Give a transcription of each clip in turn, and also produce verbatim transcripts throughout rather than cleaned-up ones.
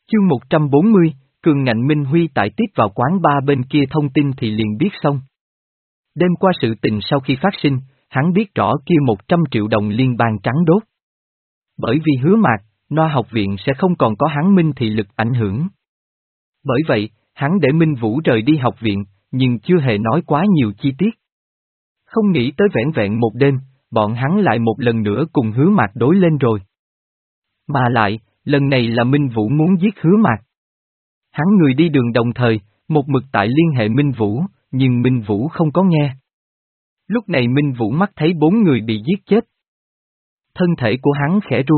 Chương một trăm bốn mươi, Cường Ngạnh Minh Huy tại tiếp vào quán bar bên kia thông tin thì liền biết xong. Đêm qua sự tình sau khi phát sinh, hắn biết rõ kia một trăm triệu đồng liên bang trắng đốt. Bởi vì hứa mạc, Noa học viện sẽ không còn có hắn Minh thị lực ảnh hưởng. Bởi vậy, hắn để Minh Vũ rời đi học viện, nhưng chưa hề nói quá nhiều chi tiết. Không nghĩ tới vẻn vẹn một đêm, bọn hắn lại một lần nữa cùng hứa mạc đối lên rồi. Mà lại, lần này là Minh Vũ muốn giết hứa mạc. Hắn người đi đường đồng thời, một mực tại liên hệ Minh Vũ, nhưng Minh Vũ không có nghe. Lúc này Minh Vũ mắt thấy bốn người bị giết chết. Thân thể của hắn khẽ run.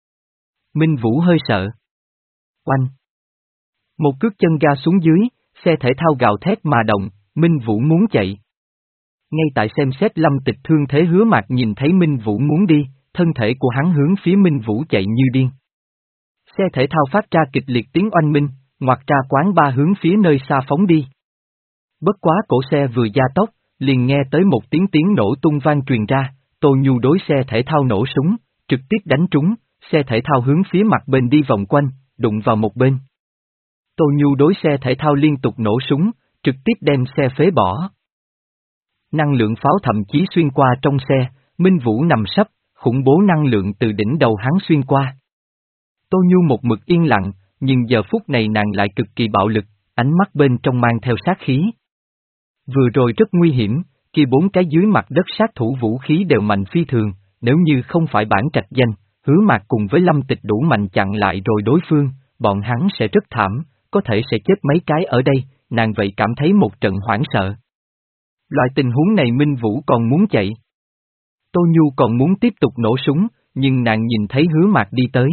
Minh Vũ hơi sợ. Oanh! Một cước chân ga xuống dưới, xe thể thao gào thét mà động, Minh Vũ muốn chạy. Ngay tại xem xét Lâm Tịch thương thế hứa mạc nhìn thấy Minh Vũ muốn đi, thân thể của hắn hướng phía Minh Vũ chạy như điên. Xe thể thao phát ra kịch liệt tiếng oanh minh, ngoặt ra quán ba hướng phía nơi xa phóng đi. Bất quá cổ xe vừa gia tốc, liền nghe tới một tiếng tiếng nổ tung vang truyền ra, Tô Nhu đối xe thể thao nổ súng, trực tiếp đánh trúng, xe thể thao hướng phía mặt bên đi vòng quanh, đụng vào một bên. Tô Nhu đối xe thể thao liên tục nổ súng, trực tiếp đem xe phế bỏ. Năng lượng pháo thậm chí xuyên qua trong xe, Minh Vũ nằm sấp, khủng bố năng lượng từ đỉnh đầu hắn xuyên qua. Tô Nhu một mực yên lặng, nhưng giờ phút này nàng lại cực kỳ bạo lực, ánh mắt bên trong mang theo sát khí. Vừa rồi rất nguy hiểm, kia bốn cái dưới mặt đất sát thủ vũ khí đều mạnh phi thường, nếu như không phải bản trạch danh, hứa mạc cùng với Lâm Tịch đủ mạnh chặn lại rồi đối phương, bọn hắn sẽ rất thảm, có thể sẽ chết mấy cái ở đây, nàng vậy cảm thấy một trận hoảng sợ. Loại tình huống này Minh Vũ còn muốn chạy. Tô Nhu còn muốn tiếp tục nổ súng, nhưng nàng nhìn thấy hứa mạc đi tới.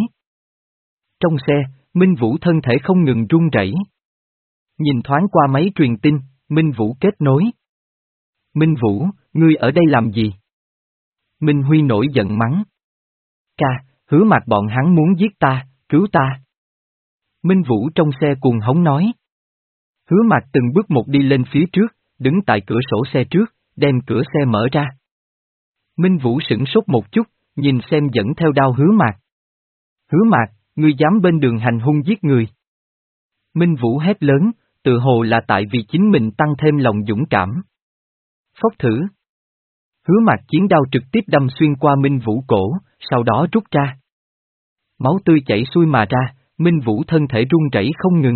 Trong xe, Minh Vũ thân thể không ngừng run rẩy. Nhìn thoáng qua máy truyền tin, Minh Vũ kết nối. Minh Vũ, ngươi ở đây làm gì? Minh Huy nổi giận mắng. Ca, hứa mạc bọn hắn muốn giết ta, cứu ta. Minh Vũ trong xe cuồng hống nói. Hứa mạc từng bước một đi lên phía trước, đứng tại cửa sổ xe trước, đem cửa xe mở ra. Minh Vũ sửng sốt một chút, nhìn xem dẫn theo đao hứa mạc. Hứa mạc, ngươi dám bên đường hành hung giết người. Minh Vũ hét lớn, tự hồ là tại vì chính mình tăng thêm lòng dũng cảm. Phốc thử. Hứa mạc chiến đao trực tiếp đâm xuyên qua Minh Vũ cổ, sau đó rút ra. Máu tươi chảy xuôi mà ra, Minh Vũ thân thể run rẩy không ngừng.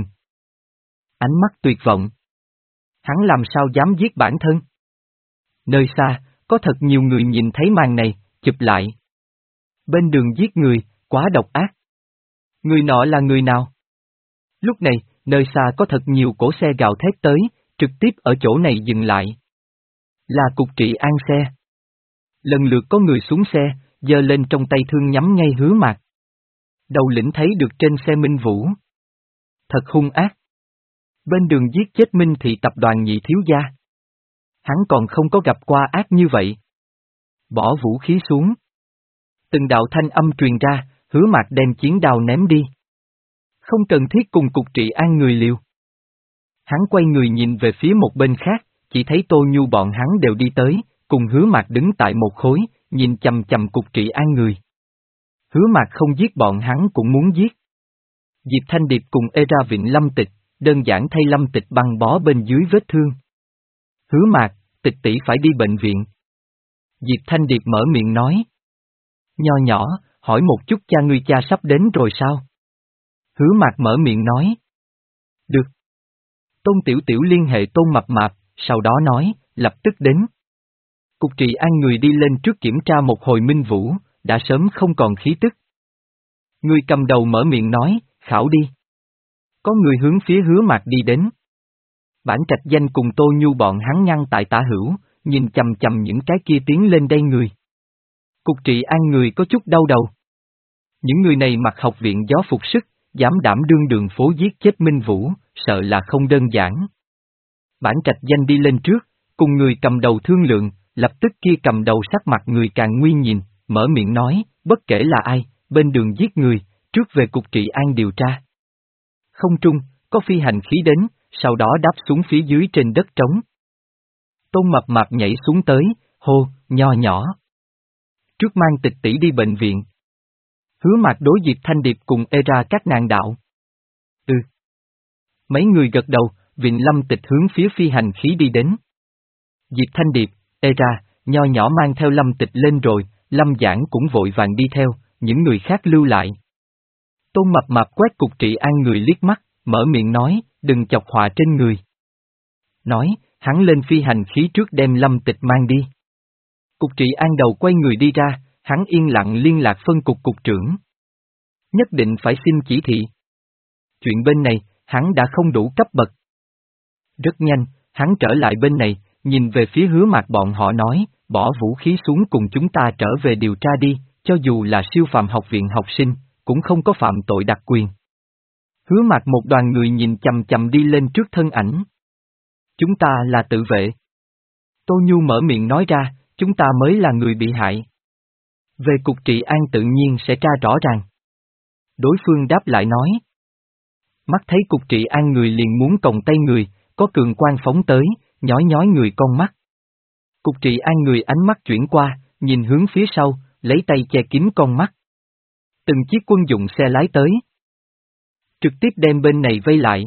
Ánh mắt tuyệt vọng. Hắn làm sao dám giết bản thân? Nơi xa, có thật nhiều người nhìn thấy màn này, chụp lại. Bên đường giết người, quá độc ác. Người nọ là người nào? Lúc này, nơi xa có thật nhiều cỗ xe gào thét tới, trực tiếp ở chỗ này dừng lại. Là cục trị an xe. Lần lượt có người xuống xe, giơ lên trong tay thương nhắm ngay hứa mạc. Đầu lĩnh thấy được trên xe Minh Vũ. Thật hung ác. Bên đường giết chết Minh thị tập đoàn nhị thiếu gia. Hắn còn không có gặp qua ác như vậy. Bỏ vũ khí xuống. Từng đạo thanh âm truyền ra, hứa mạc đem chiến đao ném đi. Không cần thiết cùng cục trị an người liều. Hắn quay người nhìn về phía một bên khác, chỉ thấy Tô Nhu bọn hắn đều đi tới, cùng hứa mạc đứng tại một khối, nhìn chầm chầm cục trị an người. Hứa mạc không giết bọn hắn cũng muốn giết. Diệp Thanh Điệp cùng ê ra vịnh Lâm Tịch, đơn giản thay Lâm Tịch băng bó bên dưới vết thương. Hứa mạc, Tịch tỷ phải đi bệnh viện. Diệp Thanh Điệp mở miệng nói. Nho nhỏ, hỏi một chút cha ngươi cha sắp đến rồi sao? Hứa mạc mở miệng nói. Được. Tôn Tiểu Tiểu liên hệ Tôn Mập Mạp, sau đó nói, lập tức đến. Cục trị an người đi lên trước kiểm tra một hồi Minh Vũ, đã sớm không còn khí tức. Người cầm đầu mở miệng nói, khảo đi. Có người hướng phía hứa mạc đi đến. Bản trạch danh cùng Tô Nhu bọn hắn ngăn tại tả hữu, nhìn chầm chầm những cái kia tiến lên đây người. Cục trị an người có chút đau đầu. Những người này mặc học viện gió phục sức, dám đảm đương đường phố giết chết Minh Vũ, sợ là không đơn giản. Bản trạch danh đi lên trước, cùng người cầm đầu thương lượng, lập tức kia cầm đầu sắc mặt người càng nguy nhìn, mở miệng nói, bất kể là ai, bên đường giết người, trước về cục trị an điều tra. Không trung, có phi hành khí đến, sau đó đáp xuống phía dưới trên đất trống. Tôn Mập Mạp nhảy xuống tới, hô, nho nhỏ. Trước mang Tịch tỷ đi bệnh viện. Hứa mạc đối Diệp Thanh Điệp cùng ê ra các nàng đạo. Mấy người gật đầu, Vịnh Lâm Tịch hướng phía phi hành khí đi đến. Diệp Thanh Điệp, ê ra, nho nhỏ mang theo Lâm Tịch lên rồi, Lâm Giảng cũng vội vàng đi theo, những người khác lưu lại. Tôn Mập Mạp quét Cục Trị An người liếc mắt, mở miệng nói, đừng chọc họa trên người. Nói, hắn lên phi hành khí trước đem Lâm Tịch mang đi. Cục Trị An đầu quay người đi ra, hắn yên lặng liên lạc phân cục cục trưởng. Nhất định phải xin chỉ thị. Chuyện bên này, hắn đã không đủ cấp bậc. Rất nhanh, hắn trở lại bên này, nhìn về phía Hứa Mạc bọn họ nói, bỏ vũ khí xuống cùng chúng ta trở về điều tra đi, cho dù là siêu phàm học viện học sinh, cũng không có phạm tội đặc quyền. Hứa Mạc một đoàn người nhìn chầm chầm đi lên trước thân ảnh. Chúng ta là tự vệ. Tô Nhu mở miệng nói ra, chúng ta mới là người bị hại. Về Cục Trị An tự nhiên sẽ tra rõ ràng. Đối phương đáp lại nói. Mắt thấy Cục Trị An người liền muốn còng tay người, có cường quan phóng tới, nhói nhói người con mắt. Cục Trị An người ánh mắt chuyển qua, nhìn hướng phía sau, lấy tay che kín con mắt. Từng chiếc quân dụng xe lái tới. Trực tiếp đem bên này vây lại.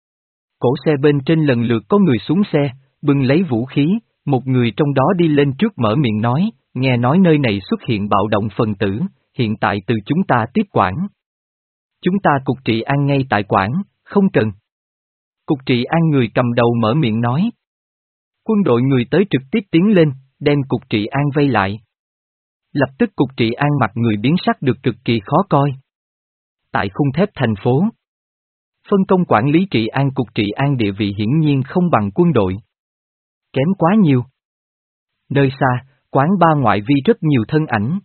Cổ xe bên trên lần lượt có người xuống xe, bưng lấy vũ khí, một người trong đó đi lên trước mở miệng nói, nghe nói nơi này xuất hiện bạo động phần tử, hiện tại từ chúng ta tiếp quản. Chúng ta Cục Trị An ngay tại quản, không cần. Cục Trị An người cầm đầu mở miệng nói. Quân đội người tới trực tiếp tiến lên, đem Cục Trị An vây lại. Lập tức Cục Trị An mặt người biến sắc được cực kỳ khó coi. Tại khung thép thành phố, phân công quản lý trị an Cục Trị An địa vị hiển nhiên không bằng quân đội. Kém quá nhiều. Nơi xa, quán ba ngoại vi rất nhiều thân ảnh.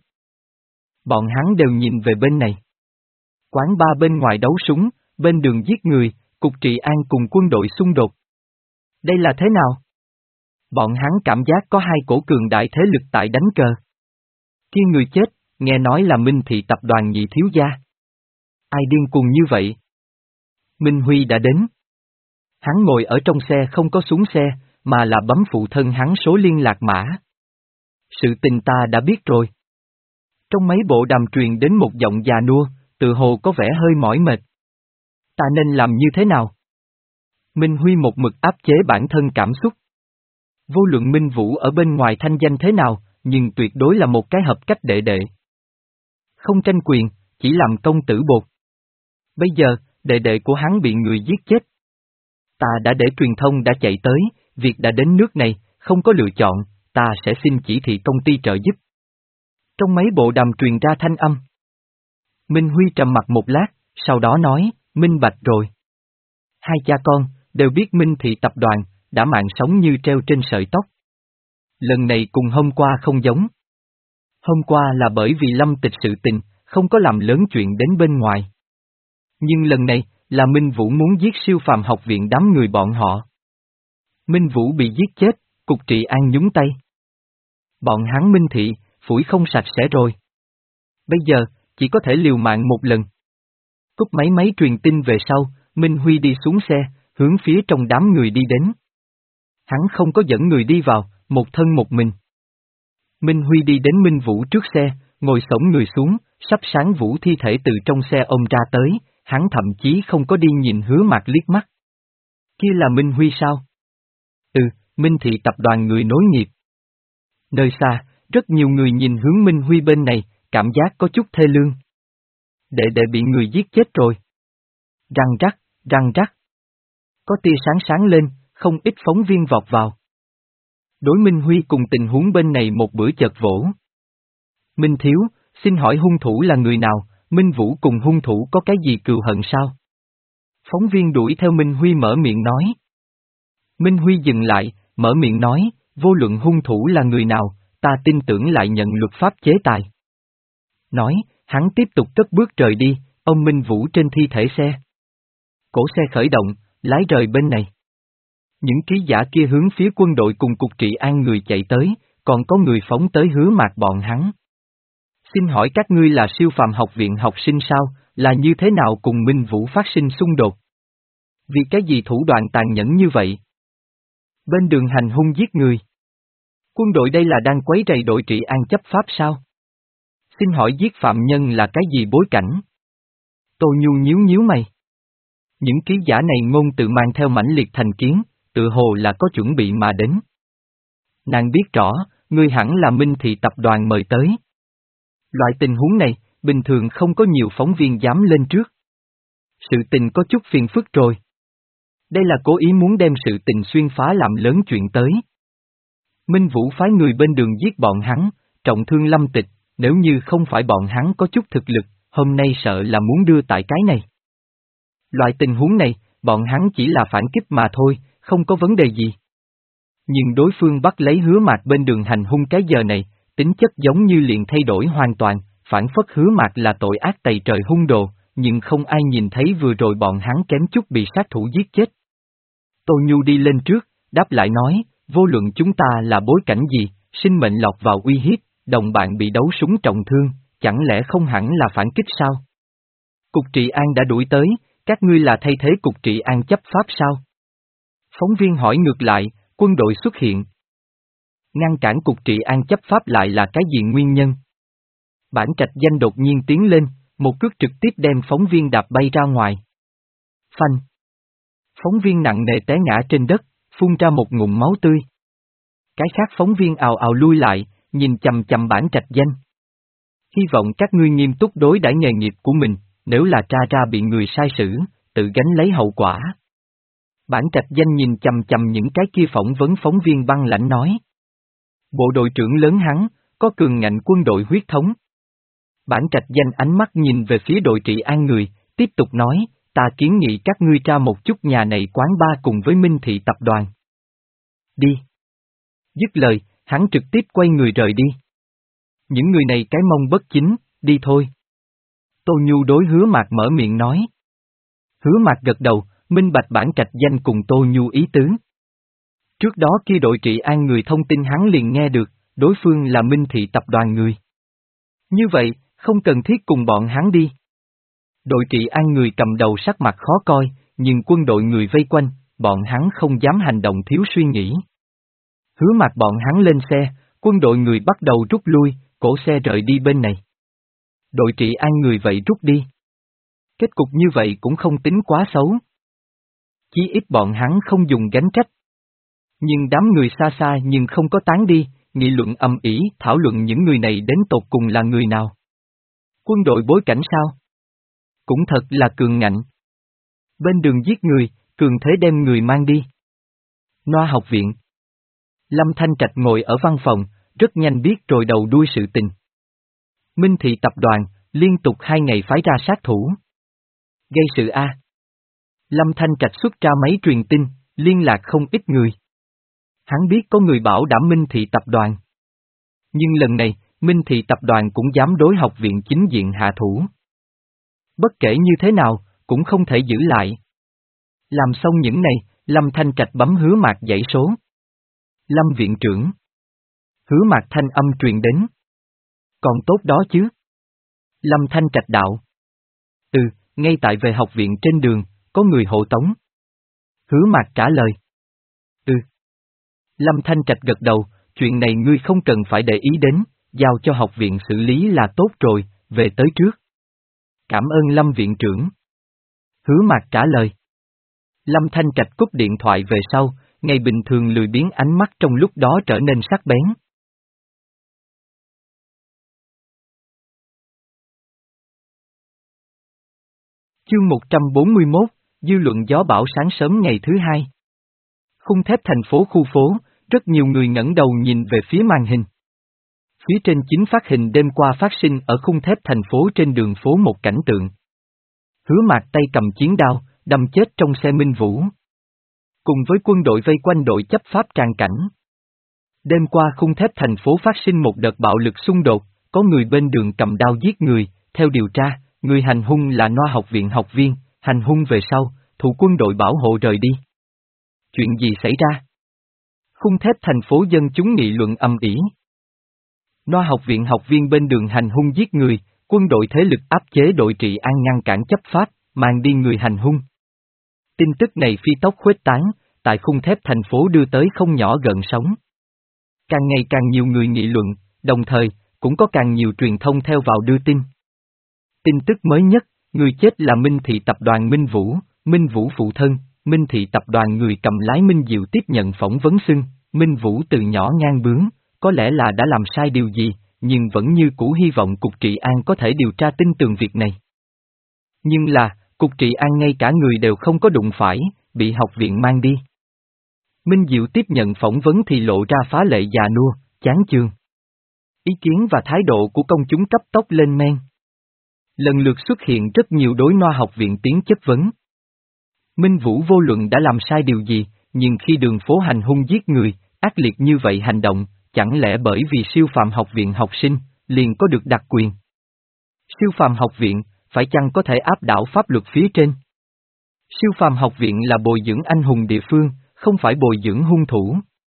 Bọn hắn đều nhìn về bên này. Quán ba bên ngoài đấu súng, bên đường giết người, Cục Trị An cùng quân đội xung đột. Đây là thế nào? Bọn hắn cảm giác có hai cổ cường đại thế lực tại đánh cờ. Kia người chết, nghe nói là Minh Thị tập đoàn Nhị thiếu gia. Ai điên cuồng như vậy? Minh Huy đã đến. Hắn ngồi ở trong xe không có xuống xe, mà là bấm phụ thân hắn số liên lạc mã. Sự tình ta đã biết rồi. Trong mấy bộ đàm truyền đến một giọng già nua, tự hồ có vẻ hơi mỏi mệt. Ta nên làm như thế nào? Minh Huy một mực áp chế bản thân cảm xúc. Vô luận Minh Vũ ở bên ngoài thanh danh thế nào, nhưng tuyệt đối là một cái hợp cách đệ đệ. Không tranh quyền, chỉ làm công tử bột. Bây giờ, đệ đệ của hắn bị người giết chết. Ta đã để truyền thông đã chạy tới, việc đã đến nước này, không có lựa chọn, ta sẽ xin chỉ thị công ty trợ giúp. Trong mấy bộ đàm truyền ra thanh âm. Minh Huy trầm mặt một lát, sau đó nói, minh bạch rồi. Hai cha con, đều biết Minh Thị tập đoàn, đã mạng sống như treo trên sợi tóc. Lần này cùng hôm qua không giống. Hôm qua là bởi vì Lâm Tịch sự tình, không có làm lớn chuyện đến bên ngoài. Nhưng lần này, là Minh Vũ muốn giết siêu phàm học viện đám người bọn họ. Minh Vũ bị giết chết, Cục Trị An nhúng tay. Bọn hắn Minh Thị, phủi không sạch sẽ rồi. Bây giờ, chỉ có thể liều mạng một lần. Cúp máy máy truyền tin về sau, Minh Huy đi xuống xe, hướng phía trong đám người đi đến. Hắn không có dẫn người đi vào, một thân một mình. Minh Huy đi đến Minh Vũ trước xe, ngồi xổm người xuống, sắp sáng Vũ thi thể từ trong xe ôm ra tới, hắn thậm chí không có đi nhìn Hứa Mạc liếc mắt. Kia là Minh Huy sao? Ừ, Minh Thị tập đoàn người nối nghiệp. Nơi xa, rất nhiều người nhìn hướng Minh Huy bên này, cảm giác có chút thê lương. Đệ đệ bị người giết chết rồi. Răng rắc, răng rắc. Có tia sáng sáng lên, không ít phóng viên vọt vào. Đối Minh Huy cùng tình huống bên này một bữa chợt vỗ. Minh Thiếu, xin hỏi hung thủ là người nào, Minh Vũ cùng hung thủ có cái gì cừu hận sao? Phóng viên đuổi theo Minh Huy mở miệng nói. Minh Huy dừng lại, mở miệng nói, vô luận hung thủ là người nào, ta tin tưởng lại nhận luật pháp chế tài. Nói, hắn tiếp tục cất bước rời đi, ông Minh Vũ trên thi thể xe. Cổ xe khởi động, lái rời bên này. Những ký giả kia hướng phía quân đội cùng Cục Trị An người chạy tới, còn có người phóng tới Hứa Mạc bọn hắn. Xin hỏi các ngươi là siêu phàm học viện học sinh sao, là như thế nào cùng Minh Vũ phát sinh xung đột? Vì cái gì thủ đoạn tàn nhẫn như vậy? Bên đường hành hung giết người. Quân đội đây là đang quấy rầy đội trị an chấp pháp sao? Xin hỏi giết phạm nhân là cái gì bối cảnh? Tô Nhu nhíu nhíu mày. Những ký giả này ngôn từ mang theo mãnh liệt thành kiến, tự hồ là có chuẩn bị mà đến. Nàng biết rõ, ngươi hẳn là Minh Thị tập đoàn mời tới. Loại tình huống này, bình thường không có nhiều phóng viên dám lên trước. Sự tình có chút phiền phức rồi. Đây là cố ý muốn đem sự tình xuyên phá làm lớn chuyện tới. Minh Vũ phái người bên đường giết bọn hắn, trọng thương Lâm Tịch, nếu như không phải bọn hắn có chút thực lực, hôm nay sợ là muốn đưa tại cái này. Loại tình huống này, bọn hắn chỉ là phản kích mà thôi, không có vấn đề gì. Nhưng đối phương bắt lấy Hứa Mạc bên đường hành hung cái giờ này, tính chất giống như liền thay đổi hoàn toàn, phản phất Hứa Mạc là tội ác tày trời hung đồ, nhưng không ai nhìn thấy vừa rồi bọn hắn kém chút bị sát thủ giết chết. Tô Nhu đi lên trước, đáp lại nói, vô luận chúng ta là bối cảnh gì, sinh mệnh lọt vào uy hiếp, đồng bạn bị đấu súng trọng thương, chẳng lẽ không hẳn là phản kích sao? Cục trị an đã đuổi tới, các ngươi là thay thế cục trị an chấp pháp sao? Phóng viên hỏi ngược lại, quân đội xuất hiện. Ngăn cản cục trị an chấp pháp lại là cái gì nguyên nhân? Bản Trạch Danh đột nhiên tiến lên, một cước trực tiếp đem phóng viên đạp bay ra ngoài. Phanh. Phóng viên nặng nề té ngã trên đất, phun ra một ngụm máu tươi. Cái khác phóng viên ào ào lui lại, nhìn chằm chằm Bản Trạch Danh. Hy vọng các ngươi nghiêm túc đối đãi nghề nghiệp của mình, nếu là tra ra bị người sai xử, tự gánh lấy hậu quả. Bản Trạch Danh nhìn chằm chằm những cái kia phỏng vấn phóng viên băng lãnh nói. Bộ đội trưởng lớn hắn, có cường ngạnh quân đội huyết thống. Bản Trạch Danh ánh mắt nhìn về phía đội trị an người, tiếp tục nói, ta kiến nghị các ngươi tra một chút nhà này quán ba cùng với Minh Thị tập đoàn. Đi. Dứt lời, hắn trực tiếp quay người rời đi. Những người này cái mông bất chính, đi thôi. Tô Nhu đối Hứa Mạc mở miệng nói. Hứa Mạc gật đầu, minh bạch Bản Trạch Danh cùng Tô Nhu ý tứ. Trước đó kia đội trị an người thông tin hắn liền nghe được, đối phương là Minh Thị tập đoàn người. Như vậy, không cần thiết cùng bọn hắn đi. Đội trị an người cầm đầu sắc mặt khó coi, nhưng quân đội người vây quanh, bọn hắn không dám hành động thiếu suy nghĩ. Hứa Mạc bọn hắn lên xe, quân đội người bắt đầu rút lui, cổ xe rời đi bên này. Đội trị an người vậy rút đi. Kết cục như vậy cũng không tính quá xấu. Chí ít bọn hắn không dùng gánh trách. Nhưng đám người xa xa nhưng không có tán đi, nghị luận ầm ĩ thảo luận những người này đến tột cùng là người nào. Quân đội bối cảnh sao? Cũng thật là cường ngạnh. Bên đường giết người, cường thế đem người mang đi. Noa học viện. Lâm Thanh Trạch ngồi ở văn phòng, rất nhanh biết rồi đầu đuôi sự tình. Minh Thị tập đoàn, liên tục hai ngày phái ra sát thủ. Gây sự A. Lâm Thanh Trạch xuất ra máy truyền tin, liên lạc không ít người. Hắn biết có người bảo đảm Minh Thị tập đoàn. Nhưng lần này, Minh Thị tập đoàn cũng dám đối học viện chính diện hạ thủ. Bất kể như thế nào, cũng không thể giữ lại. Làm xong những này, Lâm Thanh Trạch bấm Hứa Mạc dãy số. Lâm viện trưởng. Hứa Mạc thanh âm truyền đến. Còn tốt đó chứ. Lâm Thanh Trạch đạo. Ừ, ngay tại về học viện trên đường, có người hộ tống. Hứa Mạc trả lời. Ừ. Lâm Thanh Trạch gật đầu, chuyện này ngươi không cần phải để ý đến, giao cho học viện xử lý là tốt rồi, về tới trước. Cảm ơn Lâm viện trưởng. Hứa Mạc trả lời. Lâm Thanh Trạch cúp điện thoại về sau, ngày bình thường lười biếng ánh mắt trong lúc đó trở nên sắc bén. Chương một trăm bốn mươi mốt, dư luận gió bão sáng sớm ngày thứ hai. Khung thép thành phố khu phố, rất nhiều người ngẩng đầu nhìn về phía màn hình. Phía trên chính phát hình đêm qua phát sinh ở khung thép thành phố trên đường phố một cảnh tượng. Hứa Mạc tay cầm chiến đao, đâm chết trong xe Minh Vũ. Cùng với quân đội vây quanh đội chấp pháp tràn cảnh. Đêm qua khung thép thành phố phát sinh một đợt bạo lực xung đột, có người bên đường cầm đao giết người, theo điều tra, người hành hung là Noa học viện học viên, hành hung về sau, thủ quân đội bảo hộ rời đi. Chuyện gì xảy ra? Khung thép thành phố dân chúng nghị luận ầm ĩ. Noa học viện học viên bên đường hành hung giết người, quân đội thế lực áp chế đội trị an ngăn cản chấp pháp, mang đi người hành hung. Tin tức này phi tốc khuếch tán, tại khung thép thành phố đưa tới không nhỏ gợn sóng. Càng ngày càng nhiều người nghị luận, đồng thời, cũng có càng nhiều truyền thông theo vào đưa tin. Tin tức mới nhất, người chết là Minh Thị tập đoàn Minh Vũ, Minh Vũ phụ thân, Minh Thị tập đoàn người cầm lái Minh Diệu tiếp nhận phỏng vấn xưng, Minh Vũ từ nhỏ ngang bướng, có lẽ là đã làm sai điều gì, nhưng vẫn như cũ hy vọng Cục Trị An có thể điều tra tinh tường việc này. Nhưng là, Cục Trị An ngay cả người đều không có đụng phải, bị học viện mang đi. Minh Diệu tiếp nhận phỏng vấn thì lộ ra phá lệ già nua, chán chường. Ý kiến và thái độ của công chúng cấp tốc lên men. Lần lượt xuất hiện rất nhiều đối Noa học viện tiếng chất vấn. Minh Vũ vô luận đã làm sai điều gì, nhưng khi đường phố hành hung giết người, ác liệt như vậy hành động, chẳng lẽ bởi vì siêu phàm học viện học sinh, liền có được đặc quyền? Siêu phàm học viện, phải chăng có thể áp đảo pháp luật phía trên? Siêu phàm học viện là bồi dưỡng anh hùng địa phương, không phải bồi dưỡng hung thủ.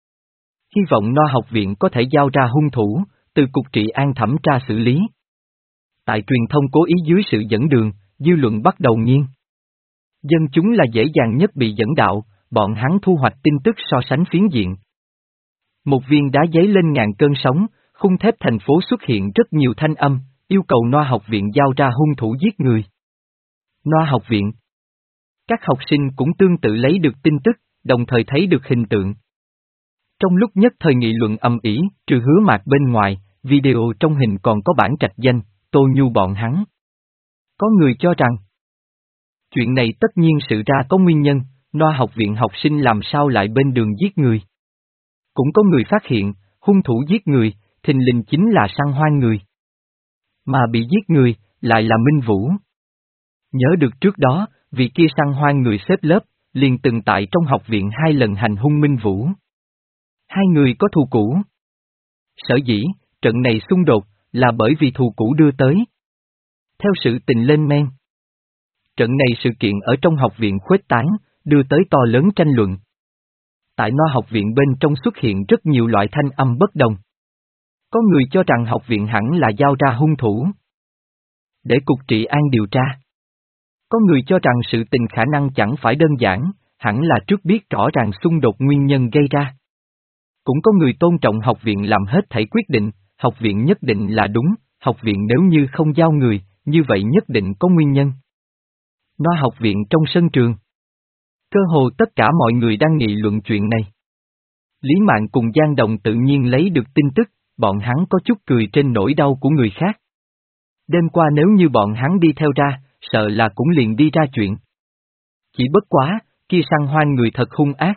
Hy vọng Noa học viện có thể giao ra hung thủ, từ Cục Trị An thẩm tra xử lý. Tại truyền thông cố ý dưới sự dẫn đường, dư luận bắt đầu nghiêng. Dân chúng là dễ dàng nhất bị dẫn đạo, bọn hắn thu hoạch tin tức so sánh phiến diện. Một viên đá giấy lên ngàn cơn sóng, khung thép thành phố xuất hiện rất nhiều thanh âm, yêu cầu Noa học viện giao ra hung thủ giết người. Noa học viện. Các học sinh cũng tương tự lấy được tin tức, đồng thời thấy được hình tượng. Trong lúc nhất thời nghị luận âm ỉ, trừ Hứa Mạc bên ngoài, video trong hình còn có bản trạch danh, Tô Nhu bọn hắn. Có người cho rằng, chuyện này tất nhiên sự ra có nguyên nhân, Noa học viện học sinh làm sao lại bên đường giết người. Cũng có người phát hiện, hung thủ giết người, thình lình chính là săn hoang người. Mà bị giết người, lại là Minh Vũ. Nhớ được trước đó, vị kia săn hoang người xếp lớp, liền từng tại trong học viện hai lần hành hung Minh Vũ. Hai người có thù cũ. Sở dĩ, trận này xung đột, là bởi vì thù cũ đưa tới. Theo sự tình lên men. Trận này sự kiện ở trong học viện khuếch tán, đưa tới to lớn tranh luận. Tại Noa học viện bên trong xuất hiện rất nhiều loại thanh âm bất đồng. Có người cho rằng học viện hẳn là giao ra hung thủ, để Cục Trị An điều tra. Có người cho rằng sự tình khả năng chẳng phải đơn giản, hẳn là trước biết rõ ràng xung đột nguyên nhân gây ra. Cũng có người tôn trọng học viện làm hết thảy quyết định, học viện nhất định là đúng, học viện nếu như không giao người, như vậy nhất định có nguyên nhân. Noa học viện trong sân trường. Cơ hồ tất cả mọi người đang nghị luận chuyện này. Lý Mạn cùng Giang Đồng tự nhiên lấy được tin tức, bọn hắn có chút cười trên nỗi đau của người khác. Đêm qua nếu như bọn hắn đi theo ra, sợ là cũng liền đi ra chuyện. Chỉ bất quá, kia săn hoang người thật hung ác.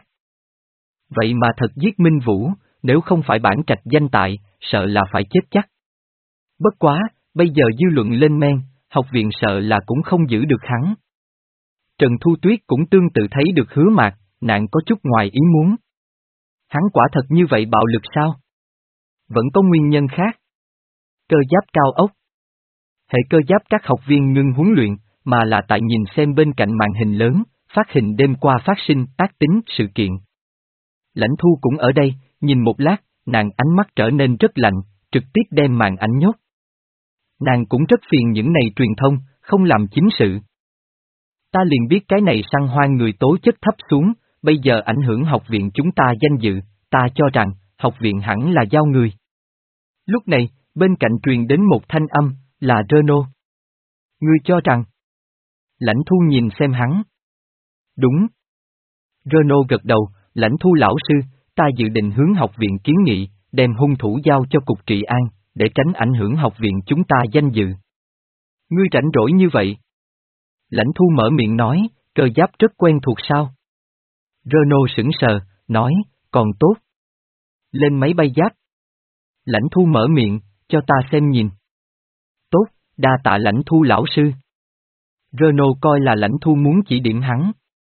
Vậy mà thật giết Minh Vũ, nếu không phải bản trạch danh tại, sợ là phải chết chắc. Bất quá, bây giờ dư luận lên men, học viện sợ là cũng không giữ được hắn. Trần Thu Tuyết cũng tương tự thấy được Hứa Mạc, nạn có chút ngoài ý muốn. Hắn quả thật như vậy bạo lực sao? Vẫn có nguyên nhân khác. Cơ giáp cao ốc. Hệ cơ giáp các học viên ngưng huấn luyện, mà là tại nhìn xem bên cạnh màn hình lớn, phát hình đêm qua phát sinh tác tính sự kiện. Lãnh Thu cũng ở đây, nhìn một lát, nàng ánh mắt trở nên rất lạnh, trực tiếp đem màn ảnh nhốt. Nàng cũng rất phiền những này truyền thông, không làm chính sự. Ta liền biết cái này săn hoang người tố chất thấp xuống, bây giờ ảnh hưởng học viện chúng ta danh dự, ta cho rằng, học viện hẳn là giao người. Lúc này, bên cạnh truyền đến một thanh âm, là Renault. Ngươi cho rằng. Lãnh Thu nhìn xem hắn. Đúng. Renault gật đầu, Lãnh Thu lão sư, ta dự định hướng học viện kiến nghị, đem hung thủ giao cho Cục Trị An, để tránh ảnh hưởng học viện chúng ta danh dự. Ngươi rảnh rỗi như vậy. Lãnh Thu mở miệng nói, cơ giáp rất quen thuộc sao? Renault sững sờ, nói, còn tốt. Lên máy bay giáp. Lãnh Thu mở miệng, cho ta xem nhìn. Tốt, đa tạ Lãnh Thu lão sư. Renault coi là Lãnh Thu muốn chỉ điểm hắn.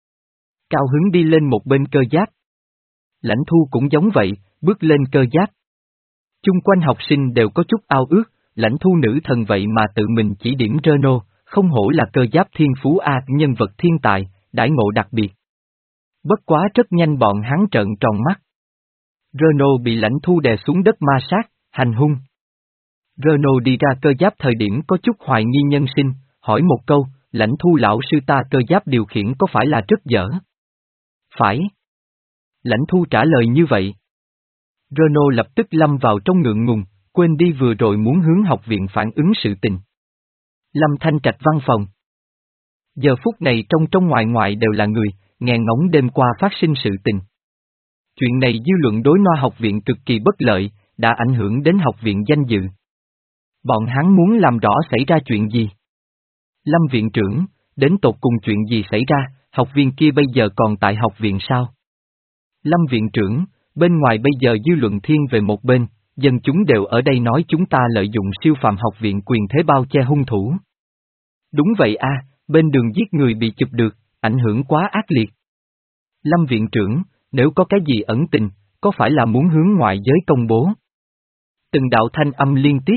Cao hứng đi lên một bên cơ giáp. Lãnh Thu cũng giống vậy, bước lên cơ giáp. Chung quanh học sinh đều có chút ao ước, Lãnh Thu nữ thần vậy mà tự mình chỉ điểm Renault, không hổ là cơ giáp thiên phú A, nhân vật thiên tài, đãi ngộ đặc biệt. Bất quá rất nhanh bọn hắn trợn tròn mắt. Renault bị Lãnh Thu đè xuống đất ma sát, hành hung. Renault đi ra cơ giáp thời điểm có chút hoài nghi nhân sinh, hỏi một câu, Lãnh Thu lão sư ta cơ giáp điều khiển có phải là rất dở? Phải. Lãnh Thu trả lời như vậy. Renault lập tức lâm vào trong ngượng ngùng, quên đi vừa rồi muốn hướng học viện phản ứng sự tình. Lâm Thanh Trạch văn phòng. Giờ phút này trong trong ngoài ngoài đều là người, nghe ngóng đêm qua phát sinh sự tình. Chuyện này dư luận đối Nho học viện cực kỳ bất lợi, đã ảnh hưởng đến học viện danh dự. Bọn hắn muốn làm rõ xảy ra chuyện gì? Lâm viện trưởng, đến tột cùng chuyện gì xảy ra, học viên kia bây giờ còn tại học viện sao? Lâm viện trưởng, bên ngoài bây giờ dư luận thiên về một bên, dân chúng đều ở đây nói chúng ta lợi dụng siêu phàm học viện quyền thế bao che hung thủ. Đúng vậy a, bên đường giết người bị chụp được, ảnh hưởng quá ác liệt. Lâm viện trưởng, nếu có cái gì ẩn tình, có phải là muốn hướng ngoại giới công bố? Từng đạo thanh âm liên tiếp.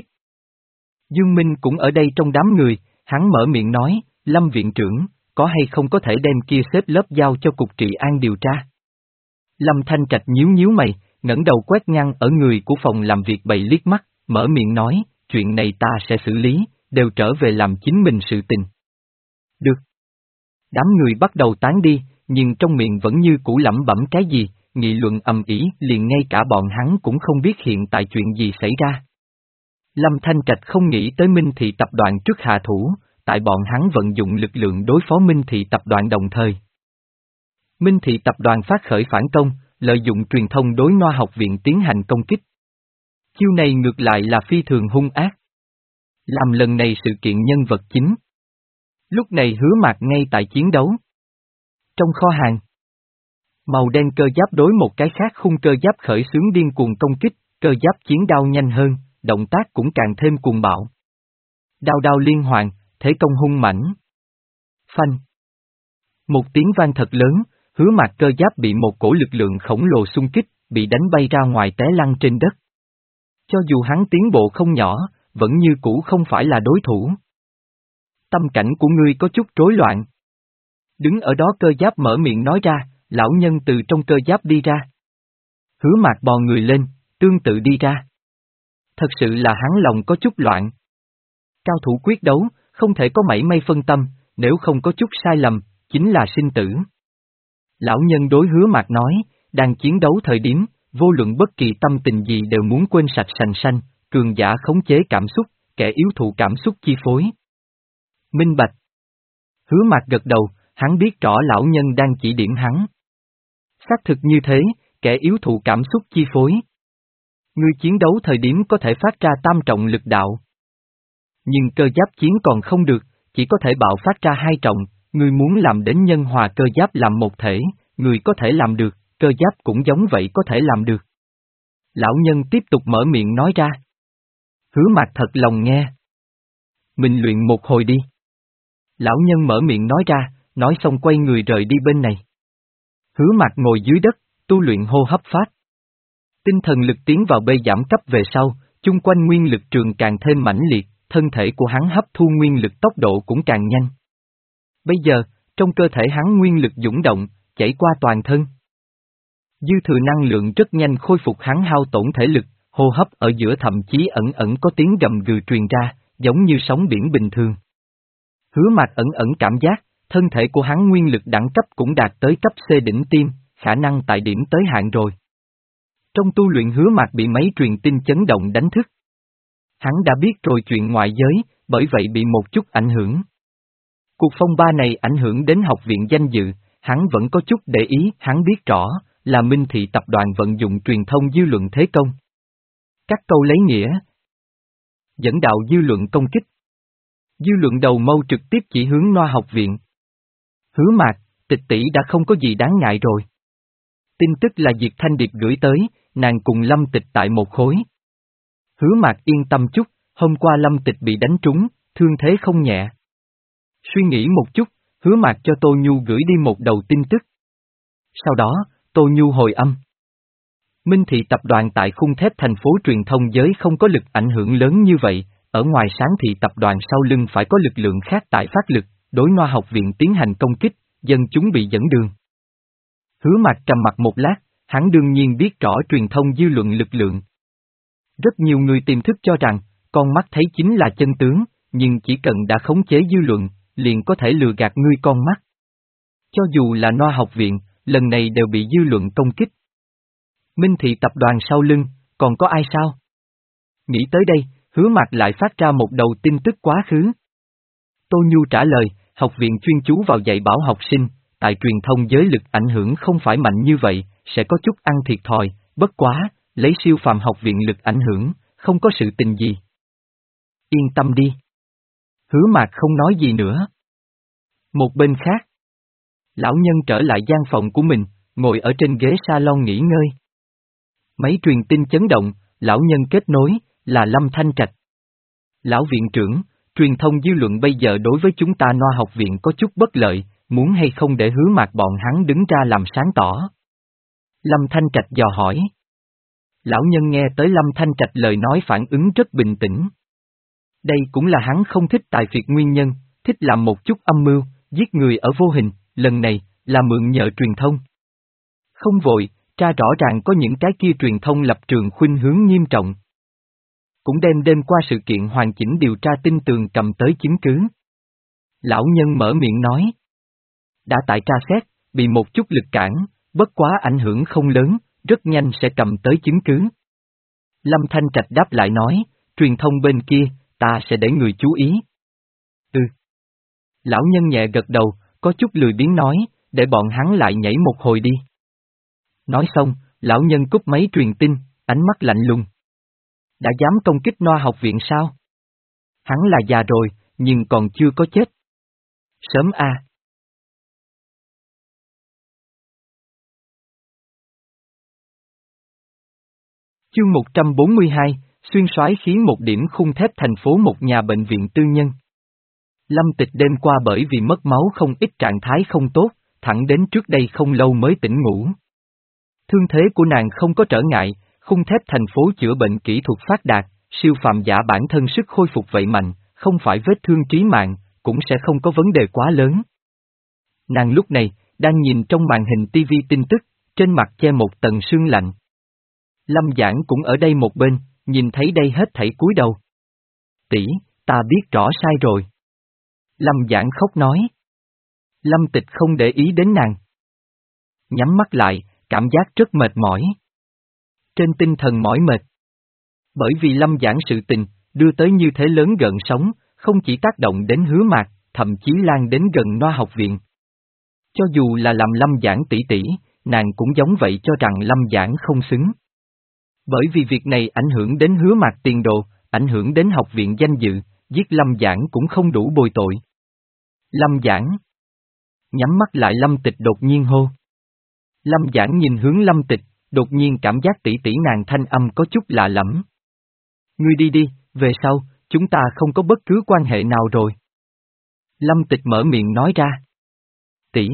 Dương Minh cũng ở đây trong đám người, hắn mở miệng nói, Lâm viện trưởng, có hay không có thể đem kia xếp lớp giao cho cục trị an điều tra? Lâm Thanh Trạch nhíu nhíu mày, ngẩng đầu quét ngang ở người của phòng làm việc bày liếc mắt, mở miệng nói, chuyện này ta sẽ xử lý, đều trở về làm chính mình sự tình. Được. Đám người bắt đầu tán đi, nhưng trong miệng vẫn như cũ lẩm bẩm cái gì, nghị luận ầm ĩ, liền ngay cả bọn hắn cũng không biết hiện tại chuyện gì xảy ra. Lâm Thanh Trạch không nghĩ tới Minh Thị tập đoàn trước hạ thủ, tại bọn hắn vận dụng lực lượng đối phó Minh Thị tập đoàn đồng thời. Minh Thị tập đoàn phát khởi phản công, lợi dụng truyền thông đối Nho học viện tiến hành công kích. Chiêu này ngược lại là phi thường hung ác. Làm lần này sự kiện nhân vật chính. Lúc này Hứa Mạc ngay tại chiến đấu. Trong kho hàng, màu đen cơ giáp đối một cái khác khung cơ giáp khởi xướng điên cuồng công kích, cơ giáp chiến đao nhanh hơn, động tác cũng càng thêm cuồng bạo. Đao đao liên hoàn, thế công hung mãnh. Phanh. Một tiếng vang thật lớn, Hứa Mạc cơ giáp bị một cổ lực lượng khổng lồ xung kích, bị đánh bay ra ngoài té lăn trên đất. Cho dù hắn tiến bộ không nhỏ, vẫn như cũ không phải là đối thủ. Tâm cảnh của ngươi có chút rối loạn. Đứng ở đó cơ giáp mở miệng nói ra, lão nhân từ trong cơ giáp đi ra. Hứa Mạc bò người lên, tương tự đi ra. Thật sự là hắn lòng có chút loạn. Cao thủ quyết đấu, không thể có mảy may phân tâm, nếu không có chút sai lầm, chính là sinh tử. Lão nhân đối Hứa Mạc nói, đang chiến đấu thời điểm, vô luận bất kỳ tâm tình gì đều muốn quên sạch sành sanh, cường giả khống chế cảm xúc, kẻ yếu thụ cảm xúc chi phối. Minh bạch. Hứa Mạc gật đầu, hắn biết rõ lão nhân đang chỉ điểm hắn. Xác thực như thế, kẻ yếu thụ cảm xúc chi phối. Ngươi chiến đấu thời điểm có thể phát ra tam trọng lực đạo. Nhưng cơ giáp chiến còn không được, chỉ có thể bạo phát ra hai trọng, ngươi muốn làm đến nhân hòa cơ giáp làm một thể, ngươi có thể làm được, cơ giáp cũng giống vậy có thể làm được. Lão nhân tiếp tục mở miệng nói ra. Hứa Mạc thật lòng nghe. Mình luyện một hồi đi. Lão nhân mở miệng nói ra, nói xong quay người rời đi bên này. Hứa Mạc ngồi dưới đất, tu luyện hô hấp pháp. Tinh thần lực tiến vào bê giảm cấp về sau, chung quanh nguyên lực trường càng thêm mãnh liệt, thân thể của hắn hấp thu nguyên lực tốc độ cũng càng nhanh. Bây giờ, trong cơ thể hắn nguyên lực dũng động, chảy qua toàn thân. Dư thừa năng lượng rất nhanh khôi phục hắn hao tổn thể lực, hô hấp ở giữa thậm chí ẩn ẩn có tiếng gầm gừ truyền ra, giống như sóng biển bình thường. Hứa Mạc ẩn ẩn cảm giác, thân thể của hắn nguyên lực đẳng cấp cũng đạt tới cấp C đỉnh tiêm, khả năng tại điểm tới hạn rồi. Trong tu luyện Hứa Mạc bị máy truyền tin chấn động đánh thức. Hắn đã biết rồi chuyện ngoại giới, bởi vậy bị một chút ảnh hưởng. Cuộc phong ba này ảnh hưởng đến học viện danh dự, hắn vẫn có chút để ý, hắn biết rõ, là Minh Thị tập đoàn vận dụng truyền thông dư luận thế công. Các câu lấy nghĩa. Dẫn đạo dư luận công kích. Dư luận đầu mâu trực tiếp chỉ hướng Nho học viện. Hứa Mạc, Tịch tỷ đã không có gì đáng ngại rồi. Tin tức là Diệt Thanh Điệp gửi tới, nàng cùng Lâm Tịch tại một khối. Hứa Mạc yên tâm chút, hôm qua Lâm Tịch bị đánh trúng, thương thế không nhẹ. Suy nghĩ một chút, Hứa Mạc cho Tô Nhu gửi đi một đầu tin tức. Sau đó, Tô Nhu hồi âm. Minh Thị tập đoàn tại khung thép thành phố truyền thông giới không có lực ảnh hưởng lớn như vậy, ở ngoài Sáng Thị tập đoàn sau lưng phải có lực lượng khác tại phát lực, đối Nho học viện tiến hành công kích, dân chúng bị dẫn đường. Hứa Mạc trầm mặt một lát, hắn đương nhiên biết rõ truyền thông dư luận lực lượng. Rất nhiều người tiềm thức cho rằng, con mắt thấy chính là chân tướng, nhưng chỉ cần đã khống chế dư luận, liền có thể lừa gạt ngươi con mắt. Cho dù là Nho học viện, lần này đều bị dư luận công kích. Minh Thị tập đoàn sau lưng, còn có ai sao? Nghĩ tới đây, Hứa Mạc lại phát ra một đầu tin tức quá khứ. Tô Nhu trả lời, học viện chuyên chú vào dạy bảo học sinh, tại truyền thông giới lực ảnh hưởng không phải mạnh như vậy, sẽ có chút ăn thiệt thòi, bất quá, lấy siêu phàm học viện lực ảnh hưởng, không có sự tình gì. Yên tâm đi. Hứa Mạc không nói gì nữa. Một bên khác, lão nhân trở lại gian phòng của mình, ngồi ở trên ghế salon nghỉ ngơi. Máy truyền tin chấn động, lão nhân kết nối, là Lâm Thanh Trạch. Lão viện trưởng, truyền thông dư luận bây giờ đối với chúng ta Noa học viện có chút bất lợi, muốn hay không để Hứa Mạc bọn hắn đứng ra làm sáng tỏ. Lâm Thanh Trạch dò hỏi. Lão nhân nghe tới Lâm Thanh Trạch lời nói phản ứng rất bình tĩnh. Đây cũng là hắn không thích Tài Việt nguyên nhân, thích làm một chút âm mưu, giết người ở vô hình, lần này, là mượn nhờ truyền thông. Không vội, tra rõ ràng có những cái kia truyền thông lập trường khuynh hướng nghiêm trọng. Cũng đem đêm qua sự kiện hoàn chỉnh điều tra tin tường cầm tới chứng cứ. Lão nhân mở miệng nói. Đã tại tra xét, bị một chút lực cản, bất quá ảnh hưởng không lớn, rất nhanh sẽ cầm tới chứng cứ. Lâm Thanh Trạch đáp lại nói, truyền thông bên kia, ta sẽ để người chú ý. Ừ. Lão nhân nhẹ gật đầu, có chút lười biếng nói, để bọn hắn lại nhảy một hồi đi. Nói xong, lão nhân cúp máy truyền tin, ánh mắt lạnh lùng. Đã dám công kích Noa học viện sao? Hắn là già rồi, nhưng còn chưa có chết. Sớm a. À. Chương một trăm bốn mươi hai, xuyên soái khiến một điểm khung thép thành phố một nhà bệnh viện tư nhân. Lâm Tịch đêm qua bởi vì mất máu không ít trạng thái không tốt, thẳng đến trước đây không lâu mới tỉnh ngủ. Thương thế của nàng không có trở ngại, khung thép thành phố chữa bệnh kỹ thuật phát đạt, siêu phàm giả bản thân sức khôi phục vậy mạnh, không phải vết thương trí mạng, cũng sẽ không có vấn đề quá lớn. Nàng lúc này, đang nhìn trong màn hình ti vi tin tức, trên mặt che một tầng sương lạnh. Lâm Giảng cũng ở đây một bên, nhìn thấy đây hết thảy cúi đầu. Tỷ, ta biết rõ sai rồi. Lâm Giảng khóc nói. Lâm Tịch không để ý đến nàng. Nhắm mắt lại, cảm giác rất mệt mỏi. Trên tinh thần mỏi mệt. Bởi vì Lâm Giảng sự tình, đưa tới như thế lớn gợn sóng, không chỉ tác động đến Hứa Mạc, thậm chí lan đến gần Noa học viện. Cho dù là làm Lâm Giảng tỷ tỷ, nàng cũng giống vậy cho rằng Lâm Giảng không xứng. Bởi vì việc này ảnh hưởng đến Hứa Mạc tiền đồ, ảnh hưởng đến học viện danh dự, giết Lâm Giảng cũng không đủ bồi tội. Lâm Giảng. Nhắm mắt lại Lâm Tịch đột nhiên hô. Lâm Giảng nhìn hướng Lâm Tịch, đột nhiên cảm giác tỷ tỷ nàng thanh âm có chút lạ lẫm. Ngươi đi đi, về sau, chúng ta không có bất cứ quan hệ nào rồi. Lâm Tịch mở miệng nói ra. Tỷ.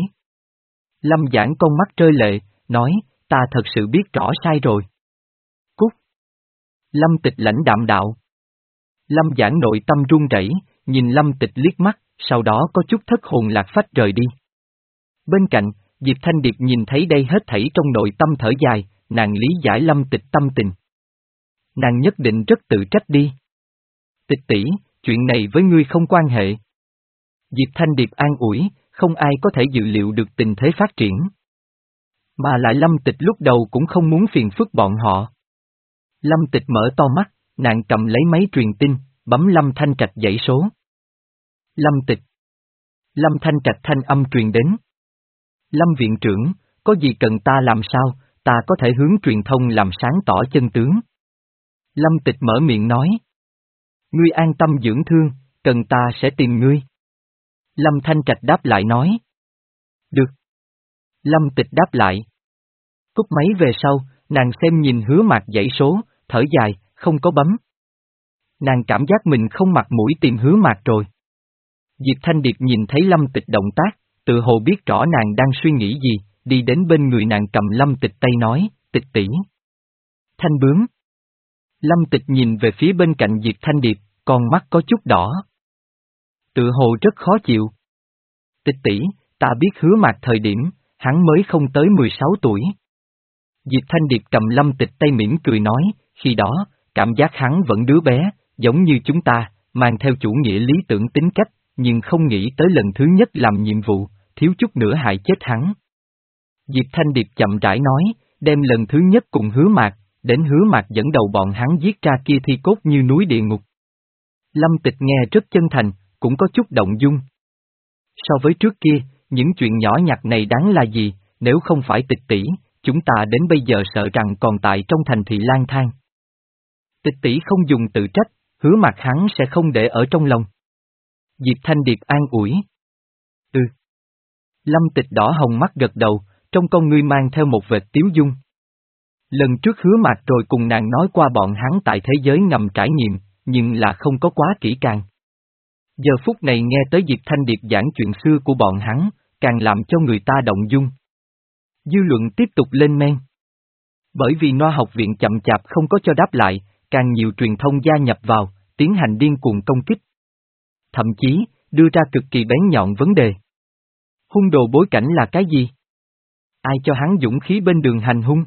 Lâm Giảng con mắt rơi lệ, nói, ta thật sự biết rõ sai rồi. Cút. Lâm Tịch lãnh đạm đạo. Lâm Giảng nội tâm run rẩy, nhìn Lâm Tịch liếc mắt, sau đó có chút thất hồn lạc phách rời đi. Bên cạnh, Diệp Thanh Điệp nhìn thấy đây hết thảy trong nội tâm thở dài, nàng lý giải Lâm Tịch tâm tình. Nàng nhất định rất tự trách đi. Tịch tỷ, chuyện này với ngươi không quan hệ. Diệp Thanh Điệp an ủi, không ai có thể dự liệu được tình thế phát triển. Mà lại Lâm Tịch lúc đầu cũng không muốn phiền phức bọn họ. Lâm Tịch mở to mắt, nàng cầm lấy máy truyền tin, bấm Lâm Thanh Trạch dãy số. Lâm Tịch. Lâm Thanh Trạch thanh âm truyền đến. Lâm viện trưởng, có gì cần ta làm sao, ta có thể hướng truyền thông làm sáng tỏ chân tướng. Lâm Tịch mở miệng nói. Ngươi an tâm dưỡng thương, cần ta sẽ tìm ngươi. Lâm Thanh Trạch đáp lại nói. Được. Lâm Tịch đáp lại. Cúp máy về sau, nàng xem nhìn Hứa Mạc dãy số, thở dài, không có bấm. Nàng cảm giác mình không mặt mũi tìm Hứa Mạc rồi. Diệp Thanh Điệp nhìn thấy Lâm Tịch động tác, tự hồ biết rõ nàng đang suy nghĩ gì, đi đến bên người nàng cầm Lâm Tịch tay nói, Tịch tỷ. Thanh bướm. Lâm Tịch nhìn về phía bên cạnh Diệp Thanh Điệp, con mắt có chút đỏ. Tự hồ rất khó chịu. Tịch tỷ, ta biết Hứa Mạc thời điểm, hắn mới không tới mười sáu tuổi. Diệp Thanh Điệp cầm Lâm Tịch tay mỉm cười nói, khi đó, cảm giác hắn vẫn đứa bé, giống như chúng ta, mang theo chủ nghĩa lý tưởng tính cách, nhưng không nghĩ tới lần thứ nhất làm nhiệm vụ, thiếu chút nữa hại chết hắn. Diệp Thanh Điệp chậm rãi nói, đem lần thứ nhất cùng Hứa Mạc, đến Hứa Mạc dẫn đầu bọn hắn giết ra kia thi cốt như núi địa ngục. Lâm Tịch nghe rất chân thành, cũng có chút động dung. So với trước kia, những chuyện nhỏ nhặt này đáng là gì, nếu không phải Tịch tỷ, chúng ta đến bây giờ sợ rằng còn tại trong thành thị lang thang. Tịch tỷ không dùng tự trách, hứa mặt hắn sẽ không để ở trong lòng. Diệp Thanh Điệp an ủi. Ừ. Lâm Tịch đỏ hồng mắt gật đầu, trong con ngươi mang theo một vệt tiếu dung. Lần trước hứa mặt rồi cùng nàng nói qua bọn hắn tại thế giới ngầm trải nghiệm, nhưng là không có quá kỹ càng. Giờ phút này nghe tới Diệp Thanh Điệp giảng chuyện xưa của bọn hắn, càng làm cho người ta động dung. Dư luận tiếp tục lên men. Bởi vì Noa học viện chậm chạp không có cho đáp lại, càng nhiều truyền thông gia nhập vào, tiến hành điên cuồng công kích. Thậm chí, đưa ra cực kỳ bén nhọn vấn đề. Hung đồ bối cảnh là cái gì? Ai cho hắn dũng khí bên đường hành hung?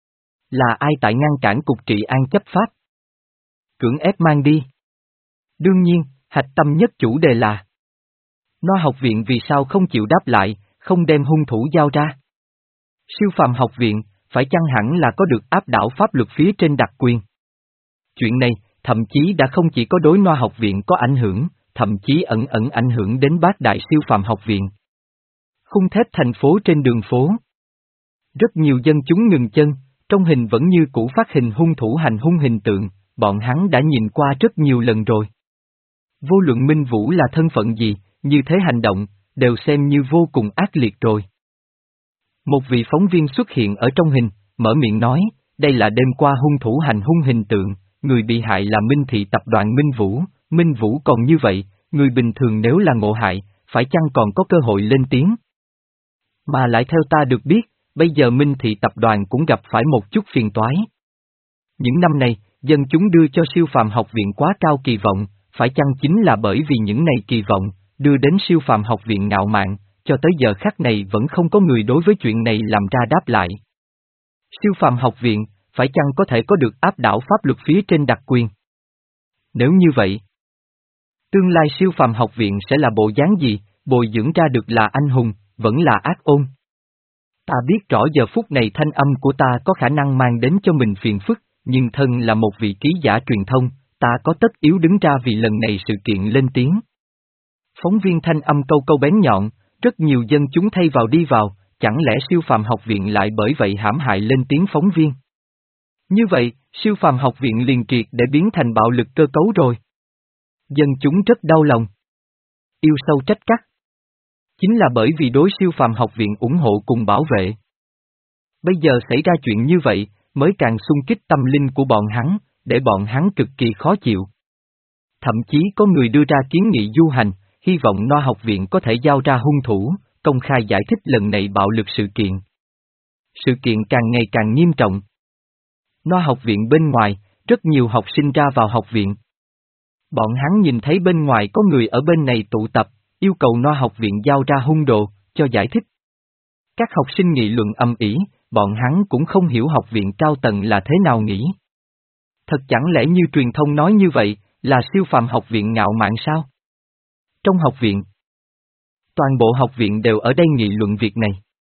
Là ai tại ngăn cản cục trị an chấp pháp? Cưỡng ép mang đi. Đương nhiên, hạch tâm nhất chủ đề là Noa học viện vì sao không chịu đáp lại, không đem hung thủ giao ra? Siêu phàm học viện, phải chăng hẳn là có được áp đảo pháp luật phía trên đặc quyền? Chuyện này, thậm chí đã không chỉ có đối Noa học viện có ảnh hưởng, thậm chí ẩn ẩn ảnh hưởng đến bát đại siêu phàm học viện. Khung thép thành phố trên đường phố. Rất nhiều dân chúng ngừng chân, trong hình vẫn như cũ phát hình hung thủ hành hung hình tượng, bọn hắn đã nhìn qua rất nhiều lần rồi. Vô luận Minh Vũ là thân phận gì, như thế hành động, đều xem như vô cùng ác liệt rồi. Một vị phóng viên xuất hiện ở trong hình, mở miệng nói, đây là đêm qua hung thủ hành hung hình tượng, người bị hại là Minh Thị tập đoàn Minh Vũ, Minh Vũ còn như vậy, người bình thường nếu là ngộ hại, phải chăng còn có cơ hội lên tiếng? Mà lại theo ta được biết, bây giờ Minh Thị tập đoàn cũng gặp phải một chút phiền toái. Những năm này, dân chúng đưa cho siêu phàm học viện quá cao kỳ vọng, phải chăng chính là bởi vì những này kỳ vọng, đưa đến siêu phàm học viện ngạo mạn, cho tới giờ khắc này vẫn không có người đối với chuyện này làm ra đáp lại. Siêu phàm học viện, phải chăng có thể có được áp đảo pháp luật phía trên đặc quyền? Nếu như vậy, tương lai siêu phàm học viện sẽ là bộ dáng gì, bồi dưỡng ra được là anh hùng, vẫn là ác ôn? Ta biết rõ giờ phút này thanh âm của ta có khả năng mang đến cho mình phiền phức, nhưng thân là một vị ký giả truyền thông, ta có tất yếu đứng ra vì lần này sự kiện lên tiếng. Phóng viên thanh âm câu câu bén nhọn, rất nhiều dân chúng thay vào đi vào, chẳng lẽ siêu phàm học viện lại bởi vậy hãm hại lên tiếng phóng viên? Như vậy, siêu phàm học viện liền triệt để biến thành bạo lực cơ cấu rồi. Dân chúng rất đau lòng. Yêu sâu trách cắt. Chính là bởi vì đối siêu phàm học viện ủng hộ cùng bảo vệ. Bây giờ xảy ra chuyện như vậy, mới càng xung kích tâm linh của bọn hắn, để bọn hắn cực kỳ khó chịu. Thậm chí có người đưa ra kiến nghị du hành, hy vọng Noa học viện có thể giao ra hung thủ, công khai giải thích lần này bạo lực sự kiện. Sự kiện càng ngày càng nghiêm trọng. Noa học viện bên ngoài, rất nhiều học sinh ra vào học viện. Bọn hắn nhìn thấy bên ngoài có người ở bên này tụ tập, yêu cầu Noa học viện giao ra hung đồ, cho giải thích. Các học sinh nghị luận âm ỉ, bọn hắn cũng không hiểu học viện cao tầng là thế nào nghĩ. Thật chẳng lẽ như truyền thông nói như vậy, là siêu phàm học viện ngạo mạn sao? Trong học viện, toàn bộ học viện đều ở đây nghị luận việc này.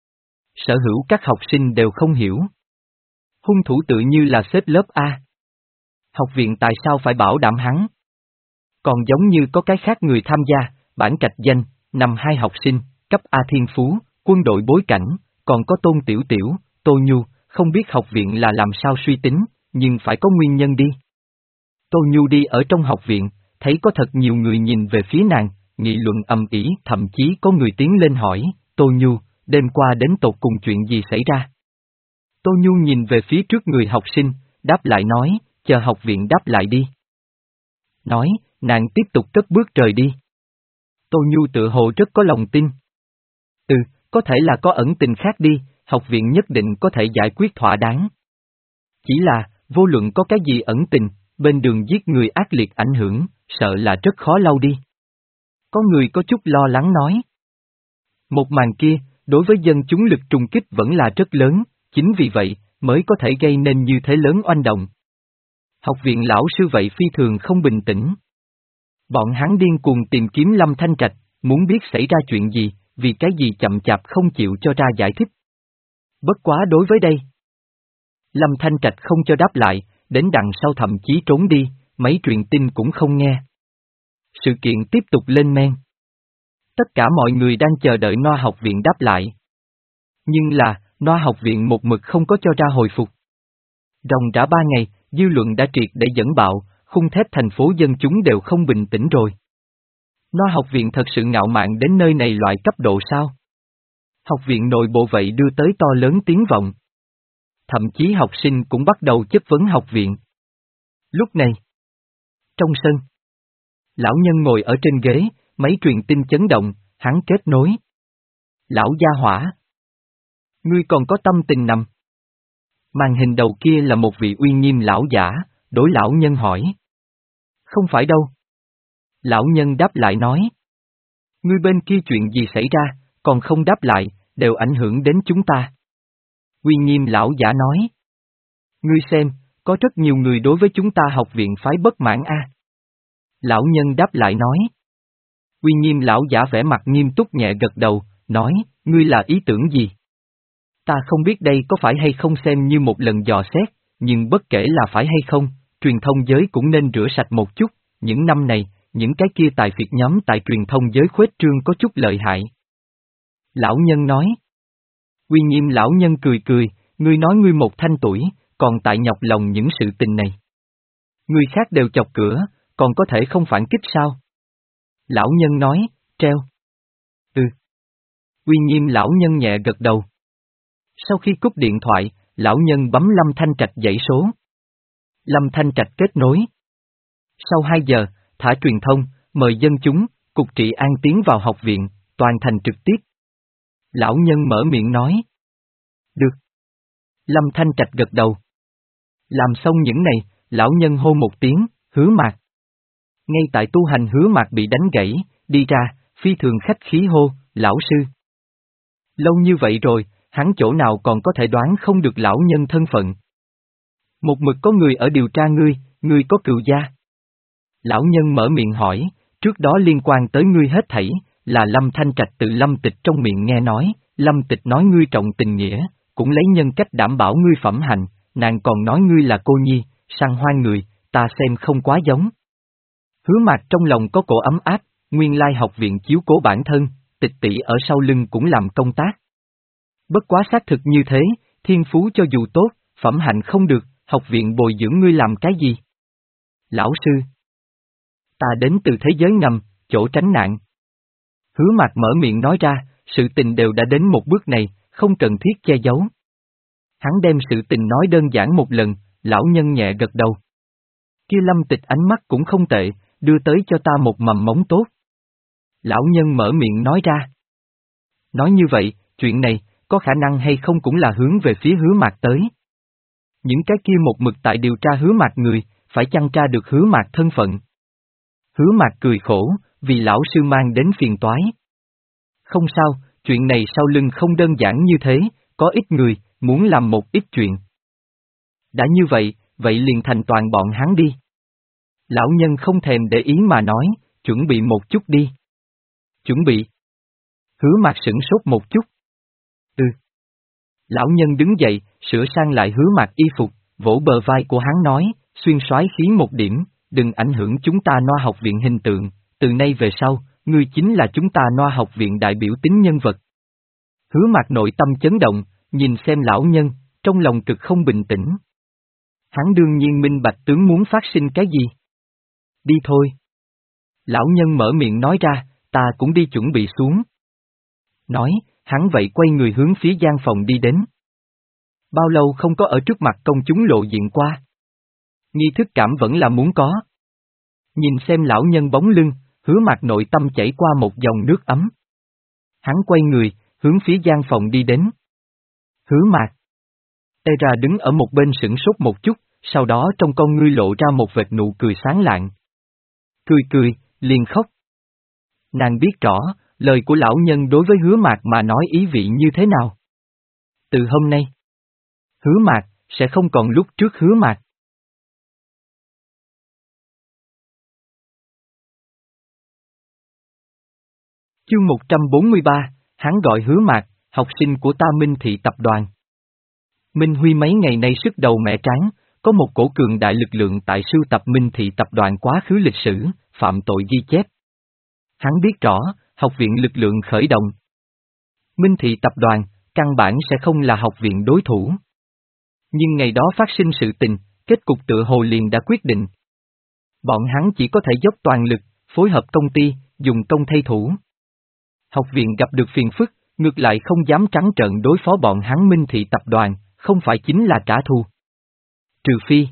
Sở hữu các học sinh đều không hiểu. Hung thủ tự như là xếp lớp A. Học viện tại sao phải bảo đảm hắn? Còn giống như có cái khác người tham gia, bản trạch danh, năm hai học sinh, cấp A thiên phú, quân đội bối cảnh, còn có Tôn Tiểu Tiểu, Tô Nhu, không biết học viện là làm sao suy tính, nhưng phải có nguyên nhân đi. Tô Nhu đi ở trong học viện, thấy có thật nhiều người nhìn về phía nàng, nghị luận ầm ĩ, thậm chí có người tiến lên hỏi, Tô Nhu, đêm qua đến tột cùng chuyện gì xảy ra? Tô Nhu nhìn về phía trước người học sinh, đáp lại nói, chờ học viện đáp lại đi. Nói, nàng tiếp tục cất bước rời đi. Tô Nhu tự hồ rất có lòng tin. Ừ, có thể là có ẩn tình khác đi, học viện nhất định có thể giải quyết thỏa đáng. Chỉ là, vô luận có cái gì ẩn tình, bên đường giết người ác liệt ảnh hưởng, sợ là rất khó lau đi. Có người có chút lo lắng nói. Một màn kia, đối với dân chúng lực trùng kích vẫn là rất lớn, chính vì vậy, mới có thể gây nên như thế lớn oanh động. Học viện lão sư vậy phi thường không bình tĩnh. Bọn hắn điên cuồng tìm kiếm Lâm Thanh Trạch, muốn biết xảy ra chuyện gì, vì cái gì chậm chạp không chịu cho ra giải thích. Bất quá đối với đây, Lâm Thanh Trạch không cho đáp lại, đến đằng sau thậm chí trốn đi, mấy truyền tin cũng không nghe. Sự kiện tiếp tục lên men. Tất cả mọi người đang chờ đợi Noa học viện đáp lại. Nhưng là, Noa học viện một mực không có cho ra hồi phục. Ròng rã ba ngày, dư luận đã triệt để dẫn bạo, khung thép thành phố dân chúng đều không bình tĩnh rồi. Noa học viện thật sự ngạo mạn đến nơi này loại cấp độ sao? Học viện nội bộ vậy đưa tới to lớn tiếng vọng. Thậm chí học sinh cũng bắt đầu chất vấn học viện. Lúc này, trong sân, lão nhân ngồi ở trên ghế, máy truyền tin chấn động, hắn kết nối. Lão gia hỏa. Ngươi còn có tâm tình nằm. Màn hình đầu kia là một vị uy nghiêm lão giả, đối lão nhân hỏi. Không phải đâu. Lão nhân đáp lại nói. Ngươi bên kia chuyện gì xảy ra, còn không đáp lại, đều ảnh hưởng đến chúng ta. Uy nghiêm lão giả nói. Ngươi xem, có rất nhiều người đối với chúng ta học viện phái bất mãn a. Lão nhân đáp lại nói. Uy nghiêm lão giả vẻ mặt nghiêm túc nhẹ gật đầu, nói, ngươi là ý tưởng gì? Ta không biết đây có phải hay không xem như một lần dò xét, nhưng bất kể là phải hay không, truyền thông giới cũng nên rửa sạch một chút, những năm này, những cái kia tài phiệt nhóm tại truyền thông giới khuếch trương có chút lợi hại. Lão nhân nói. Uy nghiêm lão nhân cười cười, ngươi nói ngươi một thanh tuổi, còn tại nhọc lòng những sự tình này. Người khác đều chọc cửa, còn có thể không phản kích sao? Lão nhân nói, treo. Ừ. Uy nghiêm lão nhân nhẹ gật đầu. Sau khi cúp điện thoại, lão nhân bấm Lâm Thanh Trạch dãy số. Lâm Thanh Trạch kết nối. Sau hai giờ, thả truyền thông, mời dân chúng, cục trị an tiến vào học viện, toàn thành trực tiếp. Lão nhân mở miệng nói. Được. Lâm Thanh Trạch gật đầu. Làm xong những này, lão nhân hô một tiếng, Hứa Mạc. Ngay tại tu hành Hứa Mạc bị đánh gãy, đi ra, phi thường khách khí hô, lão sư. Lâu như vậy rồi, hắn chỗ nào còn có thể đoán không được lão nhân thân phận. Một mực có người ở điều tra ngươi, ngươi có cựu gia. Lão nhân mở miệng hỏi, trước đó liên quan tới ngươi hết thảy, là Lâm Thanh Trạch từ Lâm Tịch trong miệng nghe nói, Lâm Tịch nói ngươi trọng tình nghĩa, cũng lấy nhân cách đảm bảo ngươi phẩm hành, nàng còn nói ngươi là cô nhi, săn hoan người, ta xem không quá giống. Hứa Mạc trong lòng có cổ ấm áp, nguyên lai học viện chiếu cố bản thân, Tịch tỷ ở sau lưng cũng làm công tác. Bất quá xác thực như thế, thiên phú cho dù tốt, phẩm hạnh không được, học viện bồi dưỡng ngươi làm cái gì? Lão sư. Ta đến từ thế giới ngầm, chỗ tránh nạn. Hứa Mạc mở miệng nói ra, sự tình đều đã đến một bước này, không cần thiết che giấu. Hắn đem sự tình nói đơn giản một lần, lão nhân nhẹ gật đầu. Kia Lâm Tịch ánh mắt cũng không tệ, đưa tới cho ta một mầm mống tốt. Lão nhân mở miệng nói ra. Nói như vậy, chuyện này, có khả năng hay không cũng là hướng về phía Hứa Mạc tới. Những cái kia một mực tại điều tra Hứa Mạc người, phải chăng tra được Hứa Mạc thân phận. Hứa Mạc cười khổ, vì lão sư mang đến phiền toái. Không sao, chuyện này sau lưng không đơn giản như thế, có ít người, muốn làm một ít chuyện. Đã như vậy, vậy liền thành toàn bọn hắn đi. Lão nhân không thèm để ý mà nói, chuẩn bị một chút đi. Chuẩn bị. Hứa Mạc sửng sốt một chút. Ừ. Lão nhân đứng dậy, sửa sang lại Hứa Mạc y phục, vỗ bờ vai của hắn nói, xuyên soái khí một điểm, đừng ảnh hưởng chúng ta Noa học viện hình tượng, từ nay về sau, ngươi chính là chúng ta Noa học viện đại biểu tính nhân vật. Hứa Mạc nội tâm chấn động, nhìn xem lão nhân, trong lòng cực không bình tĩnh. Hắn đương nhiên minh bạch tướng muốn phát sinh cái gì. Đi thôi. Lão nhân mở miệng nói ra, ta cũng đi chuẩn bị xuống. Nói, hắn vậy quay người hướng phía gian phòng đi đến. Bao lâu không có ở trước mặt công chúng lộ diện qua. Nghi thức cảm vẫn là muốn có. Nhìn xem lão nhân bóng lưng, Hứa Mạc nội tâm chảy qua một dòng nước ấm. Hắn quay người, hướng phía gian phòng đi đến. Hứa Mạc. Tê ra đứng ở một bên sửng sốt một chút, sau đó trong con ngươi lộ ra một vệt nụ cười sáng lạng. Cười cười, liền khóc. Nàng biết rõ, lời của lão nhân đối với Hứa Mạc mà nói ý vị như thế nào. Từ hôm nay, Hứa Mạc, sẽ không còn lúc trước Hứa Mạc. Chương một trăm bốn mươi ba, hắn gọi Hứa Mạc, học sinh của ta Minh Thị tập đoàn. Minh Huy mấy ngày nay sức đầu mẹ tráng, có một cổ cường đại lực lượng tại sưu tập Minh Thị tập đoàn quá khứ lịch sử, phạm tội ghi chép. Hắn biết rõ, học viện lực lượng khởi động. Minh Thị tập đoàn, căn bản sẽ không là học viện đối thủ. Nhưng ngày đó phát sinh sự tình, kết cục tựa hồ liền đã quyết định. Bọn hắn chỉ có thể dốc toàn lực, phối hợp công ty, dùng công thay thủ. Học viện gặp được phiền phức, ngược lại không dám trắng trợn đối phó bọn hắn Minh Thị tập đoàn, không phải chính là trả thù. Trừ phi,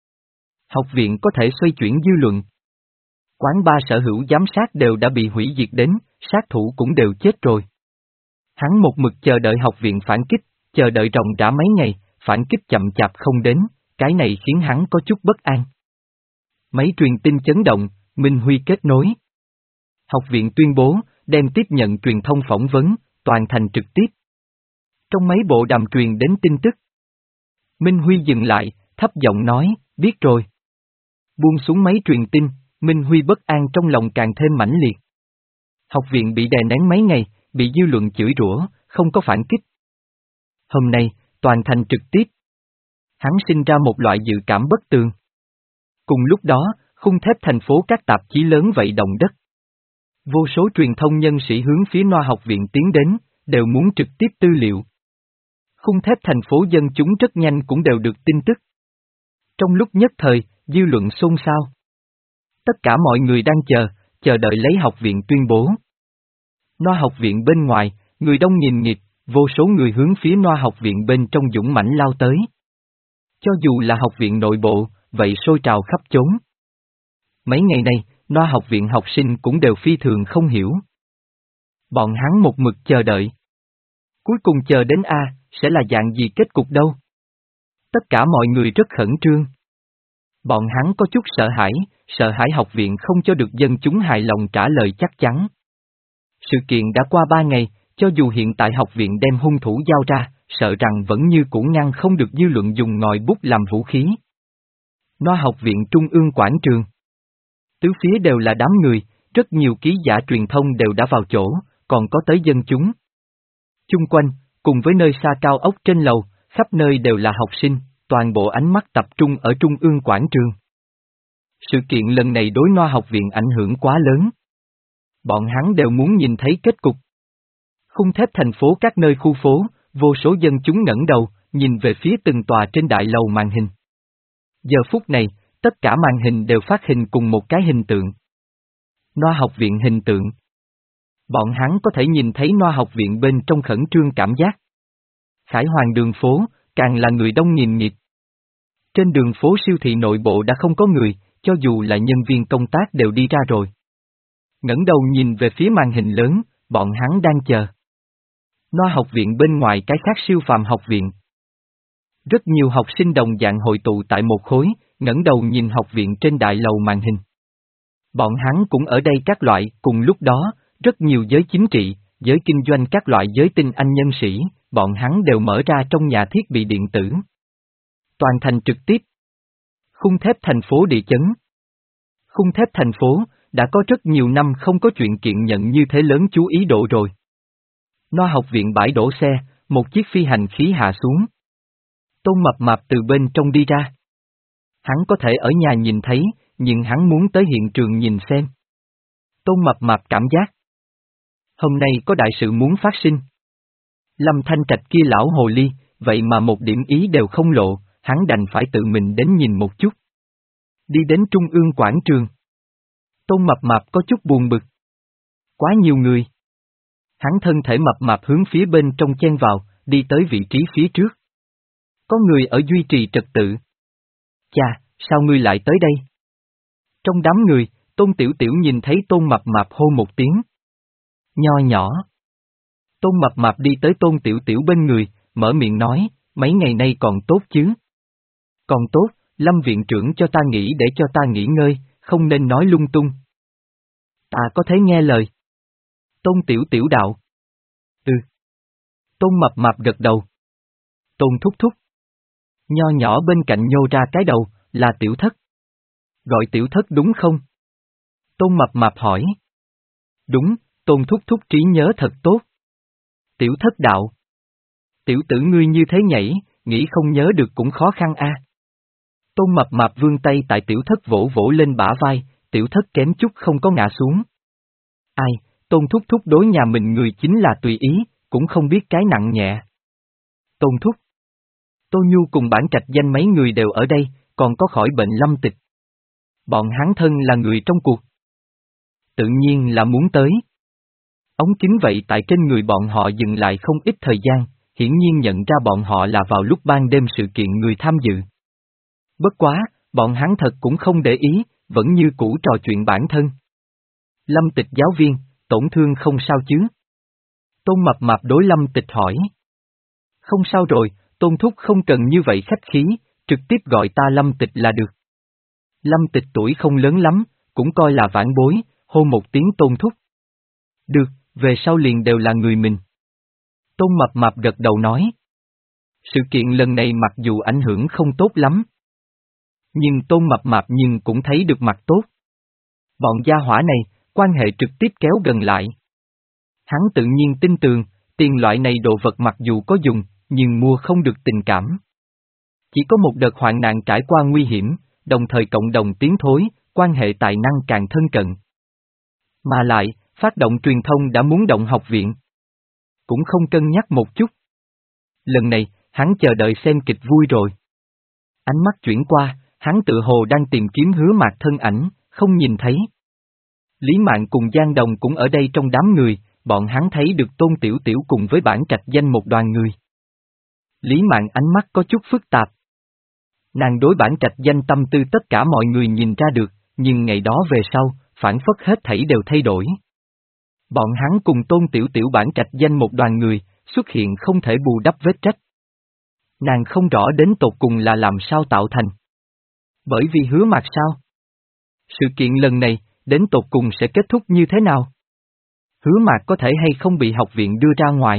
học viện có thể xoay chuyển dư luận. Quán ba sở hữu giám sát đều đã bị hủy diệt đến, sát thủ cũng đều chết rồi. Hắn một mực chờ đợi học viện phản kích, chờ đợi ròng rã mấy ngày, phản kích chậm chạp không đến, cái này khiến hắn có chút bất an. Máy truyền tin chấn động, Minh Huy kết nối. Học viện tuyên bố, đem tiếp nhận truyền thông phỏng vấn, toàn thành trực tiếp. Trong mấy bộ đàm truyền đến tin tức. Minh Huy dừng lại, thấp giọng nói, biết rồi. Buông xuống máy truyền tin, Minh Huy bất an trong lòng càng thêm mãnh liệt. Học viện bị đè nén mấy ngày, bị dư luận chửi rủa, không có phản kích. Hôm nay, toàn thành trực tiếp. Hắn sinh ra một loại dự cảm bất tường. Cùng lúc đó, khung thép thành phố các tạp chí lớn vậy động đất. Vô số truyền thông nhân sĩ hướng phía Noa học viện tiến đến, đều muốn trực tiếp tư liệu. Khung thép thành phố dân chúng rất nhanh cũng đều được tin tức. Trong lúc nhất thời, dư luận xôn xao. Tất cả mọi người đang chờ, chờ đợi lấy học viện tuyên bố. Noa học viện bên ngoài, người đông nghìn nghịt, vô số người hướng phía Noa học viện bên trong dũng mãnh lao tới. Cho dù là học viện nội bộ, vậy sôi trào khắp chốn. Mấy ngày nay, Noa học viện học sinh cũng đều phi thường không hiểu. Bọn hắn một mực chờ đợi. Cuối cùng chờ đến A, sẽ là dạng gì kết cục đâu? Tất cả mọi người rất khẩn trương. Bọn hắn có chút sợ hãi, sợ hãi học viện không cho được dân chúng hài lòng trả lời chắc chắn. Sự kiện đã qua ba ngày, cho dù hiện tại học viện đem hung thủ giao ra, sợ rằng vẫn như cũ ngăn không được dư luận dùng ngòi bút làm vũ khí. Noa học viện trung ương quảng trường. Tứ phía đều là đám người, rất nhiều ký giả truyền thông đều đã vào chỗ, còn có tới dân chúng. Chung quanh, cùng với nơi xa cao ốc trên lầu, khắp nơi đều là học sinh, toàn bộ ánh mắt tập trung ở trung ương quảng trường. Sự kiện lần này đối Noa học viện ảnh hưởng quá lớn. Bọn hắn đều muốn nhìn thấy kết cục. Khung thép thành phố các nơi khu phố, vô số dân chúng ngẩng đầu, nhìn về phía từng tòa trên đại lầu màn hình. Giờ phút này, tất cả màn hình đều phát hình cùng một cái hình tượng. Noa học viện hình tượng. Bọn hắn có thể nhìn thấy Noa học viện bên trong khẩn trương cảm giác. Khải Hoàng đường phố, càng là người đông nghìn nghịt. Trên đường phố siêu thị nội bộ đã không có người, cho dù là nhân viên công tác đều đi ra rồi. Ngẩng đầu nhìn về phía màn hình lớn, bọn hắn đang chờ. Noa học viện bên ngoài cái khác siêu phàm học viện. Rất nhiều học sinh đồng dạng hội tụ tại một khối, ngẩng đầu nhìn học viện trên đại lầu màn hình. Bọn hắn cũng ở đây các loại, cùng lúc đó, rất nhiều giới chính trị, giới kinh doanh các loại giới tinh anh nhân sĩ, bọn hắn đều mở ra trong nhà thiết bị điện tử. Toàn thành trực tiếp. Khung thép thành phố địa chấn. Khung thép thành phố, đã có rất nhiều năm không có chuyện kiện nhận như thế lớn chú ý độ rồi. Noa học viện bãi đổ xe, một chiếc phi hành khí hạ xuống. Tôn Mập Mạp từ bên trong đi ra. Hắn có thể ở nhà nhìn thấy, nhưng hắn muốn tới hiện trường nhìn xem. Tôn Mập Mạp cảm giác. Hôm nay có đại sự muốn phát sinh. Lâm Thanh Trạch kia lão hồ ly, vậy mà một điểm ý đều không lộ, hắn đành phải tự mình đến nhìn một chút. Đi đến trung ương quảng trường. Tôn Mập Mạp có chút buồn bực. Quá nhiều người. Hắn thân thể mập mạp hướng phía bên trong chen vào, đi tới vị trí phía trước. Có người ở duy trì trật tự. Chà, sao ngươi lại tới đây? Trong đám người, Tôn Tiểu Tiểu nhìn thấy Tôn Mập Mạp hô một tiếng. Nho nhỏ. Tôn Mập Mạp đi tới Tôn Tiểu Tiểu bên người, mở miệng nói, mấy ngày nay còn tốt chứ? Còn tốt, Lâm viện trưởng cho ta nghỉ để cho ta nghỉ ngơi, không nên nói lung tung. Ta có thể nghe lời. Tôn Tiểu Tiểu đạo. Ừ. Tôn Mập Mạp gật đầu. Tôn thúc thúc. Nho nhỏ bên cạnh nhô ra cái đầu, là Tiểu Thất. Gọi Tiểu Thất đúng không? Tôn Mập Mạp hỏi. Đúng, Tôn thúc thúc trí nhớ thật tốt. Tiểu Thất đạo. Tiểu tử ngươi như thế nhảy, nghĩ không nhớ được cũng khó khăn a. Tôn Mập Mạp vươn tay tại Tiểu Thất vỗ vỗ lên bả vai, Tiểu Thất kém chút không có ngã xuống. Ai, Tôn Thúc Thúc đối nhà mình người chính là tùy ý, cũng không biết cái nặng nhẹ. Tôn Thúc. Tô Nhu cùng Bản Trạch Danh mấy người đều ở đây, còn có khỏi bệnh Lâm Tịch. Bọn hắn thân là người trong cuộc. Tự nhiên là muốn tới. Ống kính vậy tại trên người bọn họ dừng lại không ít thời gian, hiển nhiên nhận ra bọn họ là vào lúc ban đêm sự kiện người tham dự. Bất quá, bọn hắn thật cũng không để ý, vẫn như cũ trò chuyện bản thân. Lâm Tịch giáo viên, tổn thương không sao chứ? Tôn Mập Mạp đối Lâm Tịch hỏi. Không sao rồi, Tôn Thúc không cần như vậy khách khí, trực tiếp gọi ta Lâm Tịch là được. Lâm Tịch tuổi không lớn lắm, cũng coi là vãn bối, hô một tiếng Tôn Thúc. Được, về sau liền đều là người mình. Tôn Mập Mạp gật đầu nói. Sự kiện lần này mặc dù ảnh hưởng không tốt lắm. Nhưng Tôn Mập Mạp nhưng cũng thấy được mặt tốt. Bọn gia hỏa này, quan hệ trực tiếp kéo gần lại. Hắn tự nhiên tin tưởng, tiền loại này đồ vật mặc dù có dùng, nhưng mua không được tình cảm. Chỉ có một đợt hoạn nạn trải qua nguy hiểm, đồng thời cộng đồng tiến thối, quan hệ tài năng càng thân cận. Mà lại, phát động truyền thông đã muốn động học viện. Cũng không cân nhắc một chút. Lần này, hắn chờ đợi xem kịch vui rồi. Ánh mắt chuyển qua, hắn tự hồ đang tìm kiếm Hứa Mạc thân ảnh, không nhìn thấy. Lý Mạn cùng Giang Đồng cũng ở đây trong đám người, bọn hắn thấy được Tôn Tiểu Tiểu cùng với Bản Trạch Danh một đoàn người. Lý Mạn ánh mắt có chút phức tạp. Nàng đối Bản Trạch Danh tâm tư tất cả mọi người nhìn ra được, nhưng ngày đó về sau, phản phất hết thảy đều thay đổi. Bọn hắn cùng Tôn Tiểu Tiểu Bản Trạch Danh một đoàn người, xuất hiện không thể bù đắp vết trách. Nàng không rõ đến tột cùng là làm sao tạo thành. Bởi vì Hứa Mạc sao? Sự kiện lần này, đến tột cùng sẽ kết thúc như thế nào? Hứa Mạc có thể hay không bị học viện đưa ra ngoài?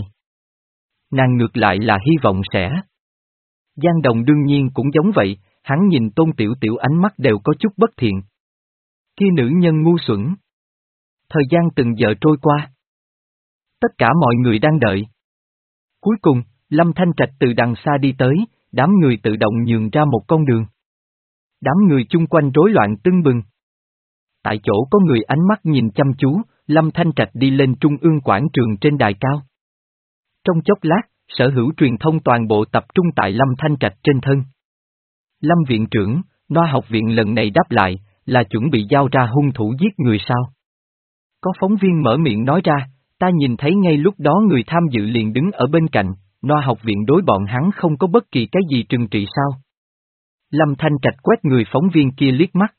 Nàng ngược lại là hy vọng sẽ. Giang Đồng đương nhiên cũng giống vậy, hắn nhìn Tôn Tiểu Tiểu ánh mắt đều có chút bất thiện. Kia nữ nhân ngu xuẩn. Thời gian từng giờ trôi qua. Tất cả mọi người đang đợi. Cuối cùng, Lâm Thanh Trạch từ đằng xa đi tới, đám người tự động nhường ra một con đường. Đám người chung quanh rối loạn tưng bừng. Tại chỗ có người ánh mắt nhìn chăm chú, Lâm Thanh Trạch đi lên trung ương quảng trường trên đài cao. Trong chốc lát, sở hữu truyền thông toàn bộ tập trung tại Lâm Thanh Trạch trên thân. Lâm viện trưởng, Noa học viện lần này đáp lại, là chuẩn bị giao ra hung thủ giết người sao? Có phóng viên mở miệng nói ra, ta nhìn thấy ngay lúc đó người tham dự liền đứng ở bên cạnh, Noa học viện đối bọn hắn không có bất kỳ cái gì trừng trị sao? Lâm Thanh Trạch quét người phóng viên kia liếc mắt.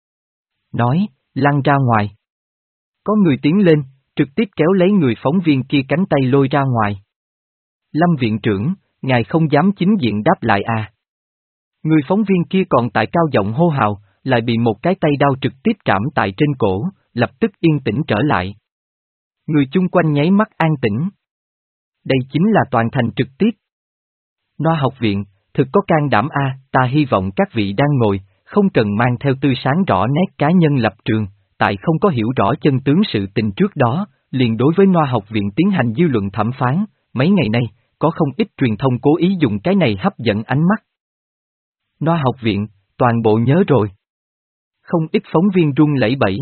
Nói, lăn ra ngoài. Có người tiến lên, trực tiếp kéo lấy người phóng viên kia cánh tay lôi ra ngoài. Lâm viện trưởng, ngài không dám chính diện đáp lại à? Người phóng viên kia còn tại cao giọng hô hào, lại bị một cái tay đao trực tiếp trảm tại trên cổ, lập tức yên tĩnh trở lại. Người chung quanh nháy mắt an tĩnh. Đây chính là toàn thành trực tiếp. Noa học viện, thực có can đảm a, ta hy vọng các vị đang ngồi, không cần mang theo tư sáng rõ nét cá nhân lập trường, tại không có hiểu rõ chân tướng sự tình trước đó, liền đối với Noa học viện tiến hành dư luận thẩm phán, mấy ngày nay, có không ít truyền thông cố ý dùng cái này hấp dẫn ánh mắt. Noa học viện, toàn bộ nhớ rồi. Không ít phóng viên run lẩy bẩy.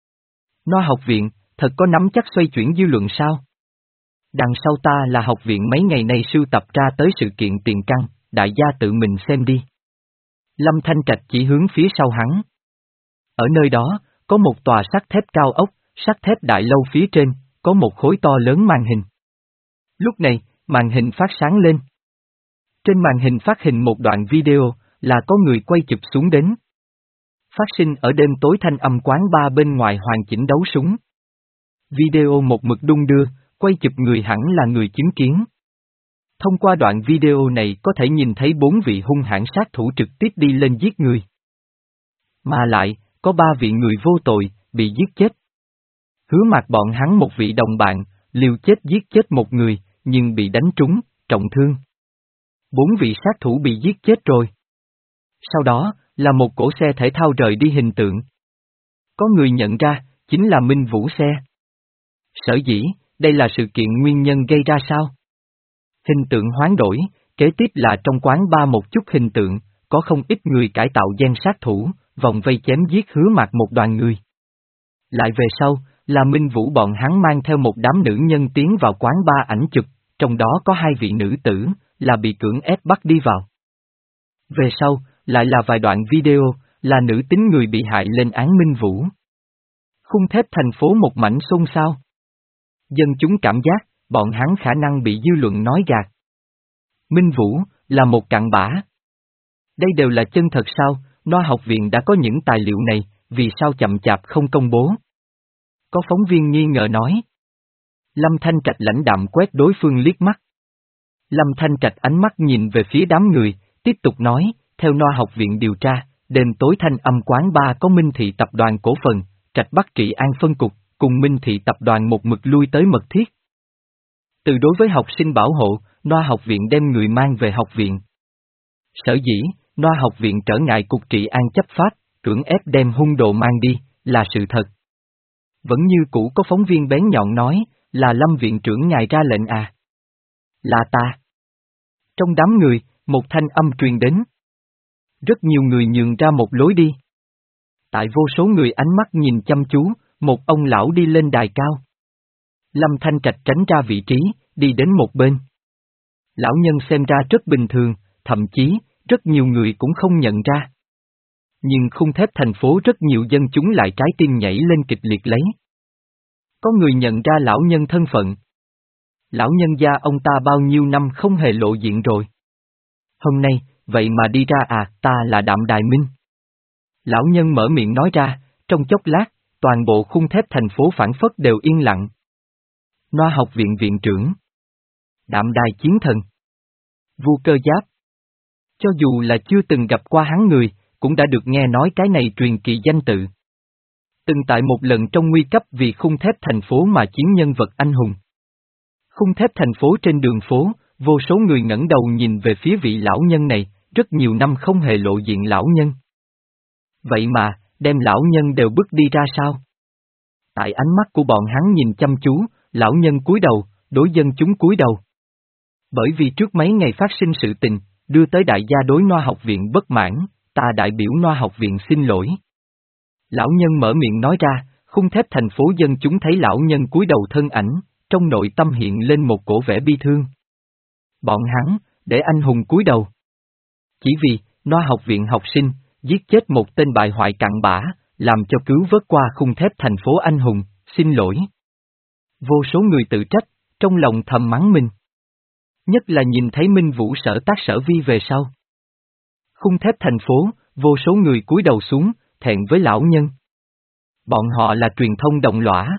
Noa học viện, thật có nắm chắc xoay chuyển dư luận sao? Đằng sau ta là học viện mấy ngày nay sưu tập ra tới sự kiện tiền căn, đại gia tự mình xem đi. Lâm Thanh Trạch chỉ hướng phía sau hắn. Ở nơi đó, có một tòa sắt thép cao ốc, sắt thép đại lâu phía trên, có một khối to lớn màn hình. Lúc này, màn hình phát sáng lên. Trên màn hình phát hình một đoạn video, là có người quay chụp xuống đến. Phát sinh ở đêm tối thanh âm quán ba bên ngoài hoàn chỉnh đấu súng. Video một mực đung đưa, quay chụp người hẳn là người chứng kiến. Thông qua đoạn video này có thể nhìn thấy bốn vị hung hãn sát thủ trực tiếp đi lên giết người. Mà lại, có ba vị người vô tội, bị giết chết. Hứa Mạc bọn hắn một vị đồng bạn, liều chết giết chết một người, nhưng bị đánh trúng, trọng thương. Bốn vị sát thủ bị giết chết rồi. Sau đó, là một cỗ xe thể thao rời đi hình tượng. Có người nhận ra, chính là Minh Vũ xe. Sở dĩ, đây là sự kiện nguyên nhân gây ra sao? Hình tượng hoán đổi, kế tiếp là trong quán ba một chút hình tượng, có không ít người cải tạo gian sát thủ, vòng vây chém giết Hứa Mạc một đoàn người. Lại về sau, là Minh Vũ bọn hắn mang theo một đám nữ nhân tiến vào quán bar ảnh chụp, trong đó có hai vị nữ tử, là bị cưỡng ép bắt đi vào. Về sau, lại là vài đoạn video, là nữ tính người bị hại lên án Minh Vũ. Khung thép thành phố một mảnh xôn xao. Dân chúng cảm giác, bọn hắn khả năng bị dư luận nói gạt. Minh Vũ, là một cặn bã. Đây đều là chân thật sao, Noa học viện đã có những tài liệu này, vì sao chậm chạp không công bố? Có phóng viên nghi ngờ nói. Lâm Thanh Trạch lãnh đạm quét đối phương liếc mắt. Lâm Thanh Trạch ánh mắt nhìn về phía đám người, tiếp tục nói, theo Noa học viện điều tra, đêm tối Thanh Âm quán bar có Minh Thị tập đoàn cổ phần, Trạch Bắc Trị An phân cục, cùng Minh Thị tập đoàn một mực lui tới mật thiết. Từ đối với học sinh bảo hộ, Noa học viện đem người mang về học viện. Sở dĩ, Noa học viện trở ngại cục trị an chấp pháp, cưỡng ép đem hung đồ mang đi, là sự thật. Vẫn như cũ có phóng viên bén nhọn nói, là Lâm viện trưởng ngài ra lệnh à? Là ta. Trong đám người, một thanh âm truyền đến. Rất nhiều người nhường ra một lối đi. Tại vô số người ánh mắt nhìn chăm chú, một ông lão đi lên đài cao. Lâm Thanh Trạch tránh ra vị trí, đi đến một bên. Lão nhân xem ra rất bình thường, thậm chí, rất nhiều người cũng không nhận ra. Nhưng khung thép thành phố rất nhiều dân chúng lại trái tim nhảy lên kịch liệt lấy. Có người nhận ra lão nhân thân phận. Lão nhân gia ông ta bao nhiêu năm không hề lộ diện rồi. Hôm nay, vậy mà đi ra à, ta là Đạm Đài Minh. Lão nhân mở miệng nói ra, trong chốc lát, toàn bộ khung thép thành phố phản phất đều yên lặng. Noa học viện viện trưởng. Đạm Đài chiến thần. Vu Cơ Giáp. Cho dù là chưa từng gặp qua hắn người, cũng đã được nghe nói cái này truyền kỳ danh tự. Từng tại một lần trong nguy cấp vì khung thép thành phố mà chiến nhân vật anh hùng. Khung thép thành phố trên đường phố, vô số người ngẩng đầu nhìn về phía vị lão nhân này, rất nhiều năm không hề lộ diện lão nhân. Vậy mà, đem lão nhân đều bước đi ra sao? Tại ánh mắt của bọn hắn nhìn chăm chú, lão nhân cúi đầu, đối dân chúng cúi đầu. Bởi vì trước mấy ngày phát sinh sự tình, đưa tới đại gia đối Noa học viện bất mãn, ta đại biểu Noa học viện xin lỗi. Lão nhân mở miệng nói ra, khung thép thành phố dân chúng thấy lão nhân cúi đầu thân ảnh, trong nội tâm hiện lên một cổ vẻ bi thương. Bọn hắn, để anh hùng cúi đầu. Chỉ vì, Noa học viện học sinh, giết chết một tên bại hoại cặn bã, làm cho cứu vớt qua khung thép thành phố anh hùng, xin lỗi. Vô số người tự trách, trong lòng thầm mắng mình. Nhất là nhìn thấy Minh Vũ sở tác sở vi về sau. Khung thép thành phố, vô số người cúi đầu xuống, thẹn với lão nhân. Bọn họ là truyền thông đồng lõa.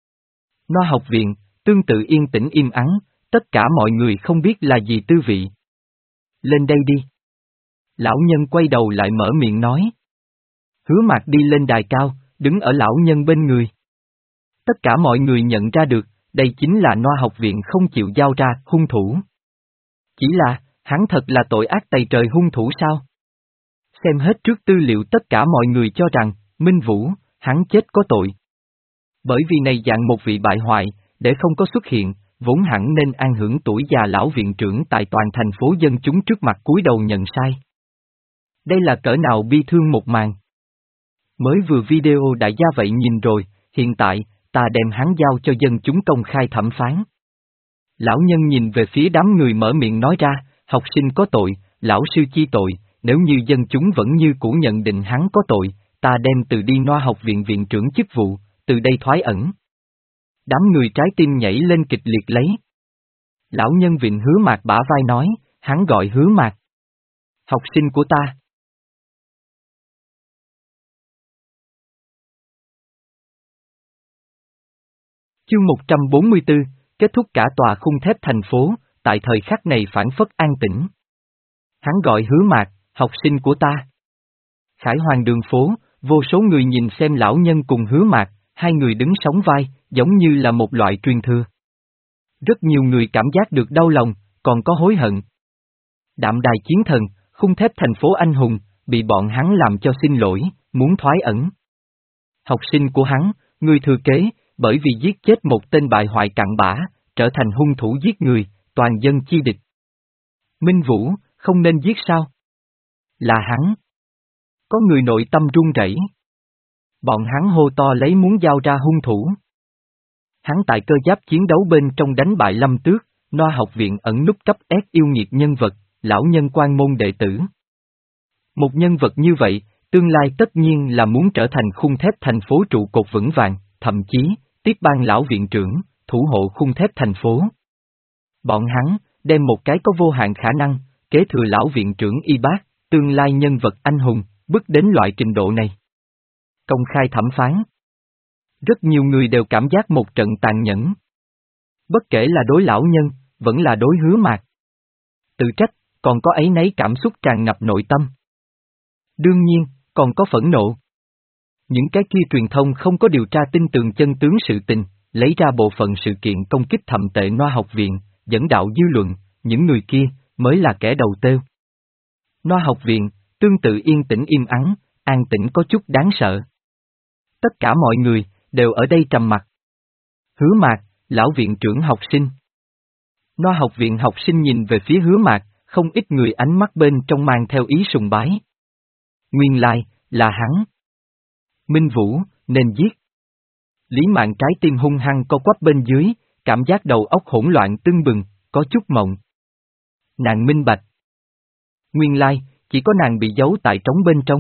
Noa học viện, tương tự yên tĩnh im ắng, tất cả mọi người không biết là gì tư vị. Lên đây đi. Lão nhân quay đầu lại mở miệng nói. Hứa Mạc đi lên đài cao, đứng ở lão nhân bên người. Tất cả mọi người nhận ra được, đây chính là Noa học viện không chịu giao ra hung thủ. Chỉ là, hắn thật là tội ác tày trời hung thủ sao? Xem hết trước tư liệu tất cả mọi người cho rằng, Minh Vũ, hắn chết có tội. Bởi vì này dạng một vị bại hoại, để không có xuất hiện, vốn hẳn nên an hưởng tuổi già lão viện trưởng tại toàn thành phố dân chúng trước mặt cúi đầu nhận sai. Đây là cỡ nào bi thương một màn. Mới vừa video đại gia vậy nhìn rồi, hiện tại, ta đem hắn giao cho dân chúng công khai thẩm phán. Lão nhân nhìn về phía đám người mở miệng nói ra, học sinh có tội, lão sư chi tội, nếu như dân chúng vẫn như cũ nhận định hắn có tội, ta đem từ đi Noa học viện viện trưởng chức vụ, từ đây thoái ẩn. Đám người trái tim nhảy lên kịch liệt lấy. Lão nhân vịn Hứa Mạc bả vai nói, hắn gọi Hứa Mạc. Học sinh của ta. Chương một trăm bốn mươi tư, kết thúc cả tòa khung thép thành phố, tại thời khắc này phản phất an tĩnh. Hắn gọi Hứa Mạc, học sinh của ta. Khải Hoàng đường phố, vô số người nhìn xem lão nhân cùng Hứa Mạc, hai người đứng sóng vai, giống như là một loại truyền thừa. Rất nhiều người cảm giác được đau lòng, còn có hối hận. Đạm Đài chiến thần, khung thép thành phố anh hùng, bị bọn hắn làm cho xin lỗi, muốn thoái ẩn. Học sinh của hắn, người thừa kế, bởi vì giết chết một tên bại hoại cặn bã, trở thành hung thủ giết người, toàn dân chi địch. Minh Vũ, không nên giết sao? Là hắn. Có người nội tâm run rẩy. Bọn hắn hô to lấy muốn giao ra hung thủ. Hắn tại cơ giáp chiến đấu bên trong đánh bại Lâm Tước, Noa học viện ẩn núp cấp S yêu nghiệt nhân vật, lão nhân quan môn đệ tử. Một nhân vật như vậy, tương lai tất nhiên là muốn trở thành khung thép thành phố trụ cột vững vàng, thậm chí, tiếp ban lão viện trưởng, thủ hộ khung thép thành phố. Bọn hắn, đem một cái có vô hạn khả năng, kế thừa lão viện trưởng y bác, tương lai nhân vật anh hùng, bước đến loại trình độ này. Công khai thẩm phán. Rất nhiều người đều cảm giác một trận tàn nhẫn. Bất kể là đối lão nhân, vẫn là đối Hứa Mạc. Tự trách, còn có áy náy cảm xúc tràn ngập nội tâm. Đương nhiên, còn có phẫn nộ. Những cái kia truyền thông không có điều tra tin tường chân tướng sự tình, lấy ra bộ phận sự kiện công kích thậm tệ Noa học viện, dẫn đạo dư luận, những người kia, mới là kẻ đầu têu. Noa học viện, tương tự yên tĩnh im ắng, an tĩnh có chút đáng sợ. Tất cả mọi người, đều ở đây trầm mặc. Hứa Mạc, lão viện trưởng học sinh. Noa học viện học sinh nhìn về phía Hứa Mạc, không ít người ánh mắt bên trong mang theo ý sùng bái. Nguyên lai, là hắn. Minh Vũ, nên giết. Lý Mạn trái tim hung hăng co quắp bên dưới, cảm giác đầu óc hỗn loạn tưng bừng, có chút mộng. Nàng minh bạch. Nguyên lai, chỉ có nàng bị giấu tại trống bên trong.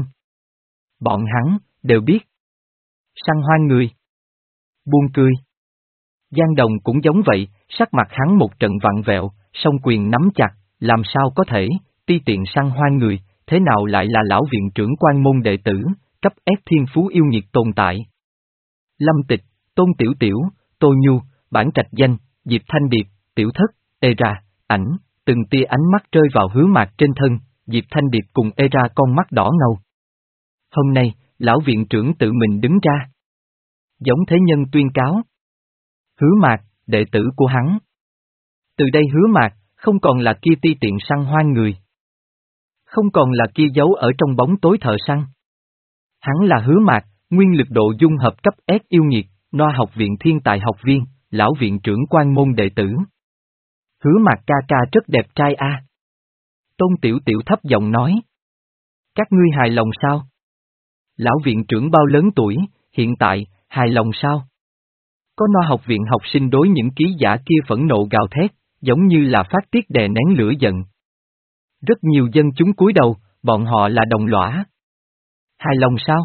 Bọn hắn, đều biết. Săn hoang người. Buông cười. Giang Đồng cũng giống vậy, sắc mặt hắn một trận vặn vẹo, song quyền nắm chặt, làm sao có thể, ti tiện săn hoang người, thế nào lại là lão viện trưởng quan môn đệ tử, cấp S thiên phú yêu nghiệt tồn tại. Lâm Tịch, Tôn Tiểu Tiểu, Tô Nhu, Bản Trạch Danh, Diệp Thanh Điệp, Tiểu Thất, Era, ảnh, từng tia ánh mắt rơi vào Hứa Mạc trên thân, Diệp Thanh Điệp cùng Era con mắt đỏ ngầu. Hôm nay, lão viện trưởng tự mình đứng ra. Giống thế nhân tuyên cáo. Hứa Mạc, đệ tử của hắn. Từ đây Hứa Mạc, không còn là kia ti tiện săn hoang người. Không còn là kia giấu ở trong bóng tối thợ săn. Hắn là Hứa Mạc, nguyên lực độ dung hợp cấp S yêu nghiệt, Noa học viện thiên tài học viên, lão viện trưởng quan môn đệ tử. Hứa Mạc ca ca rất đẹp trai a. Tôn Tiểu Tiểu thấp giọng nói. Các ngươi hài lòng sao? Lão viện trưởng bao lớn tuổi, hiện tại, hài lòng sao? Có Noa học viện học sinh đối những ký giả kia phẫn nộ gào thét, giống như là phát tiết đè nén lửa giận. Rất nhiều dân chúng cúi đầu, bọn họ là đồng lõa. Hài lòng sao?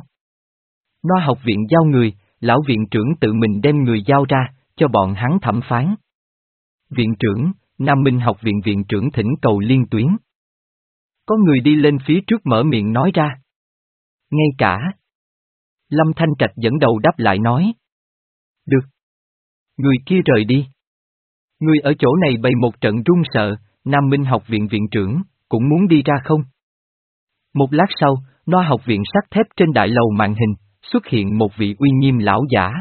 Noa học viện giao người, lão viện trưởng tự mình đem người giao ra, cho bọn hắn thẩm phán. Viện trưởng, Nam Minh học viện viện trưởng thỉnh cầu liên tuyến. Có người đi lên phía trước mở miệng nói ra. Ngay cả. Lâm Thanh Trạch dẫn đầu đáp lại nói. Được. Người kia rời đi. Người ở chỗ này bày một trận run sợ, Nam Minh học viện viện trưởng, cũng muốn đi ra không? Một lát sau, Noa học viện sắt thép trên đại lầu màn hình, xuất hiện một vị uy nghiêm lão giả.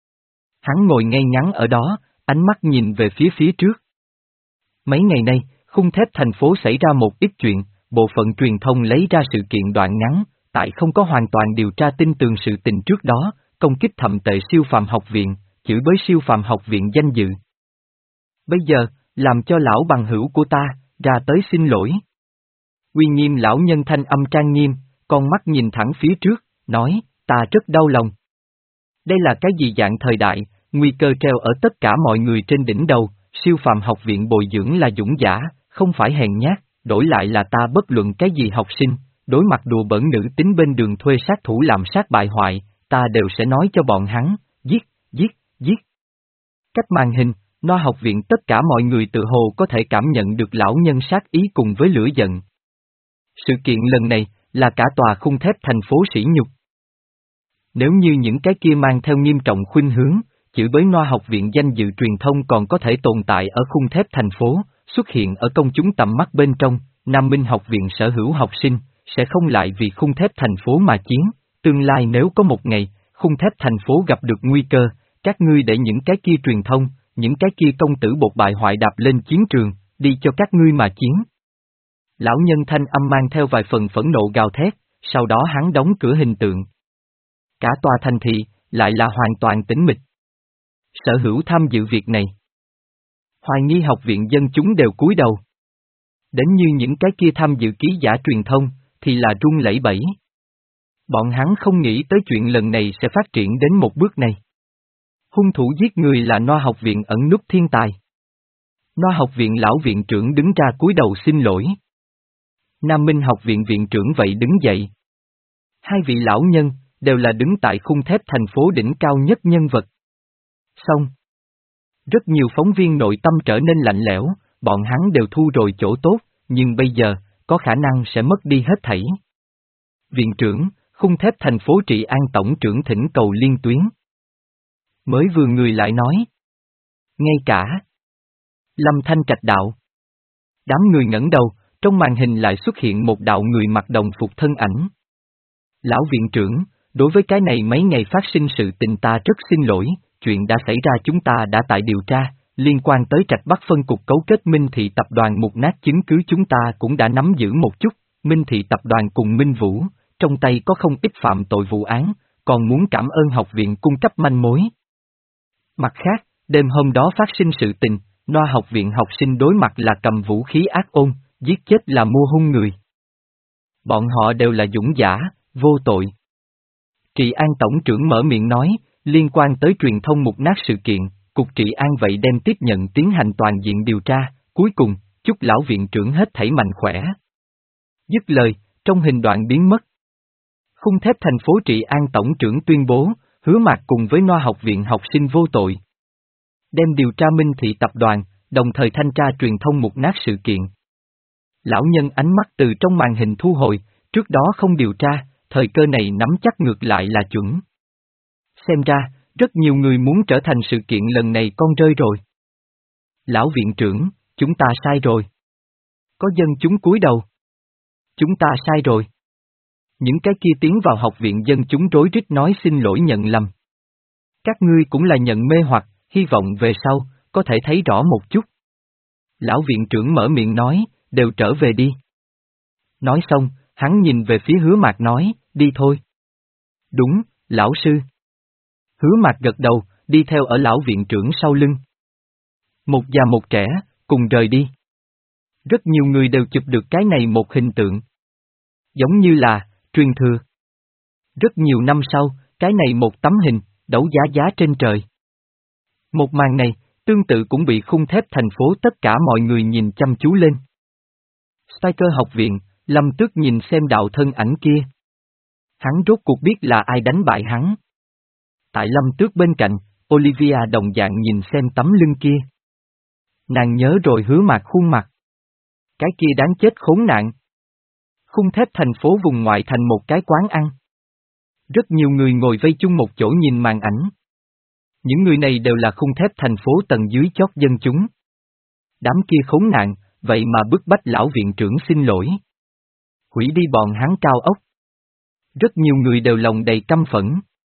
Hắn ngồi ngay ngắn ở đó, ánh mắt nhìn về phía phía trước. Mấy ngày nay, khung thép thành phố xảy ra một ít chuyện, bộ phận truyền thông lấy ra sự kiện đoạn ngắn, tại không có hoàn toàn điều tra tin tường sự tình trước đó, công kích thậm tệ siêu phàm học viện, chửi bới siêu phàm học viện danh dự. Bây giờ, làm cho lão bằng hữu của ta, ra tới xin lỗi. Uy nghiêm lão nhân thanh âm trang nghiêm, con mắt nhìn thẳng phía trước, nói, ta rất đau lòng. Đây là cái gì dạng thời đại, nguy cơ treo ở tất cả mọi người trên đỉnh đầu, siêu phàm học viện bồi dưỡng là dũng giả, không phải hèn nhát, đổi lại là ta bất luận cái gì học sinh, đối mặt đùa bẩn nữ tính bên đường thuê sát thủ làm sát bại hoại, ta đều sẽ nói cho bọn hắn, giết, giết, giết. Cách màn hình, Noa học viện tất cả mọi người tự hồ có thể cảm nhận được lão nhân sát ý cùng với lửa giận. Sự kiện lần này, là cả tòa khung thép thành phố sỉ nhục. Nếu như những cái kia mang theo nghiêm trọng khuynh hướng, chửi bới Noa học viện danh dự truyền thông còn có thể tồn tại ở khung thép thành phố, xuất hiện ở công chúng tầm mắt bên trong, Nam Minh học viện sở hữu học sinh, sẽ không lại vì khung thép thành phố mà chiến, tương lai nếu có một ngày, khung thép thành phố gặp được nguy cơ, các ngươi để những cái kia truyền thông, những cái kia công tử bột bại hoại đạp lên chiến trường, đi cho các ngươi mà chiến. Lão nhân thanh âm mang theo vài phần phẫn nộ gào thét, sau đó hắn đóng cửa hình tượng. Cả tòa thành thị, lại là hoàn toàn tĩnh mịch. Sở hữu tham dự việc này. Hoài nghi học viện dân chúng đều cúi đầu. Đến như những cái kia tham dự ký giả truyền thông, thì là run lẩy bẩy. Bọn hắn không nghĩ tới chuyện lần này sẽ phát triển đến một bước này. Hung thủ giết người là Noa học viện ẩn núp thiên tài. Noa học viện lão viện trưởng đứng ra cúi đầu xin lỗi. Nam Minh học viện viện trưởng vậy đứng dậy. Hai vị lão nhân, đều là đứng tại khung thép thành phố đỉnh cao nhất nhân vật. Xong. Rất nhiều phóng viên nội tâm trở nên lạnh lẽo, bọn hắn đều thu rồi chỗ tốt, nhưng bây giờ, có khả năng sẽ mất đi hết thảy. Viện trưởng, khung thép thành phố Trị An tổng trưởng thỉnh cầu liên tuyến. Mới vừa người lại nói. Ngay cả. Lâm Thanh Trạch đạo. Đám người ngẩng đầu, trong màn hình lại xuất hiện một đạo người mặc đồng phục thân ảnh. Lão viện trưởng, đối với cái này mấy ngày phát sinh sự tình ta rất xin lỗi, chuyện đã xảy ra chúng ta đã tại điều tra, liên quan tới Trạch Bắc phân cục cấu kết Minh Thị tập đoàn mục nát chứng cứ chúng ta cũng đã nắm giữ một chút, Minh Thị tập đoàn cùng Minh Vũ, trong tay có không ít phạm tội vụ án, còn muốn cảm ơn học viện cung cấp manh mối. Mặt khác, đêm hôm đó phát sinh sự tình, Noa học viện học sinh đối mặt là cầm vũ khí ác ôn, giết chết là mua hung người. Bọn họ đều là dũng giả, vô tội. Trị An tổng trưởng mở miệng nói, liên quan tới truyền thông mục nát sự kiện, cục Trị An vậy đem tiếp nhận tiến hành toàn diện điều tra, cuối cùng, chúc lão viện trưởng hết thảy mạnh khỏe. Dứt lời, trong hình đoạn biến mất. Khung thép thành phố Trị An tổng trưởng tuyên bố, Hứa Mạc cùng với Noa học viện học sinh vô tội. Đem điều tra Minh Thị tập đoàn, đồng thời thanh tra truyền thông mục nát sự kiện. Lão nhân ánh mắt từ trong màn hình thu hồi, trước đó không điều tra, thời cơ này nắm chắc ngược lại là chuẩn. Xem ra, rất nhiều người muốn trở thành sự kiện lần này con rơi rồi. Lão viện trưởng, chúng ta sai rồi. Có dân chúng cúi đầu. Chúng ta sai rồi. Những cái kia tiến vào học viện dân chúng rối rít nói xin lỗi nhận lầm. Các ngươi cũng là nhận mê hoặc, hy vọng về sau, có thể thấy rõ một chút. Lão viện trưởng mở miệng nói, đều trở về đi. Nói xong, hắn nhìn về phía Hứa Mạc nói, đi thôi. Đúng, lão sư. Hứa Mạc gật đầu, đi theo ở lão viện trưởng sau lưng. Một già một trẻ, cùng rời đi. Rất nhiều người đều chụp được cái này một hình tượng. Giống như là, truyền thừa. Rất nhiều năm sau, cái này một tấm hình, đấu giá giá trên trời. Một màn này, tương tự cũng bị khung thép thành phố tất cả mọi người nhìn chăm chú lên. Spiker học viện, Lâm Tước nhìn xem đạo thân ảnh kia. Hắn rốt cuộc biết là ai đánh bại hắn. Tại Lâm Tước bên cạnh, Olivia đồng dạng nhìn xem tấm lưng kia. Nàng nhớ rồi Hứa Mạc khuôn mặt. Cái kia đáng chết khốn nạn. Khung thép thành phố vùng ngoại thành một cái quán ăn. Rất nhiều người ngồi vây chung một chỗ nhìn màn ảnh. Những người này đều là khung thép thành phố tầng dưới chót dân chúng. Đám kia khốn nạn, vậy mà bức bách lão viện trưởng xin lỗi. Hủy đi bọn hắn cao ốc. Rất nhiều người đều lòng đầy căm phẫn.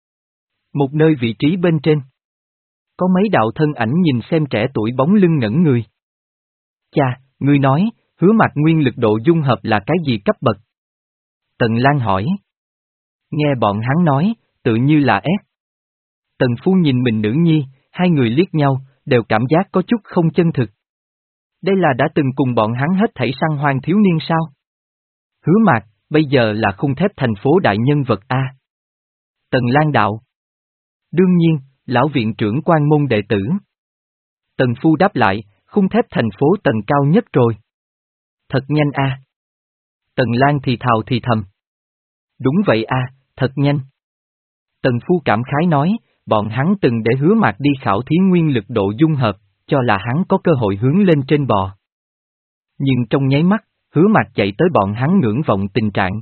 Một nơi vị trí bên trên. Có mấy đạo thân ảnh nhìn xem trẻ tuổi bóng lưng ngẩn người. Cha, ngươi nói, Hứa Mạc nguyên lực độ dung hợp là cái gì cấp bậc? Tần Lan hỏi. Nghe bọn hắn nói, tự như là S. Tần Phu nhìn mình nữ nhi, hai người liếc nhau, đều cảm giác có chút không chân thực. Đây là đã từng cùng bọn hắn hết thảy săn hoang thiếu niên sao? Hứa Mạc, bây giờ là khung thép thành phố đại nhân vật A. Tần Lan đạo. Đương nhiên, lão viện trưởng quan môn đệ tử. Tần Phu đáp lại, khung thép thành phố tầng cao nhất rồi. Thật nhanh A. Tần Lan thì thào thì thầm. Đúng vậy A, thật nhanh. Tần Phu cảm khái nói, bọn hắn từng để Hứa Mạc đi khảo thí nguyên lực độ dung hợp, cho là hắn có cơ hội hướng lên trên bò. Nhưng trong nháy mắt, Hứa Mạc chạy tới bọn hắn ngưỡng vọng tình trạng.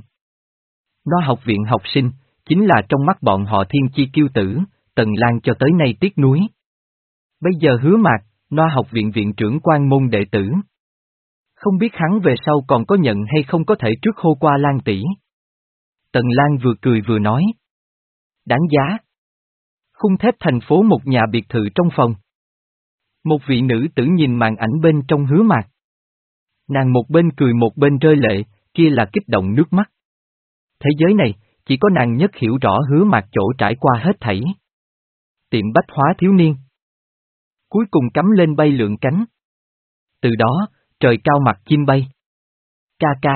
Nó học viện học sinh, chính là trong mắt bọn họ thiên chi kiêu tử, Tần Lan cho tới nay tiếc nuối. Bây giờ Hứa Mạc, nó học viện viện trưởng quan môn đệ tử. Không biết hắn về sau còn có nhận hay không có thể trước hô qua Lan tỷ. Tần Lan vừa cười vừa nói. Đáng giá. Khung thép thành phố một nhà biệt thự trong phòng. Một vị nữ tử nhìn màn ảnh bên trong Hứa Mạc. Nàng một bên cười một bên rơi lệ, kia là kích động nước mắt. Thế giới này, chỉ có nàng nhất hiểu rõ Hứa Mạc chỗ trải qua hết thảy. Tiệm bách hóa thiếu niên. Cuối cùng cắm lên bay lượn cánh. Từ đó, trời cao mặt chim bay. Ca ca.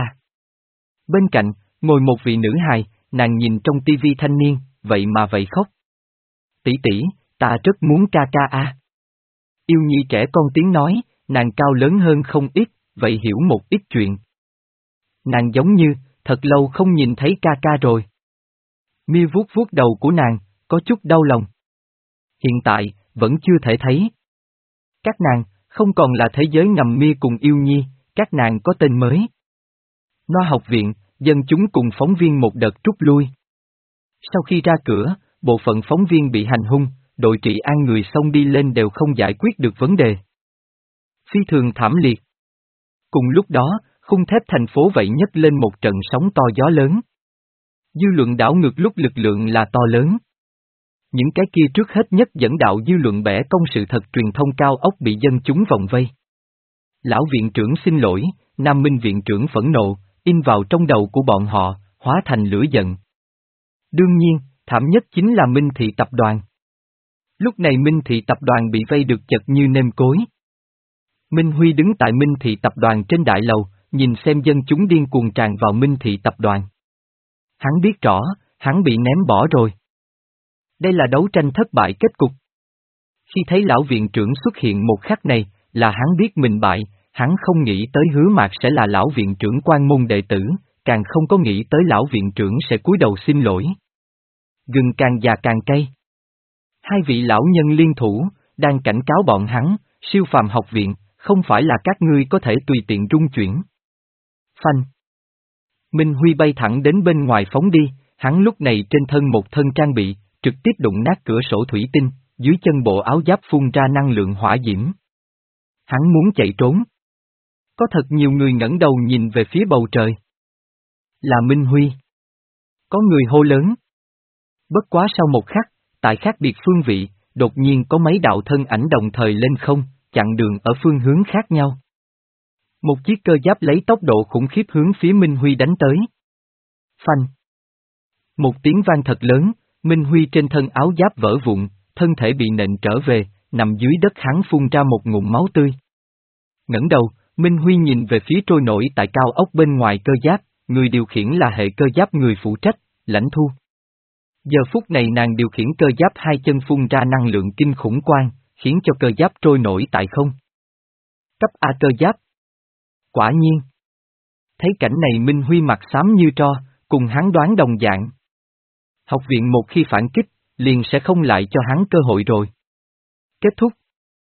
Bên cạnh, ngồi một vị nữ hài, nàng nhìn trong tivi thanh niên, vậy mà vậy khóc. Tỷ tỷ, ta rất muốn ca ca a. Yêu Nhi trẻ con tiếng nói, nàng cao lớn hơn không ít, vậy hiểu một ít chuyện. Nàng giống như, thật lâu không nhìn thấy ca ca rồi. Mia vuốt vuốt đầu của nàng, có chút đau lòng. Hiện tại, vẫn chưa thể thấy. Các nàng, không còn là thế giới ngầm Mia cùng Yêu Nhi, các nàng có tên mới. Noa học viện, dân chúng cùng phóng viên một đợt rút lui. Sau khi ra cửa, bộ phận phóng viên bị hành hung, đội trị an người xông đi lên đều không giải quyết được vấn đề. Phi thường thảm liệt. Cùng lúc đó, khung thép thành phố vậy nhấc lên một trận sóng to gió lớn. Dư luận đảo ngược lúc lực lượng là to lớn. Những cái kia trước hết nhất dẫn đạo dư luận bẻ cong sự thật truyền thông cao ốc bị dân chúng vòng vây. Lão viện trưởng xin lỗi, Nam Minh viện trưởng phẫn nộ, in vào trong đầu của bọn họ, hóa thành lửa giận. Đương nhiên, thảm nhất chính là Minh Thị tập đoàn. Lúc này Minh Thị tập đoàn bị vây được chật như nêm cối. Minh Huy đứng tại Minh Thị tập đoàn trên đại lầu, nhìn xem dân chúng điên cuồng tràn vào Minh Thị tập đoàn. Hắn biết rõ, hắn bị ném bỏ rồi. Đây là đấu tranh thất bại kết cục. Khi thấy lão viện trưởng xuất hiện một khắc này, là hắn biết mình bại, hắn không nghĩ tới Hứa Mạc sẽ là lão viện trưởng quan môn đệ tử, càng không có nghĩ tới lão viện trưởng sẽ cúi đầu xin lỗi. Gừng càng già càng cay. Hai vị lão nhân liên thủ, đang cảnh cáo bọn hắn, siêu phàm học viện, không phải là các ngươi có thể tùy tiện rung chuyển. Phanh. Minh Huy bay thẳng đến bên ngoài phóng đi, hắn lúc này trên thân một thân trang bị, trực tiếp đụng nát cửa sổ thủy tinh, dưới chân bộ áo giáp phun ra năng lượng hỏa diễm. Hắn muốn chạy trốn. Có thật nhiều người ngẩng đầu nhìn về phía bầu trời. Là Minh Huy. Có người hô lớn. Bất quá sau một khắc, tại khác biệt phương vị, đột nhiên có mấy đạo thân ảnh đồng thời lên không, chặn đường ở phương hướng khác nhau. Một chiếc cơ giáp lấy tốc độ khủng khiếp hướng phía Minh Huy đánh tới. Phanh. Một tiếng vang thật lớn, Minh Huy trên thân áo giáp vỡ vụn, thân thể bị nện trở về, nằm dưới đất hắn phun ra một ngụm máu tươi. Ngẩng đầu, Minh Huy nhìn về phía trôi nổi tại cao ốc bên ngoài cơ giáp, người điều khiển là hệ cơ giáp người phụ trách, Lãnh Thu. Giờ phút này nàng điều khiển cơ giáp hai chân phun ra năng lượng kinh khủng quang, khiến cho cơ giáp trôi nổi tại không. Cấp A cơ giáp. Quả nhiên. Thấy cảnh này Minh Huy mặt xám như tro, cùng hắn đoán đồng dạng. Học viện một khi phản kích, liền sẽ không lại cho hắn cơ hội rồi. Kết thúc.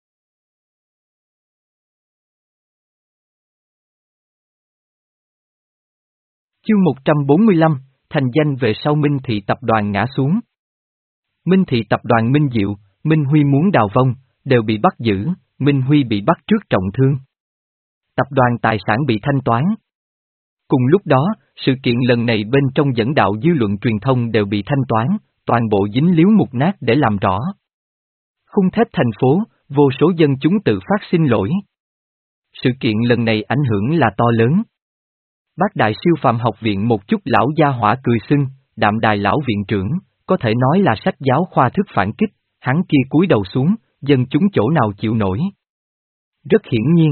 Chương một trăm bốn mươi lăm, thành danh về sau Minh Thị tập đoàn ngã xuống. Minh Thị tập đoàn Minh Diệu, Minh Huy muốn đào vong, đều bị bắt giữ, Minh Huy bị bắt trước trọng thương. Tập đoàn tài sản bị thanh toán. Cùng lúc đó, sự kiện lần này bên trong dẫn đạo dư luận truyền thông đều bị thanh toán, toàn bộ dính líu mục nát để làm rõ. Khung thép thành phố, vô số dân chúng tự phát xin lỗi. Sự kiện lần này ảnh hưởng là to lớn. Bác đại siêu phàm học viện một chút lão gia hỏa cười xưng, đạm đài lão viện trưởng, có thể nói là sách giáo khoa thức phản kích, hắn kia cúi đầu xuống, dân chúng chỗ nào chịu nổi. Rất hiển nhiên.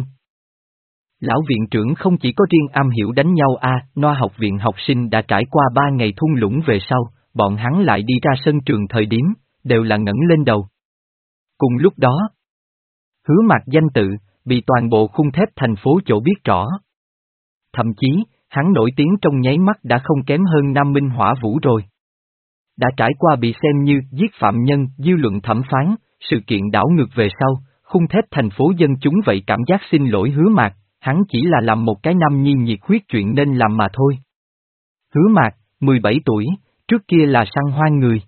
Lão viện trưởng không chỉ có riêng am hiểu đánh nhau a, à, Noa học viện học sinh đã trải qua ba ngày thung lũng về sau, bọn hắn lại đi ra sân trường thời điểm, đều là ngẩng lên đầu. Cùng lúc đó, Hứa Mạc danh tự, bị toàn bộ khung thép thành phố chỗ biết rõ. Thậm chí, hắn nổi tiếng trong nháy mắt đã không kém hơn Nam Minh Hỏa Vũ rồi. Đã trải qua bị xem như giết phạm nhân, dư luận thẩm phán, sự kiện đảo ngược về sau, khung thép thành phố dân chúng vậy cảm giác xin lỗi Hứa Mạc, hắn chỉ là làm một cái nam nhi nhiệt huyết chuyện nên làm mà thôi. Hứa Mạc, mười bảy tuổi, trước kia là săn hoang người.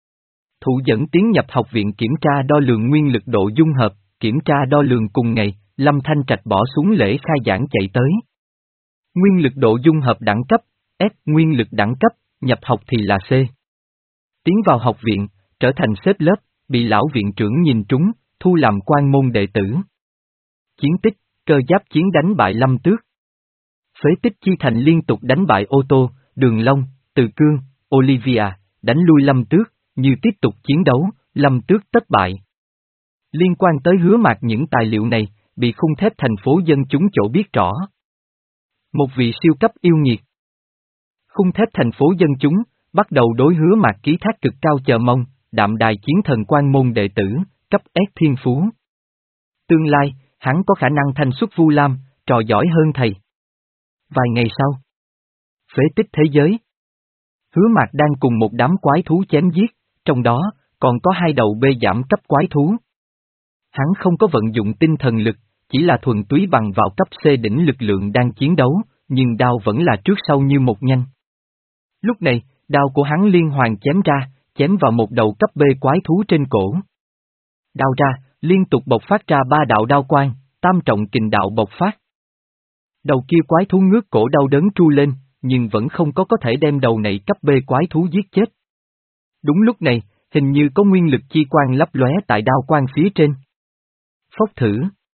Thụ dẫn tiến nhập học viện kiểm tra đo lường nguyên lực độ dung hợp, kiểm tra đo lường cùng ngày, Lâm Thanh Trạch bỏ xuống lễ khai giảng chạy tới. Nguyên lực độ dung hợp đẳng cấp, S, nguyên lực đẳng cấp, nhập học thì là C. Tiến vào học viện, trở thành xếp lớp, bị lão viện trưởng nhìn trúng, thu làm quan môn đệ tử. Chiến tích, cơ giáp chiến đánh bại Lâm Tước. Phế tích chi thành liên tục đánh bại Ô Tô, Đường Long, Từ Cương, Olivia, đánh lui Lâm Tước, như tiếp tục chiến đấu, Lâm Tước thất bại. Liên quan tới Hứa Mạc những tài liệu này, bị khung thép thành phố dân chúng chỗ biết rõ. Một vị siêu cấp yêu nghiệt. Khung thép thành phố dân chúng, bắt đầu đối Hứa Mạc ký thác cực cao chờ mong, đạm đài chiến thần quan môn đệ tử, cấp S thiên phú. Tương lai, hắn có khả năng thanh xuất Vu Lam, trò giỏi hơn thầy. Vài ngày sau, phế tích thế giới. Hứa Mạc đang cùng một đám quái thú chém giết, trong đó, còn có hai đầu bê giảm cấp quái thú. Hắn không có vận dụng tinh thần lực, chỉ là thuần túy bằng vào cấp C đỉnh lực lượng đang chiến đấu, nhưng đao vẫn là trước sau như một nhanh. Lúc này, đao của hắn liên hoàn chém ra, chém vào một đầu cấp B quái thú trên cổ. Đao ra, liên tục bộc phát ra ba đạo đao quang, tam trọng kình đạo bộc phát. Đầu kia quái thú ngước cổ đau đớn tru lên, nhưng vẫn không có có thể đem đầu này cấp B quái thú giết chết. Đúng lúc này, hình như có nguyên lực chi quang lấp lóe tại đao quang phía trên. Phốc thử.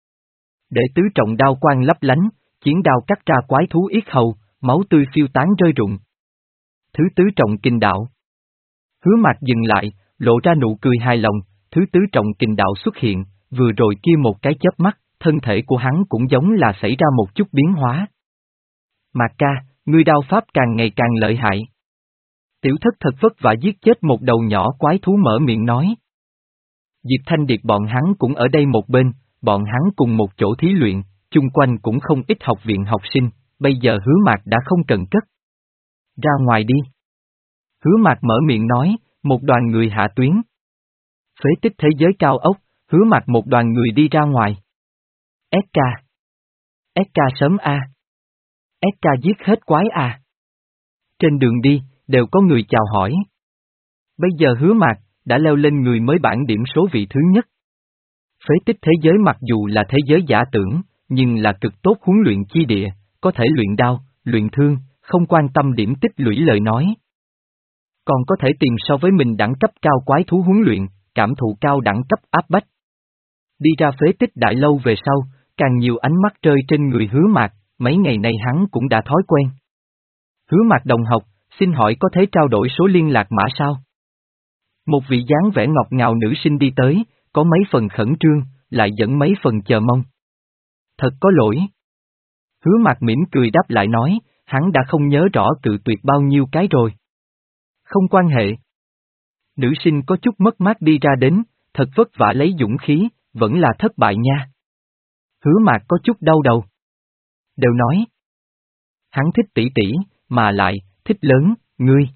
Để tứ trọng đao quang lấp lánh, chiến đao cắt ra quái thú yết hầu, máu tươi phiêu tán rơi rụng. Thứ tứ trọng kình đạo. Hứa Mạc dừng lại, lộ ra nụ cười hài lòng, thứ tứ trọng kình đạo xuất hiện, vừa rồi kia một cái chớp mắt, thân thể của hắn cũng giống là xảy ra một chút biến hóa. Mạc ca, ngươi đao pháp càng ngày càng lợi hại. Tiểu thất thật vất vả giết chết một đầu nhỏ quái thú mở miệng nói. Diệp Thanh Điệt bọn hắn cũng ở đây một bên, bọn hắn cùng một chỗ thí luyện, chung quanh cũng không ít học viện học sinh, bây giờ Hứa Mạc đã không cần cất. Ra ngoài đi. Hứa Mạc mở miệng nói, một đoàn người hạ tuyến. Phế tích thế giới cao ốc, Hứa Mạc một đoàn người đi ra ngoài. ét ca. ét ca sớm A. ét ca giết hết quái A. Trên đường đi, đều có người chào hỏi. Bây giờ Hứa Mạc, đã leo lên người mới bảng điểm số vị thứ nhất. Phế tích thế giới mặc dù là thế giới giả tưởng, nhưng là cực tốt huấn luyện chi địa, có thể luyện đao, luyện thương, không quan tâm điểm tích lũy lời nói. Còn có thể tìm so với mình đẳng cấp cao quái thú huấn luyện, cảm thụ cao đẳng cấp áp bách. Đi ra phế tích đại lâu về sau, càng nhiều ánh mắt rơi trên người Hứa Mạc, mấy ngày nay hắn cũng đã thói quen. Hứa Mạc đồng học, xin hỏi có thể trao đổi số liên lạc mã sao? Một vị dáng vẻ ngọt ngào nữ sinh đi tới, có mấy phần khẩn trương, lại dẫn mấy phần chờ mong. Thật có lỗi. Hứa Mạc mỉm cười đáp lại nói, hắn đã không nhớ rõ cự tuyệt bao nhiêu cái rồi. Không quan hệ. Nữ sinh có chút mất mát đi ra đến, thật vất vả lấy dũng khí, vẫn là thất bại nha. Hứa Mạc có chút đau đầu. Đều nói. Hắn thích tỷ tỷ, mà lại, thích lớn, ngươi.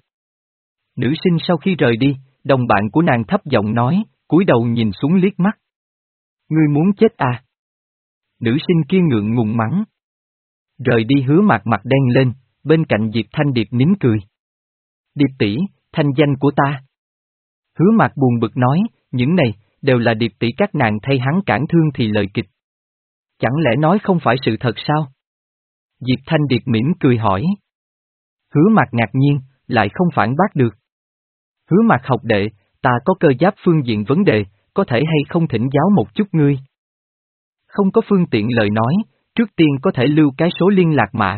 Nữ sinh sau khi rời đi, đồng bạn của nàng thấp giọng nói, cúi đầu nhìn xuống liếc mắt. Ngươi muốn chết à? Nữ sinh kia ngượng ngùng mắng. Rời đi Hứa Mạc mặt đen lên, bên cạnh Diệp Thanh Điệp mỉm cười. Điệp tỷ, thanh danh của ta. Hứa Mạc buồn bực nói, những này, đều là Điệp tỷ các nàng thay hắn cản thương thì lời kịch. Chẳng lẽ nói không phải sự thật sao? Diệp Thanh Điệp mỉm cười hỏi. Hứa Mạc ngạc nhiên, lại không phản bác được. Hứa Mạc học đệ, ta có cơ giáp phương diện vấn đề, có thể hay không thỉnh giáo một chút ngươi? Không có phương tiện lời nói, trước tiên có thể lưu cái số liên lạc mã.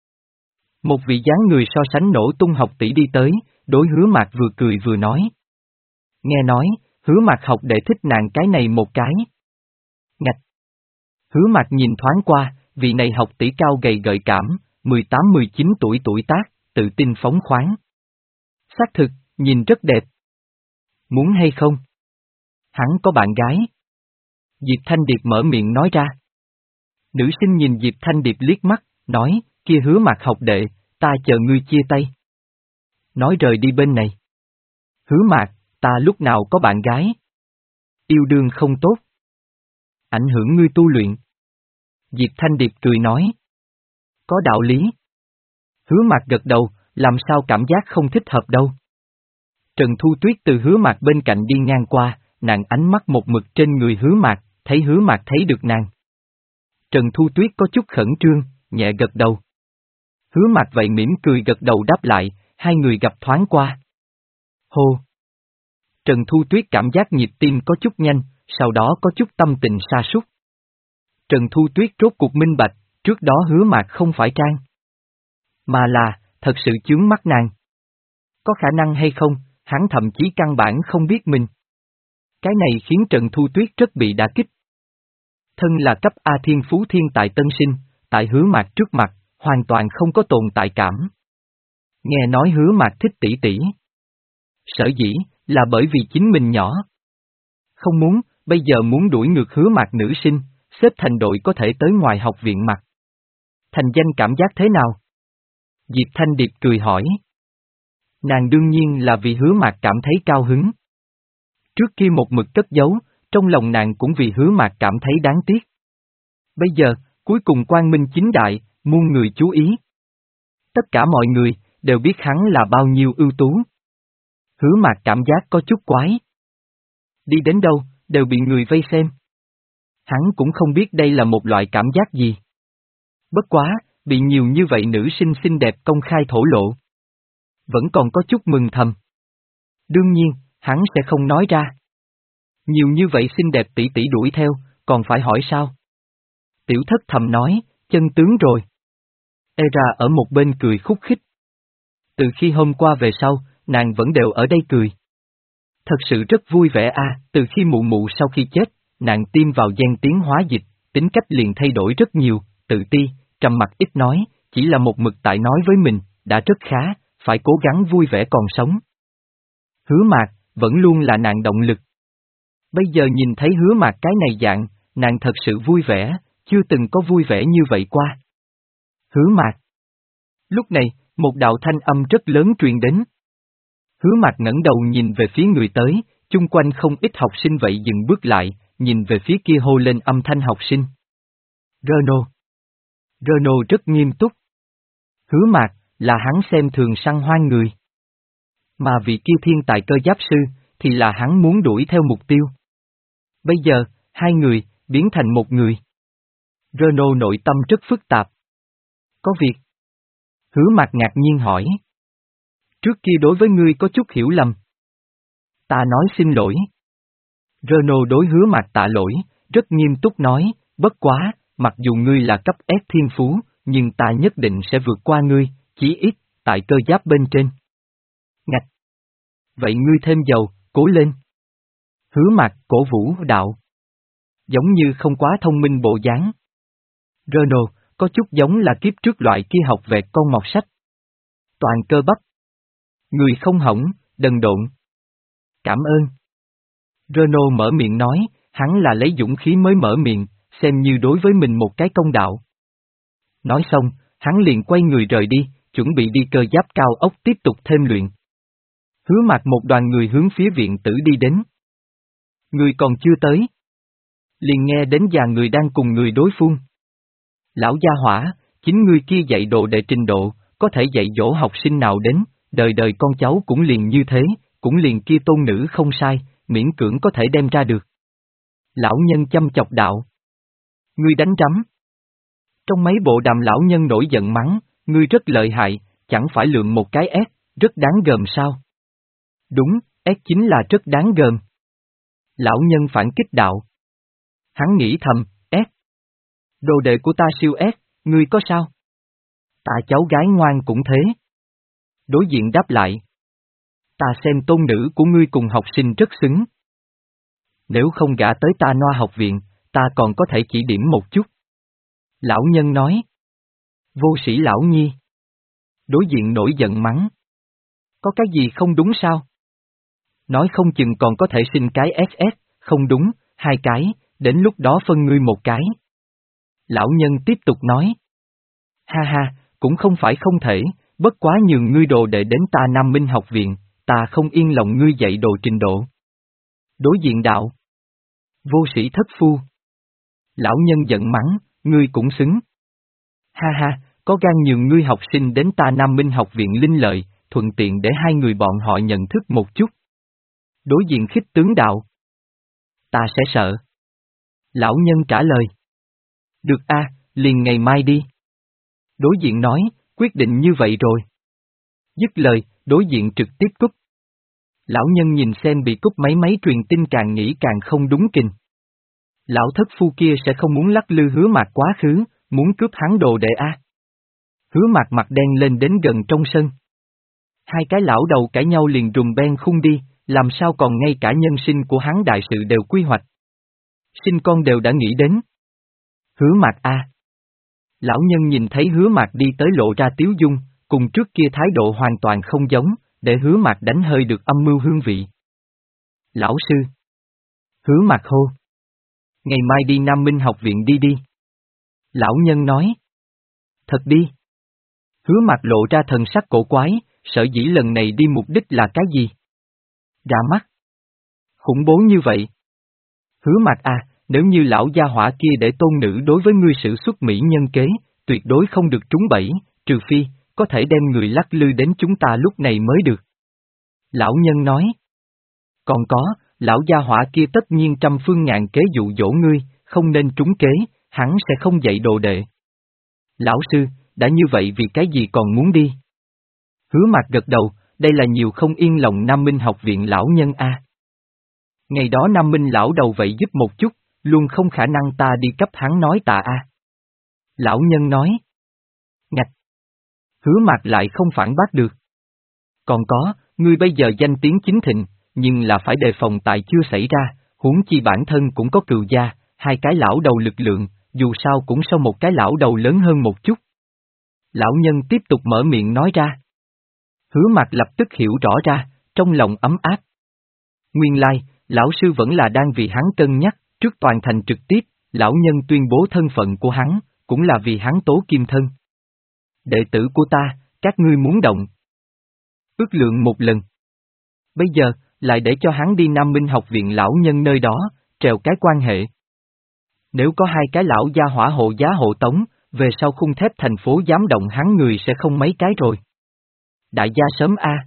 Một vị dáng người so sánh nổ tung học tỷ đi tới, đối Hứa Mạc vừa cười vừa nói. Nghe nói, Hứa Mạc học đệ thích nàng cái này một cái. Ngạch. Hứa Mạc nhìn thoáng qua, vị này học tỷ cao gầy gợi cảm, mười tám mười chín tuổi tuổi tác, tự tin phóng khoáng. Xác thực, nhìn rất đẹp. Muốn hay không? Hắn có bạn gái. Diệp Thanh Điệp mở miệng nói ra. Nữ sinh nhìn Diệp Thanh Điệp liếc mắt, nói, kia Hứa Mạc học đệ, ta chờ ngươi chia tay. Nói rời đi bên này. Hứa Mạc, ta lúc nào có bạn gái? Yêu đương không tốt. Ảnh hưởng ngươi tu luyện. Diệp Thanh Điệp cười nói. Có đạo lý. Hứa Mạc gật đầu, làm sao cảm giác không thích hợp đâu. Trần Thu Tuyết từ Hứa Mạc bên cạnh đi ngang qua, nàng ánh mắt một mực trên người Hứa Mạc, thấy Hứa Mạc thấy được nàng. Trần Thu Tuyết có chút khẩn trương, nhẹ gật đầu. Hứa Mạc vậy mỉm cười gật đầu đáp lại, hai người gặp thoáng qua. Hô! Trần Thu Tuyết cảm giác nhịp tim có chút nhanh, sau đó có chút tâm tình sa sút. Trần Thu Tuyết rốt cuộc minh bạch, trước đó Hứa Mạc không phải trang. Mà là, thật sự chướng mắt nàng. Có khả năng hay không, hắn thậm chí căn bản không biết mình. Cái này khiến Trần Thu Tuyết rất bị đả kích. Thân là cấp A thiên phú thiên tài tân sinh, tại Hứa Mạc trước mặt, hoàn toàn không có tồn tại cảm. Nghe nói Hứa Mạc thích tỷ tỷ. Sở dĩ, Là bởi vì chính mình nhỏ. Không muốn, bây giờ muốn đuổi ngược Hứa Mạc nữ sinh, xếp thành đội có thể tới ngoài học viện mặt. Thành danh cảm giác thế nào? Diệp Thanh Điệp cười hỏi. Nàng đương nhiên là vì Hứa Mạc cảm thấy cao hứng. Trước kia một mực cất giấu, trong lòng nàng cũng vì Hứa Mạc cảm thấy đáng tiếc. Bây giờ, cuối cùng quang minh chính đại, muôn người chú ý. Tất cả mọi người, đều biết hắn là bao nhiêu ưu tú. Hứa Mạc cảm giác có chút quái. Đi đến đâu, đều bị người vây xem. Hắn cũng không biết đây là một loại cảm giác gì. Bất quá, bị nhiều như vậy nữ sinh xinh đẹp công khai thổ lộ. Vẫn còn có chút mừng thầm. Đương nhiên, hắn sẽ không nói ra. Nhiều như vậy xinh đẹp tỷ tỷ đuổi theo, còn phải hỏi sao? Tiểu thất thầm nói, chân tướng rồi. Era ở một bên cười khúc khích. Từ khi hôm qua về sau, nàng vẫn đều ở đây cười. Thật sự rất vui vẻ a. Từ khi mụ mụ sau khi chết, nàng tiêm vào gen tiến hóa dịch, tính cách liền thay đổi rất nhiều, tự ti, trầm mặc ít nói, chỉ là một mực tại nói với mình, đã rất khá, phải cố gắng vui vẻ còn sống. Hứa Mạc, vẫn luôn là nàng động lực. Bây giờ nhìn thấy Hứa Mạc cái này dạng, nàng thật sự vui vẻ, chưa từng có vui vẻ như vậy qua. Hứa Mạc. Lúc này, một đạo thanh âm rất lớn truyền đến. Hứa Mạc ngẩng đầu nhìn về phía người tới, chung quanh không ít học sinh vậy dừng bước lại, nhìn về phía kia hô lên âm thanh học sinh. Reno. Reno rất nghiêm túc. Hứa Mạc, là hắn xem thường săn hoang người. Mà vị kia thiên tài cơ giáp sư, thì là hắn muốn đuổi theo mục tiêu. Bây giờ, hai người, biến thành một người. Reno nội tâm rất phức tạp. Có việc. Hứa Mạc ngạc nhiên hỏi. Trước kia đối với ngươi có chút hiểu lầm. Ta nói xin lỗi. Reno đối Hứa Mạc tạ lỗi, rất nghiêm túc nói, bất quá, mặc dù ngươi là cấp S thiên phú, nhưng ta nhất định sẽ vượt qua ngươi, chí ít, tại cơ giáp bên trên. Ngạch. Vậy ngươi thêm dầu, cố lên. Hứa Mạc cổ vũ đạo. Giống như không quá thông minh bộ dáng. Reno, có chút giống là kiếp trước loại kia học vẹt con mọt sách. Toàn cơ bắp. Người không hỏng, đần độn. Cảm ơn. Reno mở miệng nói, hắn là lấy dũng khí mới mở miệng, xem như đối với mình một cái công đạo. Nói xong, hắn liền quay người rời đi, chuẩn bị đi cơ giáp cao ốc tiếp tục thêm luyện. Hứa Mạc một đoàn người hướng phía viện tử đi đến. Người còn chưa tới. Liền nghe đến già người đang cùng người đối phương. Lão gia hỏa, chính ngươi kia dạy độ đệ trình độ, có thể dạy dỗ học sinh nào đến, đời đời con cháu cũng liền như thế, cũng liền kia tôn nữ không sai, miễn cưỡng có thể đem ra được. Lão nhân chăm chọc đạo. Ngươi đánh rắm. Trong mấy bộ đàm lão nhân nổi giận mắng, ngươi rất lợi hại, chẳng phải lượng một cái S, rất đáng gờm sao? Đúng, S chính là rất đáng gờm. Lão nhân phản kích đạo. Hắn nghĩ thầm, S. Đồ đệ của ta siêu S, ngươi có sao? Ta cháu gái ngoan cũng thế. Đối diện đáp lại. Ta xem tôn nữ của ngươi cùng học sinh rất xứng. Nếu không gả tới ta Noa học viện, ta còn có thể chỉ điểm một chút. Lão nhân nói. Vô sĩ lão nhi. Đối diện nổi giận mắng. Có cái gì không đúng sao? Nói không chừng còn có thể sinh cái ét ét, không đúng, hai cái, đến lúc đó phân ngươi một cái. Lão nhân tiếp tục nói. Ha ha, cũng không phải không thể, bất quá nhường ngươi đồ đệ đến ta Nam Minh học viện, ta không yên lòng ngươi dạy đồ trình độ. Đối diện đạo. Vô sĩ thất phu. Lão nhân giận mắng, ngươi cũng xứng. Ha ha, có gan nhường ngươi học sinh đến ta Nam Minh học viện linh lợi, thuận tiện để hai người bọn họ nhận thức một chút. Đối diện khích tướng đạo. Ta sẽ sợ. Lão nhân trả lời. Được a, liền ngày mai đi. Đối diện nói, quyết định như vậy rồi. Dứt lời, đối diện trực tiếp cúp. Lão nhân nhìn xem bị cúp mấy máy truyền tin càng nghĩ càng không đúng kình. Lão thất phu kia sẽ không muốn lắc lư Hứa Mạc quá khứ, muốn cướp hắn đồ đệ a. Hứa Mạc mặt đen lên đến gần trong sân. Hai cái lão đầu cãi nhau liền rùm ben khung đi, làm sao còn ngay cả nhân sinh của hắn đại sự đều quy hoạch. Sinh con đều đã nghĩ đến. Hứa Mạc a. Lão nhân nhìn thấy Hứa Mạc đi tới lộ ra tiếu dung, cùng trước kia thái độ hoàn toàn không giống, để Hứa Mạc đánh hơi được âm mưu hương vị. Lão sư. Hứa Mạc hô. Ngày mai đi Nam Minh học viện đi đi. Lão nhân nói. Thật đi. Hứa Mạc lộ ra thần sắc cổ quái, sở dĩ lần này đi mục đích là cái gì? Ra mắt. Khủng bố như vậy. Hứa Mạc à, nếu như lão gia hỏa kia để tôn nữ đối với ngươi sử xuất mỹ nhân kế, tuyệt đối không được trúng bẫy, trừ phi, có thể đem người lắc lư đến chúng ta lúc này mới được. Lão nhân nói. Còn có, lão gia hỏa kia tất nhiên trăm phương ngàn kế dụ dỗ ngươi, không nên trúng kế, hắn sẽ không dạy đồ đệ. Lão sư, đã như vậy vì cái gì còn muốn đi? Hứa Mạc gật đầu, đây là nhiều không yên lòng Nam Minh học viện lão nhân a. Ngày đó Nam Minh lão đầu vậy giúp một chút, luôn không khả năng ta đi cấp hắn nói tạ a. Lão nhân nói. Ngạch. Hứa Mạc lại không phản bác được. Còn có, ngươi bây giờ danh tiếng chính thịnh, nhưng là phải đề phòng tại chưa xảy ra, huống chi bản thân cũng có cừu gia, hai cái lão đầu lực lượng, dù sao cũng sau một cái lão đầu lớn hơn một chút. Lão nhân tiếp tục mở miệng nói ra. Hứa Mạc lập tức hiểu rõ ra, trong lòng ấm áp. Nguyên lai, lão sư vẫn là đang vì hắn cân nhắc, trước toàn thành trực tiếp, lão nhân tuyên bố thân phận của hắn, cũng là vì hắn tố kim thân. Đệ tử của ta, các ngươi muốn động. Ước lượng một lần. Bây giờ, lại để cho hắn đi Nam Minh học viện lão nhân nơi đó, trèo cái quan hệ. Nếu có hai cái lão gia hỏa hộ giá hộ tống, về sau khung thép thành phố dám động hắn người sẽ không mấy cái rồi. Đại gia sớm a.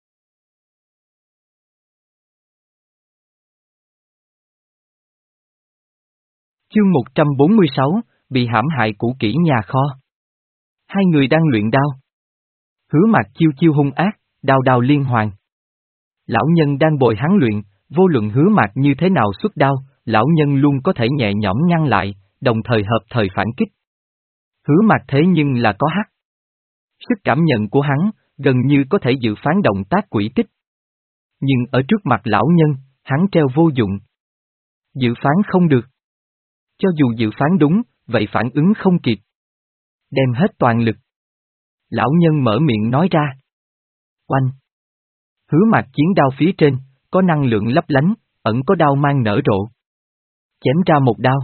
Chương một trăm bốn mươi sáu, bị hãm hại cũ kỹ nhà kho. Hai người đang luyện đao. Hứa Mạc chiêu chiêu hung ác, đao đao liên hoàn. Lão nhân đang bồi hắn luyện, vô luận Hứa Mạc như thế nào xuất đao, lão nhân luôn có thể nhẹ nhõm ngăn lại, đồng thời hợp thời phản kích. Hứa Mạc thế nhưng là có hắc. Sức cảm nhận của hắn, gần như có thể dự phán động tác quỷ tích. Nhưng ở trước mặt lão nhân, hắn treo vô dụng. Dự phán không được. Cho dù dự phán đúng, vậy phản ứng không kịp. Đem hết toàn lực. Lão nhân mở miệng nói ra. Oanh. Hứa Mạc chiến đao phía trên, có năng lượng lấp lánh, ẩn có đao mang nở rộ. Chém ra một đao.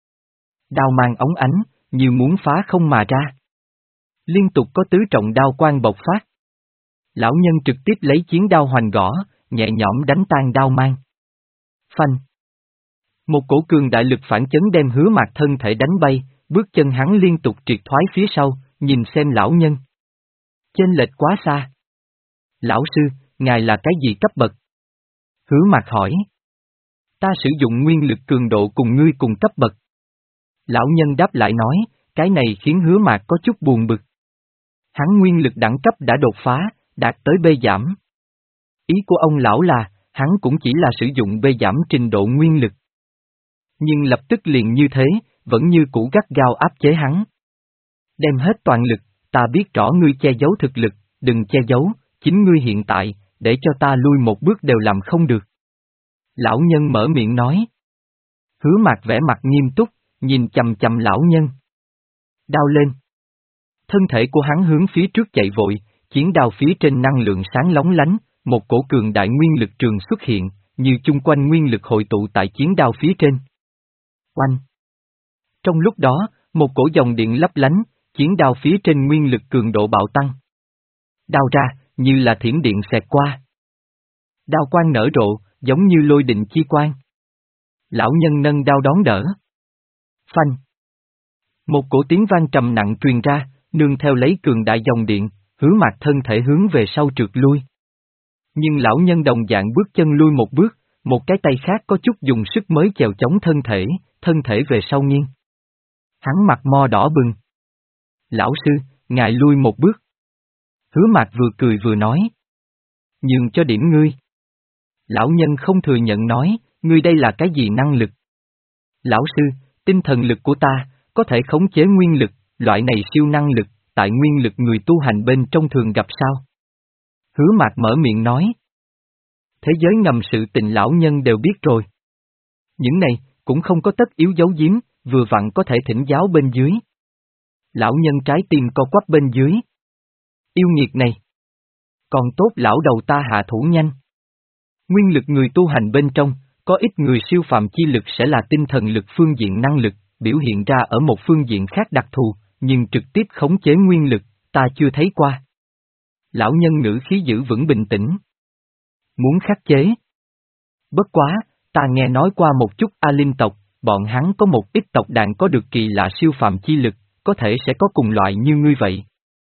Đao mang óng ánh, như muốn phá không mà ra. Liên tục có tứ trọng đao quang bộc phát. Lão nhân trực tiếp lấy chiến đao hoành gõ, nhẹ nhõm đánh tan đao mang. Phanh. Một cổ cường đại lực phản chấn đem Hứa Mạc thân thể đánh bay, bước chân hắn liên tục triệt thoái phía sau, nhìn xem lão nhân. Chênh lệch quá xa. Lão sư, ngài là cái gì cấp bậc? Hứa Mạc hỏi. Ta sử dụng nguyên lực cường độ cùng ngươi cùng cấp bậc. Lão nhân đáp lại nói, cái này khiến Hứa Mạc có chút buồn bực. Hắn nguyên lực đẳng cấp đã đột phá, đạt tới bê giảm. Ý của ông lão là, hắn cũng chỉ là sử dụng bê giảm trình độ nguyên lực. Nhưng lập tức liền như thế, vẫn như cũ gắt gao áp chế hắn. Đem hết toàn lực, ta biết rõ ngươi che giấu thực lực, đừng che giấu, chính ngươi hiện tại, để cho ta lui một bước đều làm không được. Lão nhân mở miệng nói. Hứa Mạc vẻ mặt nghiêm túc, nhìn chầm chầm lão nhân. Đao lên. Thân thể của hắn hướng phía trước chạy vội, chiến đao phía trên năng lượng sáng lóng lánh, một cổ cường đại nguyên lực trường xuất hiện, như chung quanh nguyên lực hội tụ tại chiến đao phía trên. Oanh. Trong lúc đó, một cổ dòng điện lấp lánh, chiến đao phía trên nguyên lực cường độ bạo tăng. Đao ra, như là thiểm điện xẹt qua. Đao quang nở rộ, giống như lôi định chi quang. Lão nhân nâng đao đón đỡ. Phanh. Một cổ tiếng vang trầm nặng truyền ra, nương theo lấy cường đại dòng điện, Hứa Mạc thân thể hướng về sau trượt lui. Nhưng lão nhân đồng dạng bước chân lui một bước, một cái tay khác có chút dùng sức mới chèo chống thân thể, thân thể về sau nghiêng. Hắn mặt mo đỏ bừng. Lão sư, ngài lui một bước. Hứa Mạc vừa cười vừa nói. Nhường cho điểm ngươi. Lão nhân không thừa nhận nói, ngươi đây là cái gì năng lực? Lão sư, tinh thần lực của ta, có thể khống chế nguyên lực, loại này siêu năng lực, tại nguyên lực người tu hành bên trong thường gặp sao? Hứa Mạc mở miệng nói. Thế giới ngầm sự tình lão nhân đều biết rồi. Những này, cũng không có tất yếu giấu giếm, vừa vặn có thể thỉnh giáo bên dưới. Lão nhân trái tim co quắp bên dưới. Yêu nghiệt này. Còn tốt lão đầu ta hạ thủ nhanh. Nguyên lực người tu hành bên trong, có ít người siêu phàm chi lực sẽ là tinh thần lực phương diện năng lực, biểu hiện ra ở một phương diện khác đặc thù, nhưng trực tiếp khống chế nguyên lực, ta chưa thấy qua. Lão nhân ngữ khí giữ vững bình tĩnh. Muốn khắc chế. Bất quá, ta nghe nói qua một chút A Linh tộc, bọn hắn có một ít tộc đàn có được kỳ lạ siêu phàm chi lực, có thể sẽ có cùng loại như ngươi vậy.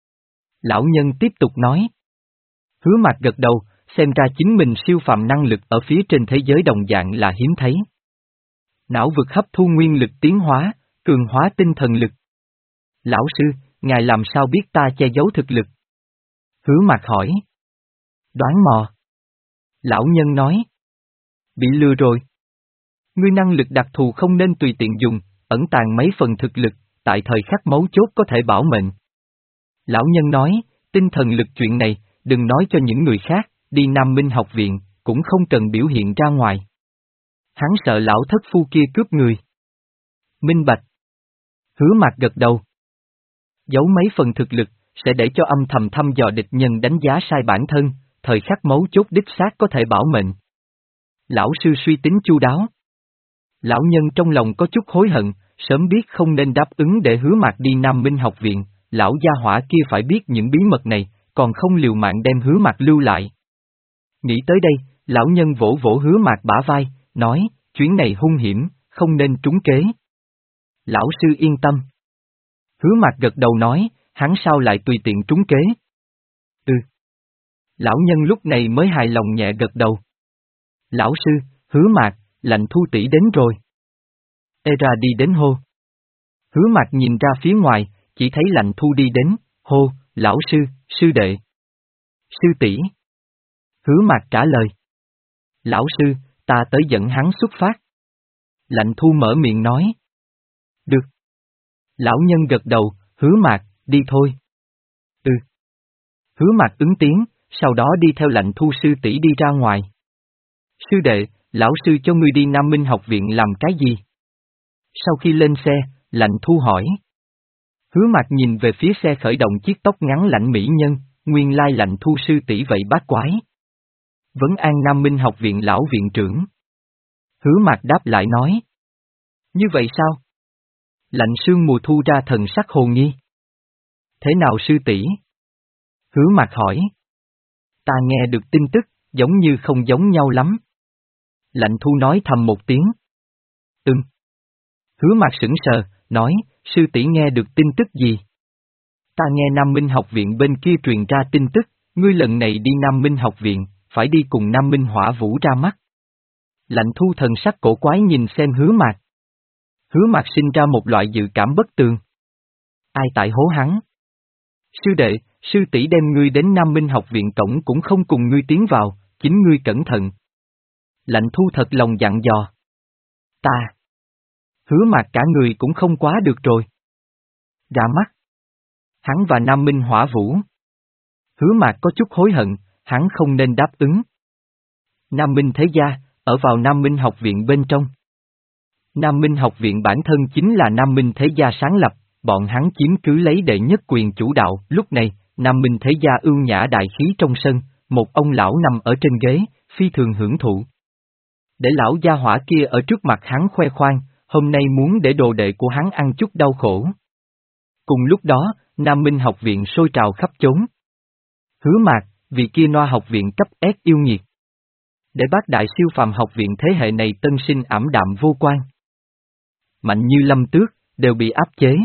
Lão nhân tiếp tục nói. Hứa Mạc gật đầu, xem ra chính mình siêu phàm năng lực ở phía trên thế giới đồng dạng là hiếm thấy. Não vực hấp thu nguyên lực tiến hóa, cường hóa tinh thần lực. Lão sư, ngài làm sao biết ta che giấu thực lực? Hứa Mạc hỏi. Đoán mò. Lão nhân nói. Bị lừa rồi. Ngươi năng lực đặc thù không nên tùy tiện dùng, ẩn tàng mấy phần thực lực, tại thời khắc mấu chốt có thể bảo mệnh. Lão nhân nói, tinh thần lực chuyện này, đừng nói cho những người khác, đi Nam Minh học viện, cũng không cần biểu hiện ra ngoài. Hắn sợ lão thất phu kia cướp người. Minh bạch. Hứa Mạc gật đầu. Giấu mấy phần thực lực, sẽ để cho âm thầm thăm dò địch nhân đánh giá sai bản thân, thời khắc mấu chốt đích xác có thể bảo mệnh. Lão sư suy tính chu đáo. Lão nhân trong lòng có chút hối hận, sớm biết không nên đáp ứng để Hứa Mạc đi Nam Minh học viện, lão gia hỏa kia phải biết những bí mật này, còn không liều mạng đem Hứa Mạc lưu lại. Nghĩ tới đây, lão nhân vỗ vỗ Hứa Mạc bả vai, nói, chuyến này hung hiểm, không nên trúng kế. Lão sư yên tâm. Hứa Mạc gật đầu nói, hắn sao lại tùy tiện trúng kế? Ừ. Lão nhân lúc này mới hài lòng nhẹ gật đầu. Lão sư, Hứa Mạc, Lạnh Thu tỷ đến rồi. Ê ra đi đến hô. Hứa Mạc nhìn ra phía ngoài, chỉ thấy Lạnh Thu đi đến, hô, lão sư, sư đệ. Sư tỷ. Hứa Mạc trả lời. Lão sư, ta tới dẫn hắn xuất phát. Lạnh Thu mở miệng nói. Được. Lão nhân gật đầu, Hứa Mạc, đi thôi. Ừ. Hứa Mạc ứng tiếng, sau đó đi theo Lạnh Thu sư tỷ đi ra ngoài. Sư đệ, lão sư cho ngươi đi Nam Minh học viện làm cái gì? Sau khi lên xe, Lạnh Thu hỏi. Hứa Mạc nhìn về phía xe khởi động chiếc tóc ngắn lạnh mỹ nhân, nguyên lai Lạnh Thu sư tỷ vậy bát quái. Vấn an Nam Minh học viện lão viện trưởng. Hứa Mạc đáp lại nói. Như vậy sao? Lạnh sương mùa thu ra thần sắc hồ nghi. Thế nào sư tỷ? Hứa Mạc hỏi. Ta nghe được tin tức, giống như không giống nhau lắm. Lạnh Thu nói thầm một tiếng. Ừm. Hứa Mạc sững sờ, nói, sư tỷ nghe được tin tức gì? Ta nghe Nam Minh học viện bên kia truyền ra tin tức, ngươi lần này đi Nam Minh học viện, phải đi cùng Nam Minh Hỏa Vũ ra mắt. Lạnh Thu thần sắc cổ quái nhìn xem Hứa Mạc. Hứa Mạc sinh ra một loại dự cảm bất tường. Ai tại hố hắn? Sư đệ, sư tỷ đem ngươi đến Nam Minh học viện cổng cũng không cùng ngươi tiến vào, chính ngươi cẩn thận. Lạnh Thu thật lòng dặn dò. Ta. Hứa Mạc cả người cũng không quá được rồi. Ra mắt. Hắn và Nam Minh Hỏa Vũ. Hứa Mạc có chút hối hận, hắn không nên đáp ứng. Nam Minh thế gia, ở vào Nam Minh học viện bên trong. Nam Minh học viện bản thân chính là Nam Minh thế gia sáng lập, bọn hắn chiếm cứ lấy đệ nhất quyền chủ đạo. Lúc này, Nam Minh thế gia ưu nhã đại khí trong sân, một ông lão nằm ở trên ghế, phi thường hưởng thụ. Để lão gia hỏa kia ở trước mặt hắn khoe khoang, hôm nay muốn để đồ đệ của hắn ăn chút đau khổ. Cùng lúc đó, Nam Minh học viện sôi trào khắp chốn. Hứa Mạc, vị kia Noa học viện cấp S yêu nghiệt. Để bác đại siêu phàm học viện thế hệ này tân sinh ảm đạm vô quan. Mạnh như Lâm Tước, đều bị áp chế.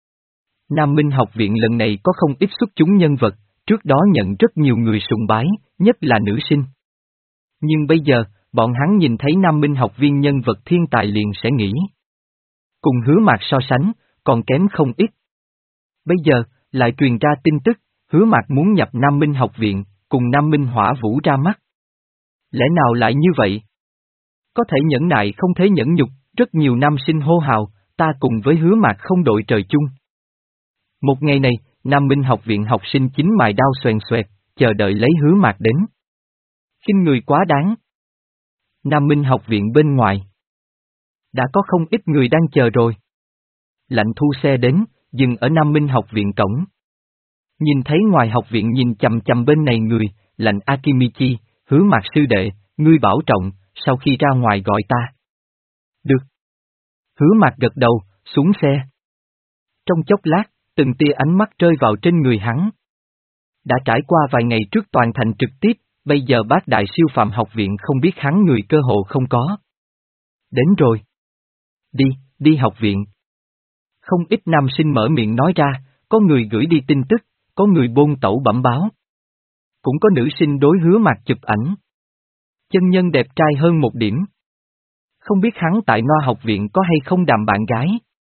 Nam Minh học viện lần này có không ít xuất chúng nhân vật, trước đó nhận rất nhiều người sùng bái, nhất là nữ sinh. Nhưng bây giờ, bọn hắn nhìn thấy Nam Minh học viên nhân vật thiên tài liền sẽ nghĩ. Cùng Hứa Mạc so sánh, còn kém không ít. Bây giờ, lại truyền ra tin tức, Hứa Mạc muốn nhập Nam Minh học viện, cùng Nam Minh Hỏa Vũ ra mắt. Lẽ nào lại như vậy? Có thể nhẫn nại không thể nhẫn nhục, rất nhiều nam sinh hô hào, ta cùng với Hứa Mạc không đội trời chung. Một ngày này, Nam Minh học viện học sinh chính mài đao xoèn xoẹt, chờ đợi lấy Hứa Mạc đến. Khinh người quá đáng. Nam Minh học viện bên ngoài. Đã có không ít người đang chờ rồi. Lạnh Thu xe đến, dừng ở Nam Minh học viện cổng. Nhìn thấy ngoài học viện nhìn chằm chằm bên này người, Lạnh Akimichi, Hứa Mạc sư đệ, ngươi bảo trọng, sau khi ra ngoài gọi ta. Được. Hứa Mạc gật đầu, xuống xe. Trong chốc lát, từng tia ánh mắt rơi vào trên người hắn. Đã trải qua vài ngày trước toàn thành trực tiếp, bây giờ Bác Đại Siêu Phàm học viện không biết hắn người cơ hội không có. Đến rồi. Đi, đi học viện. Không ít nam sinh mở miệng nói ra, có người gửi đi tin tức, có người bôn tẩu bẩm báo. Cũng có nữ sinh đối Hứa Mạc chụp ảnh. Chân nhân đẹp trai hơn một điểm. Không biết hắn tại Noa học viện có hay không đàm bạn gái.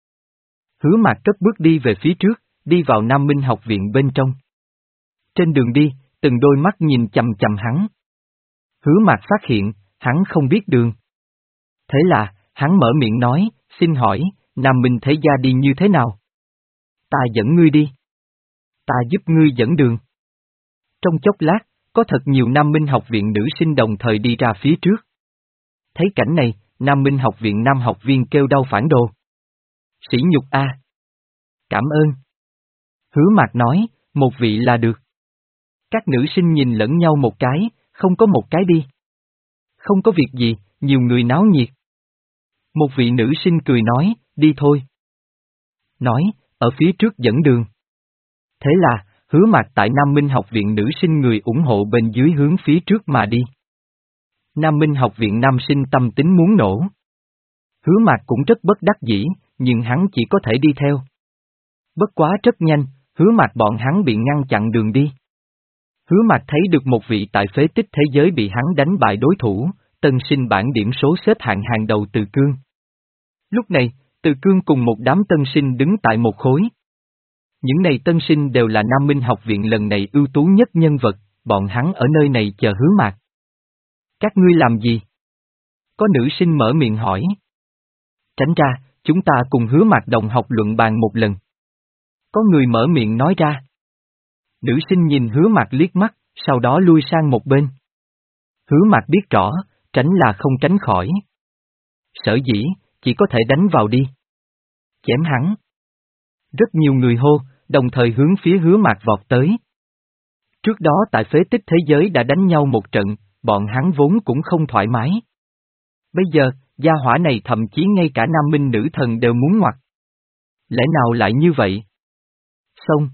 Hứa Mạc cất bước đi về phía trước, đi vào Nam Minh học viện bên trong. Trên đường đi, từng đôi mắt nhìn chằm chằm hắn. Hứa Mạc phát hiện, hắn không biết đường. Thế là, hắn mở miệng nói, xin hỏi, Nam Minh thế gia đi như thế nào? Ta dẫn ngươi đi. Ta giúp ngươi dẫn đường. Trong chốc lát, có thật nhiều Nam Minh học viện nữ sinh đồng thời đi ra phía trước. Thấy cảnh này, Nam Minh học viện nam học viên kêu đau phản đồ. Sỉ nhục a. Cảm ơn. Hứa Mạc nói, một vị là được. Các nữ sinh nhìn lẫn nhau một cái, không có một cái đi. Không có việc gì, nhiều người náo nhiệt. Một vị nữ sinh cười nói, đi thôi. Nói, ở phía trước dẫn đường. Thế là, Hứa Mạc tại Nam Minh học viện nữ sinh người ủng hộ bên dưới hướng phía trước mà đi. Nam Minh học viện nam sinh tâm tính muốn nổ. Hứa Mạc cũng rất bất đắc dĩ, nhưng hắn chỉ có thể đi theo. Bất quá rất nhanh, Hứa Mạc bọn hắn bị ngăn chặn đường đi. Hứa Mạc thấy được một vị tại phế tích thế giới bị hắn đánh bại đối thủ, tân sinh bảng điểm số xếp hạng hàng đầu Từ Cương. Lúc này, Từ Cương cùng một đám tân sinh đứng tại một khối. Những này tân sinh đều là Nam Minh học viện lần này ưu tú nhất nhân vật, bọn hắn ở nơi này chờ Hứa Mạc. Các ngươi làm gì? Có nữ sinh mở miệng hỏi. Tránh ra, chúng ta cùng Hứa Mạc đồng học luận bàn một lần. Có người mở miệng nói ra. Nữ sinh nhìn Hứa Mạc liếc mắt, sau đó lui sang một bên. Hứa Mạc biết rõ, tránh là không tránh khỏi. Sở dĩ, chỉ có thể đánh vào đi. Chém hắn. Rất nhiều người hô, đồng thời hướng phía Hứa Mạc vọt tới. Trước đó tại phế tích thế giới đã đánh nhau một trận, bọn hắn vốn cũng không thoải mái. Bây giờ, gia hỏa này thậm chí ngay cả Nam Minh nữ thần đều muốn ngoặt. Lẽ nào lại như vậy? Xông.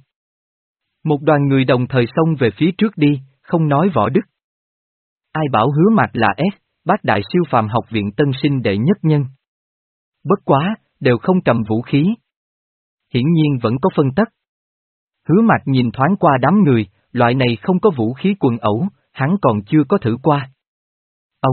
Một đoàn người đồng thời xông về phía trước đi, không nói võ đức. Ai bảo Hứa Mạc là S, Bác Đại Siêu Phàm học viện tân sinh đệ nhất nhân. Bất quá, đều không cầm vũ khí. Hiển nhiên vẫn có phân tất. Hứa Mạc nhìn thoáng qua đám người, loại này không có vũ khí quần ẩu, hắn còn chưa có thử qua. Ông.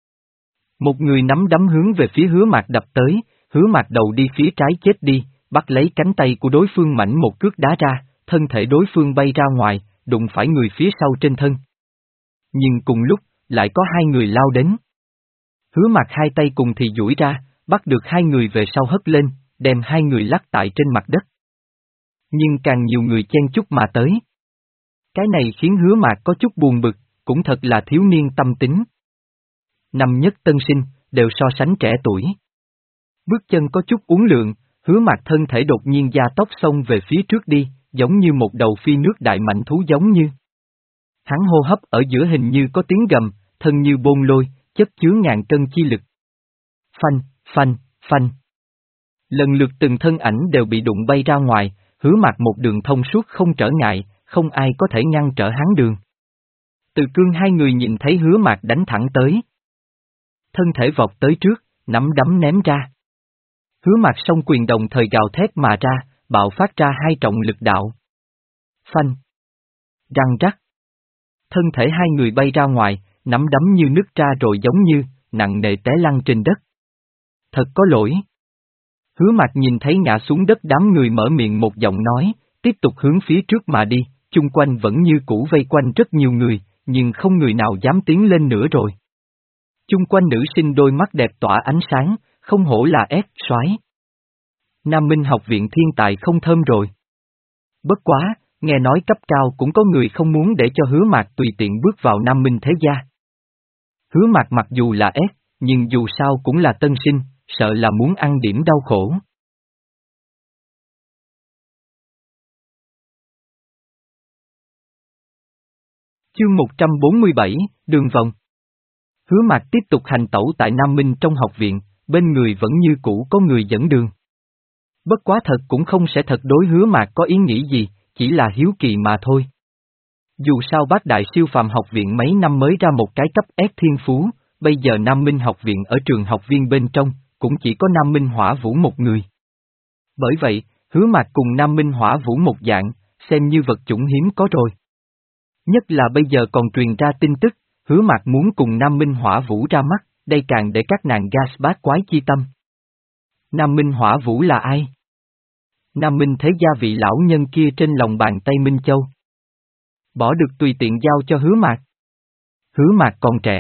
Một người nắm đấm hướng về phía Hứa Mạc đập tới, Hứa Mạc đầu đi phía trái chết đi, bắt lấy cánh tay của đối phương mạnh một cước đá ra, thân thể đối phương bay ra ngoài, đụng phải người phía sau trên thân. Nhưng cùng lúc, lại có hai người lao đến. Hứa Mạc hai tay cùng thì duỗi ra, bắt được hai người về sau hất lên, đem hai người lắc tại trên mặt đất. Nhưng càng nhiều người chen chúc mà tới. Cái này khiến Hứa Mạc có chút buồn bực, cũng thật là thiếu niên tâm tính. Năm nhất tân sinh, đều so sánh trẻ tuổi. Bước chân có chút uốn lượn, Hứa Mạc thân thể đột nhiên gia tốc xông về phía trước đi, giống như một đầu phi nước đại mạnh thú giống như. Hắn hô hấp ở giữa hình như có tiếng gầm, thân như bôn lôi, chất chứa ngàn cân chi lực. Phanh, phanh, phanh. Lần lượt từng thân ảnh đều bị đụng bay ra ngoài, Hứa Mạc một đường thông suốt không trở ngại, không ai có thể ngăn trở hắn đường. Từ Cương hai người nhìn thấy Hứa Mạc đánh thẳng tới. Thân thể vọt tới trước, nắm đấm ném ra. Hứa Mạc song quyền đồng thời gào thét mà ra, bạo phát ra hai trọng lực đạo. Phanh. Răng rắc. Thân thể hai người bay ra ngoài, nắm đấm như nứt ra rồi giống như, nặng nề té lăn trên đất. Thật có lỗi. Hứa Mạc nhìn thấy ngã xuống đất đám người mở miệng một giọng nói, tiếp tục hướng phía trước mà đi, chung quanh vẫn như cũ vây quanh rất nhiều người, nhưng không người nào dám tiến lên nữa rồi. Chung quanh nữ sinh đôi mắt đẹp tỏa ánh sáng, không hổ là ép soái. Nam Minh học viện thiên tài không thơm rồi. Bất quá, nghe nói cấp cao cũng có người không muốn để cho Hứa Mạc tùy tiện bước vào Nam Minh thế gia. Hứa Mạc mặc dù là ép, nhưng dù sao cũng là tân sinh, sợ là muốn ăn điểm đau khổ. Chương một trăm bốn mươi bảy, đường vòng. Hứa Mạc tiếp tục hành tẩu tại Nam Minh trong học viện, bên người vẫn như cũ có người dẫn đường. Bất quá thật cũng không sẽ thật đối Hứa Mạc có ý nghĩ gì, chỉ là hiếu kỳ mà thôi. Dù sao bác đại siêu phàm học viện mấy năm mới ra một cái cấp S thiên phú, bây giờ Nam Minh học viện ở trường học viên bên trong, cũng chỉ có Nam Minh Hỏa Vũ một người. Bởi vậy, Hứa Mạc cùng Nam Minh Hỏa Vũ một dạng, xem như vật chủng hiếm có rồi. Nhất là bây giờ còn truyền ra tin tức, Hứa Mạc muốn cùng Nam Minh Hỏa Vũ ra mắt, đây càng để các nàng gas bát quái chi tâm. Nam Minh Hỏa Vũ là ai? Nam Minh thế gia vị lão nhân kia trên lòng bàn tay Minh Châu. Bỏ được tùy tiện giao cho Hứa Mạc. Hứa Mạc còn trẻ.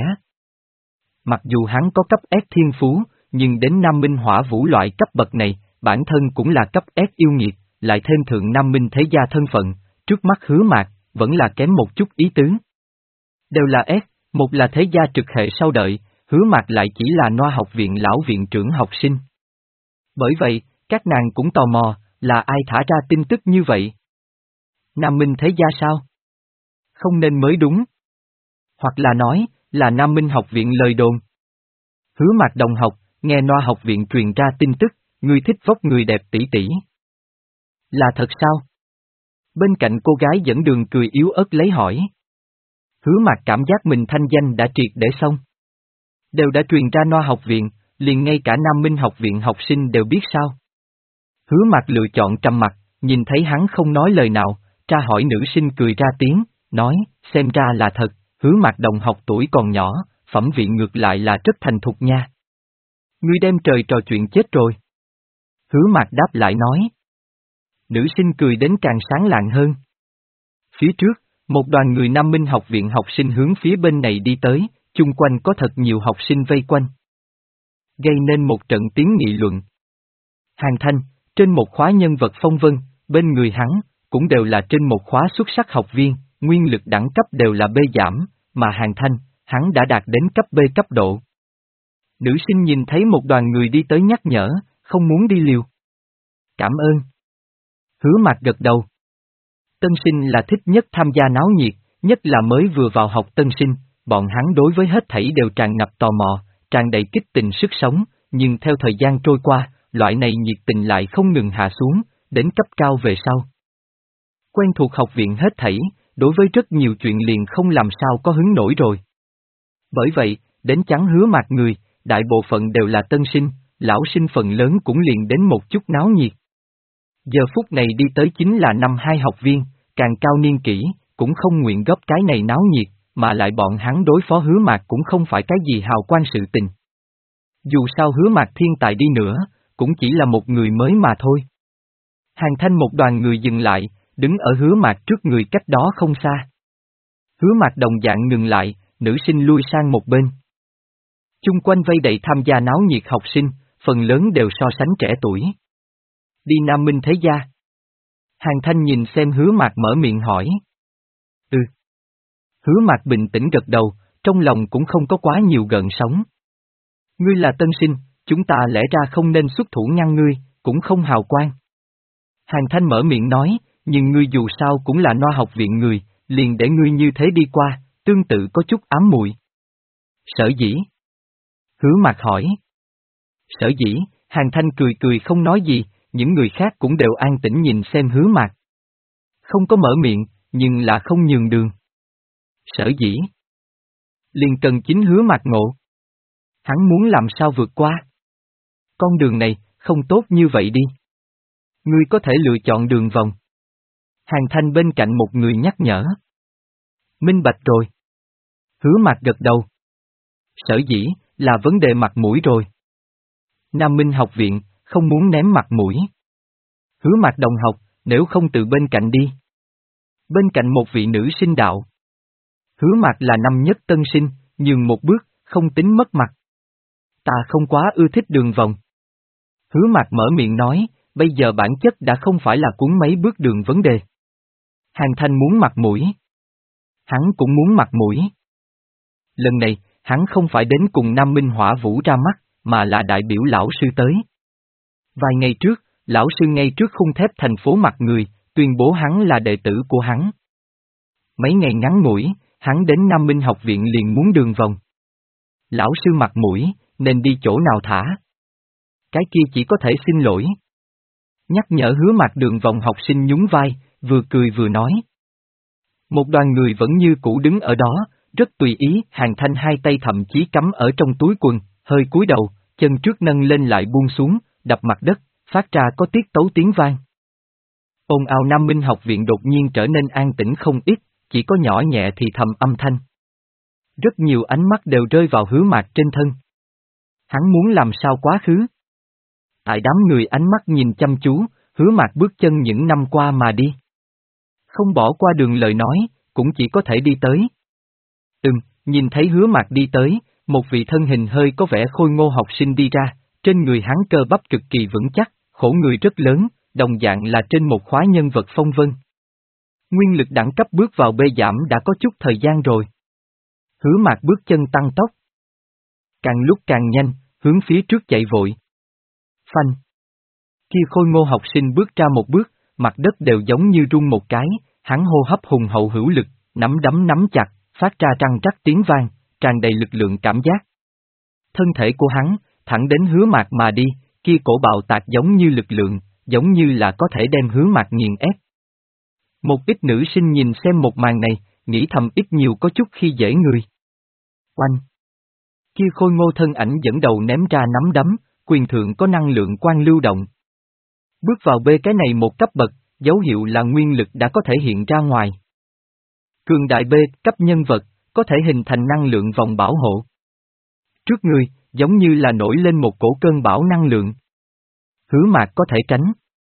Mặc dù hắn có cấp S thiên phú, nhưng đến Nam Minh Hỏa Vũ loại cấp bậc này, bản thân cũng là cấp S yêu nghiệt, lại thêm thượng Nam Minh thế gia thân phận, trước mắt Hứa Mạc, vẫn là kém một chút ý tứ. Đều là S, một là thế gia trực hệ sau đợi, Hứa Mạc lại chỉ là Noa học viện lão viện trưởng học sinh. Bởi vậy, các nàng cũng tò mò, là ai thả ra tin tức như vậy? Nam Minh thế gia sao? Không nên mới đúng. Hoặc là nói, là Nam Minh học viện lời đồn. Hứa Mạc đồng học, nghe Noa học viện truyền ra tin tức, ngươi thích vóc người đẹp tỷ tỷ. Là thật sao? Bên cạnh cô gái dẫn đường cười yếu ớt lấy hỏi. Hứa Mạc cảm giác mình thanh danh đã triệt để xong. Đều đã truyền ra Noa học viện, liền ngay cả Nam Minh học viện học sinh đều biết sao. Hứa Mạc lựa chọn trầm mặt, nhìn thấy hắn không nói lời nào, tra hỏi nữ sinh cười ra tiếng, nói, xem ra là thật, Hứa Mạc đồng học tuổi còn nhỏ, phẩm vị ngược lại là rất thành thục nha. Ngươi đem trời trò chuyện chết rồi. Hứa Mạc đáp lại nói. Nữ sinh cười đến càng sáng lạng hơn. Phía trước, một đoàn người Nam Minh học viện học sinh hướng phía bên này đi tới, chung quanh có thật nhiều học sinh vây quanh. Gây nên một trận tiếng nghị luận. Hàng Thanh, trên một khóa nhân vật phong vân, bên người hắn, cũng đều là trên một khóa xuất sắc học viên, nguyên lực đẳng cấp đều là B giảm, mà Hàng Thanh, hắn đã đạt đến cấp B cấp độ. Nữ sinh nhìn thấy một đoàn người đi tới nhắc nhở, không muốn đi liều. Cảm ơn. Hứa Mạc gật đầu. Tân sinh là thích nhất tham gia náo nhiệt, nhất là mới vừa vào học tân sinh, bọn hắn đối với hết thảy đều tràn ngập tò mò, tràn đầy kích tình sức sống, nhưng theo thời gian trôi qua, loại này nhiệt tình lại không ngừng hạ xuống, đến cấp cao về sau. Quen thuộc học viện hết thảy, đối với rất nhiều chuyện liền không làm sao có hứng nổi rồi. Bởi vậy, đến chắn Hứa Mạc người, đại bộ phận đều là tân sinh, lão sinh phần lớn cũng liền đến một chút náo nhiệt. Giờ phút này đi tới chính là năm hai học viên, càng cao niên kỷ, cũng không nguyện góp cái này náo nhiệt, mà lại bọn hắn đối phó Hứa Mạc cũng không phải cái gì hào quang sự tình. Dù sao Hứa Mạc thiên tài đi nữa, cũng chỉ là một người mới mà thôi. Hàng Thanh một đoàn người dừng lại, đứng ở Hứa Mạc trước người cách đó không xa. Hứa Mạc đồng dạng ngừng lại, nữ sinh lui sang một bên. Chung quanh vây đầy tham gia náo nhiệt học sinh, phần lớn đều so sánh trẻ tuổi. Đi Nam Minh thế gia. Hàng Thanh nhìn xem Hứa Mạc mở miệng hỏi. Ừ. Hứa Mạc bình tĩnh gật đầu, trong lòng cũng không có quá nhiều gợn sóng. Ngươi là tân sinh, chúng ta lẽ ra không nên xuất thủ ngăn ngươi, cũng không hào quang. Hàng Thanh mở miệng nói, nhưng ngươi dù sao cũng là Noa học viện người, liền để ngươi như thế đi qua, tương tự có chút ám muội. Sở dĩ? Hứa Mạc hỏi. Sở dĩ, Hàng Thanh cười cười không nói gì, những người khác cũng đều an tĩnh nhìn xem Hứa Mạc. Không có mở miệng, nhưng là không nhường đường. Sở dĩ? Liền cần chính Hứa Mạc ngộ. Hắn muốn làm sao vượt qua? Con đường này, không tốt như vậy đi. Ngươi có thể lựa chọn đường vòng. Hàng Thanh bên cạnh một người nhắc nhở. Minh bạch rồi. Hứa Mạc gật đầu. Sở dĩ, là vấn đề mặt mũi rồi. Nam Minh học viện, không muốn ném mặt mũi. Hứa Mạc đồng học, nếu không từ bên cạnh đi. Bên cạnh một vị nữ sinh đạo. Hứa Mạc là năm nhất tân sinh, nhường một bước, không tính mất mặt. Ta không quá ưa thích đường vòng. Hứa Mạc mở miệng nói, bây giờ bản chất đã không phải là cuốn mấy bước đường vấn đề. Hàng Thanh muốn mặt mũi. Hắn cũng muốn mặt mũi. Lần này, hắn không phải đến cùng Nam Minh Hỏa Vũ ra mắt, mà là đại biểu lão sư tới. Vài ngày trước, lão sư ngay trước khung thép thành phố mặt người, tuyên bố hắn là đệ tử của hắn. Mấy ngày ngắn ngủi, hắn đến Nam Minh học viện liền muốn đường vòng. lão sư mặt mũi, nên đi chỗ nào thả. Cái kia chỉ có thể xin lỗi. Nhắc nhở Hứa Mạc Đường vòng học sinh nhún vai, vừa cười vừa nói. Một đoàn người vẫn như cũ đứng ở đó, rất tùy ý, Hàn Thanh hai tay thậm chí cắm ở trong túi quần, hơi cúi đầu, chân trước nâng lên lại buông xuống, đập mặt đất, phát ra có tiết tấu tiếng vang. Ồn ào Nam Minh học viện đột nhiên trở nên an tĩnh không ít, chỉ có nhỏ nhẹ thì thầm âm thanh. Rất nhiều ánh mắt đều rơi vào Hứa Mạc trên thân. Hắn muốn làm sao quá khứ. Tại đám người ánh mắt nhìn chăm chú, Hứa Mạc bước chân những năm qua mà đi. Không bỏ qua đường lời nói, cũng chỉ có thể đi tới. Ừm, nhìn thấy Hứa Mạc đi tới, một vị thân hình hơi có vẻ khôi ngô học sinh đi ra, trên người hắn cơ bắp cực kỳ vững chắc, khổ người rất lớn, đồng dạng là trên một khóa nhân vật phong vân. Nguyên lực đẳng cấp bước vào bê giảm đã có chút thời gian rồi. Hứa Mạc bước chân tăng tốc. Càng lúc càng nhanh, hướng phía trước chạy vội. Phanh. Kia khôi ngô học sinh bước ra một bước, mặt đất đều giống như rung một cái, hắn hô hấp hùng hậu hữu lực, nắm đấm nắm chặt, phát ra răng rắc tiếng vang, tràn đầy lực lượng cảm giác. Thân thể của hắn, thẳng đến Hứa Mạc mà đi, kia cổ bạo tạc giống như lực lượng, giống như là có thể đem Hứa Mạc nghiền ép. Một ít nữ sinh nhìn xem một màn này, nghĩ thầm ít nhiều có chút khi dễ người. Oanh! Kia khôi ngô thân ảnh dẫn đầu ném ra nắm đấm, quyền thượng có năng lượng quang lưu động. Bước vào bê cái này một cấp bậc, dấu hiệu là nguyên lực đã có thể hiện ra ngoài. Cường đại bê cấp nhân vật, có thể hình thành năng lượng vòng bảo hộ. Trước người, giống như là nổi lên một cổ cơn bão năng lượng. Hứa Mạc có thể tránh.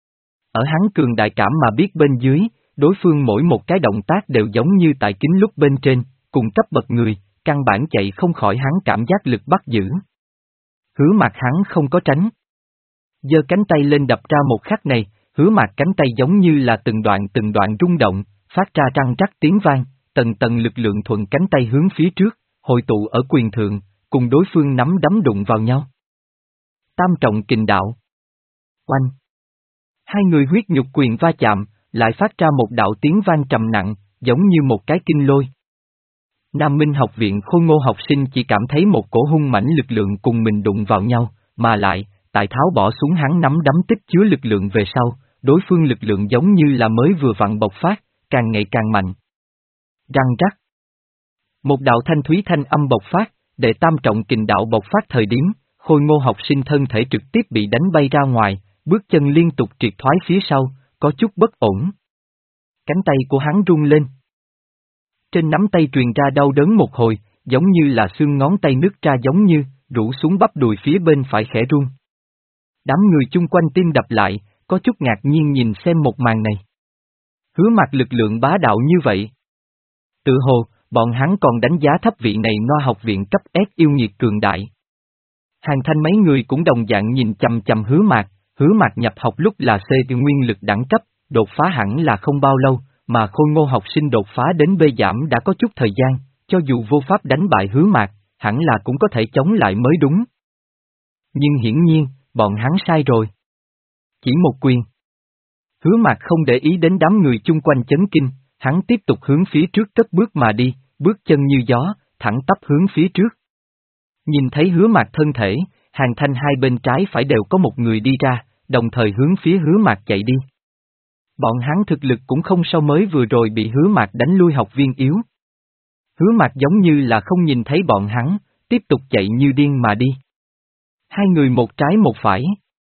Ở hắn cường đại cảm mà biết bên dưới, đối phương mỗi một cái động tác đều giống như tại kính lúc bên trên, cùng cấp bậc người, căn bản chạy không khỏi hắn cảm giác lực bắt giữ. Hứa Mạc hắn không có tránh. Giơ cánh tay lên đập ra một khắc này, Hứa Mạc cánh tay giống như là từng đoạn từng đoạn rung động, phát ra răng rắc tiếng vang, tầng tầng lực lượng thuận cánh tay hướng phía trước, hội tụ ở quyền thượng, cùng đối phương nắm đấm đụng vào nhau. Tam trọng kình đạo. Oanh! Hai người huyết nhục quyền va chạm, lại phát ra một đạo tiếng vang trầm nặng, giống như một cái kinh lôi. Nam Minh học viện khôi ngô học sinh chỉ cảm thấy một cổ hung mãnh lực lượng cùng mình đụng vào nhau, mà lại, tại tháo bỏ xuống hắn nắm đấm tích chứa lực lượng về sau, đối phương lực lượng giống như là mới vừa vặn bộc phát, càng ngày càng mạnh. Răng rắc. Một đạo thanh thúy thanh âm bộc phát, để tam trọng kình đạo bộc phát thời điểm, khôi ngô học sinh thân thể trực tiếp bị đánh bay ra ngoài, bước chân liên tục triệt thoái phía sau, có chút bất ổn. Cánh tay của hắn rung lên. Trên nắm tay truyền ra đau đớn một hồi, giống như là xương ngón tay nứt ra giống như, rũ xuống bắp đùi phía bên phải khẽ run. Đám người chung quanh tim đập lại, có chút ngạc nhiên nhìn xem một màn này. Hứa Mạc lực lượng bá đạo như vậy. Tự hồ, bọn hắn còn đánh giá thấp vị này Noa học viện cấp S yêu nghiệt cường đại. Hàn Thanh mấy người cũng đồng dạng nhìn chằm chằm Hứa Mạc, Hứa Mạc nhập học lúc là C nguyên lực đẳng cấp, đột phá hẳn là không bao lâu, mà khôi ngô học sinh đột phá đến B giảm đã có chút thời gian, cho dù vô pháp đánh bại Hứa Mạc, hẳn là cũng có thể chống lại mới đúng. Nhưng hiển nhiên, bọn hắn sai rồi. Chỉ một quyền. Hứa Mạc không để ý đến đám người chung quanh chấn kinh, hắn tiếp tục hướng phía trước cất bước mà đi, bước chân như gió, thẳng tắp hướng phía trước. Nhìn thấy Hứa Mạc thân thể, Hàn Thanh hai bên trái phải đều có một người đi ra, đồng thời hướng phía Hứa Mạc chạy đi. Bọn hắn thực lực cũng không so mới vừa rồi bị Hứa Mạc đánh lui học viên yếu. Hứa Mạc giống như là không nhìn thấy bọn hắn, tiếp tục chạy như điên mà đi. Hai người một trái một phải.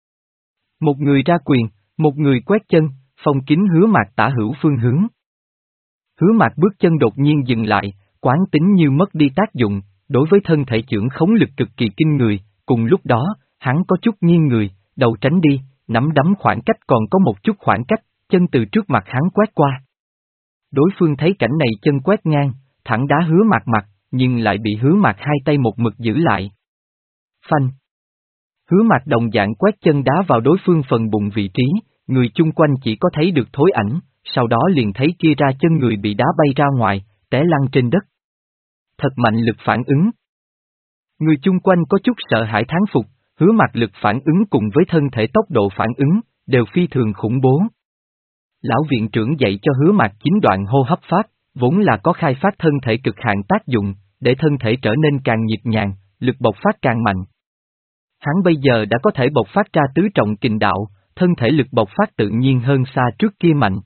Một người ra quyền, một người quét chân, phong kín Hứa Mạc tả hữu phương hướng. Hứa Mạc bước chân đột nhiên dừng lại, quán tính như mất đi tác dụng, đối với thân thể chưởng khống lực cực kỳ kinh người, cùng lúc đó, hắn có chút nghiêng người, đầu tránh đi, nắm đấm khoảng cách còn có một chút khoảng cách, chân từ trước mặt hắn quét qua. Đối phương thấy cảnh này chân quét ngang, thẳng đá Hứa Mạc mặt, nhưng lại bị Hứa Mạc hai tay một mực giữ lại. Phanh. Hứa Mạc đồng dạng quét chân đá vào đối phương phần bụng vị trí, người chung quanh chỉ có thấy được thối ảnh, sau đó liền thấy kia ra chân người bị đá bay ra ngoài, té lăn trên đất. Thật mạnh lực phản ứng. Người chung quanh có chút sợ hãi thán phục, Hứa Mạc lực phản ứng cùng với thân thể tốc độ phản ứng, đều phi thường khủng bố. Lão viện trưởng dạy cho Hứa Mạc chín đoạn hô hấp pháp, vốn là có khai phát thân thể cực hạn tác dụng, để thân thể trở nên càng nhịp nhàng, lực bộc phát càng mạnh. Hắn bây giờ đã có thể bộc phát ra tứ trọng kình đạo, thân thể lực bộc phát tự nhiên hơn xa trước kia mạnh.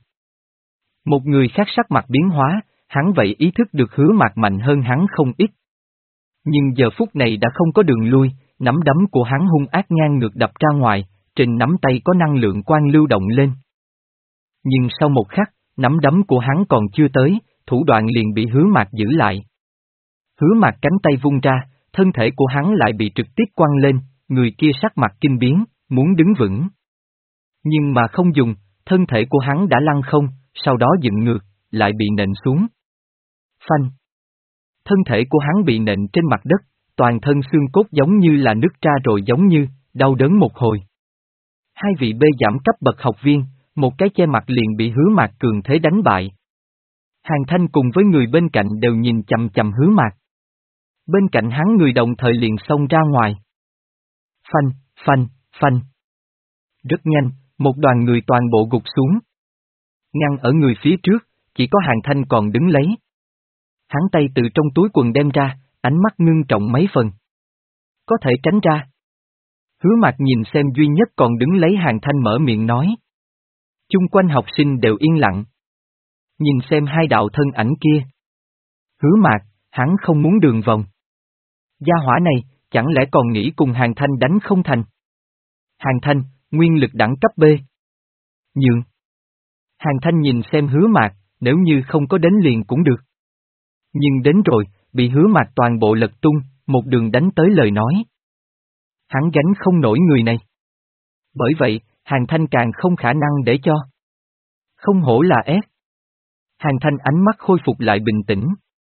Một người khác sắc mặt biến hóa, hắn vậy ý thức được Hứa Mạc mạnh hơn hắn không ít. Nhưng giờ phút này đã không có đường lui, nắm đấm của hắn hung ác ngang ngược đập ra ngoài, trên nắm tay có năng lượng quang lưu động lên. Nhưng sau một khắc, nắm đấm của hắn còn chưa tới, thủ đoạn liền bị Hứa Mạc giữ lại. Hứa Mạc cánh tay vung ra, thân thể của hắn lại bị trực tiếp quăng lên, người kia sắc mặt kinh biến, muốn đứng vững. Nhưng mà không dùng, thân thể của hắn đã lăn không, sau đó dựng ngược, lại bị nện xuống. Phanh! Thân thể của hắn bị nện trên mặt đất, toàn thân xương cốt giống như là nứt ra rồi giống như, đau đớn một hồi. Hai vị bê giảm cấp bậc học viên, một cái che mặt liền bị Hứa Mạc cường thế đánh bại. Hàng Thanh cùng với người bên cạnh đều nhìn chằm chằm Hứa Mạc. Bên cạnh hắn người đồng thời liền xông ra ngoài. Phanh, phanh, phanh. Rất nhanh, một đoàn người toàn bộ gục xuống. Ngăn ở người phía trước, chỉ có Hàng Thanh còn đứng lấy. Hắn tay từ trong túi quần đem ra, ánh mắt ngưng trọng mấy phần. Có thể tránh ra. Hứa Mạc nhìn xem duy nhất còn đứng lấy Hàng Thanh mở miệng nói. Chung quanh học sinh đều yên lặng. Nhìn xem hai đạo thân ảnh kia. Hứa Mạc, hắn không muốn đường vòng. Gia hỏa này, chẳng lẽ còn nghĩ cùng Hàng Thanh đánh không thành? Hàng Thanh, nguyên lực đẳng cấp B. Nhường. Hàng Thanh nhìn xem Hứa Mạc, nếu như không có đến liền cũng được. Nhưng đến rồi, bị Hứa Mạc toàn bộ lật tung, một đường đánh tới lời nói. Hắn gánh không nổi người này. Bởi vậy, Hàng Thanh càng không khả năng để cho. Không hổ là S. Hàng Thanh ánh mắt khôi phục lại bình tĩnh.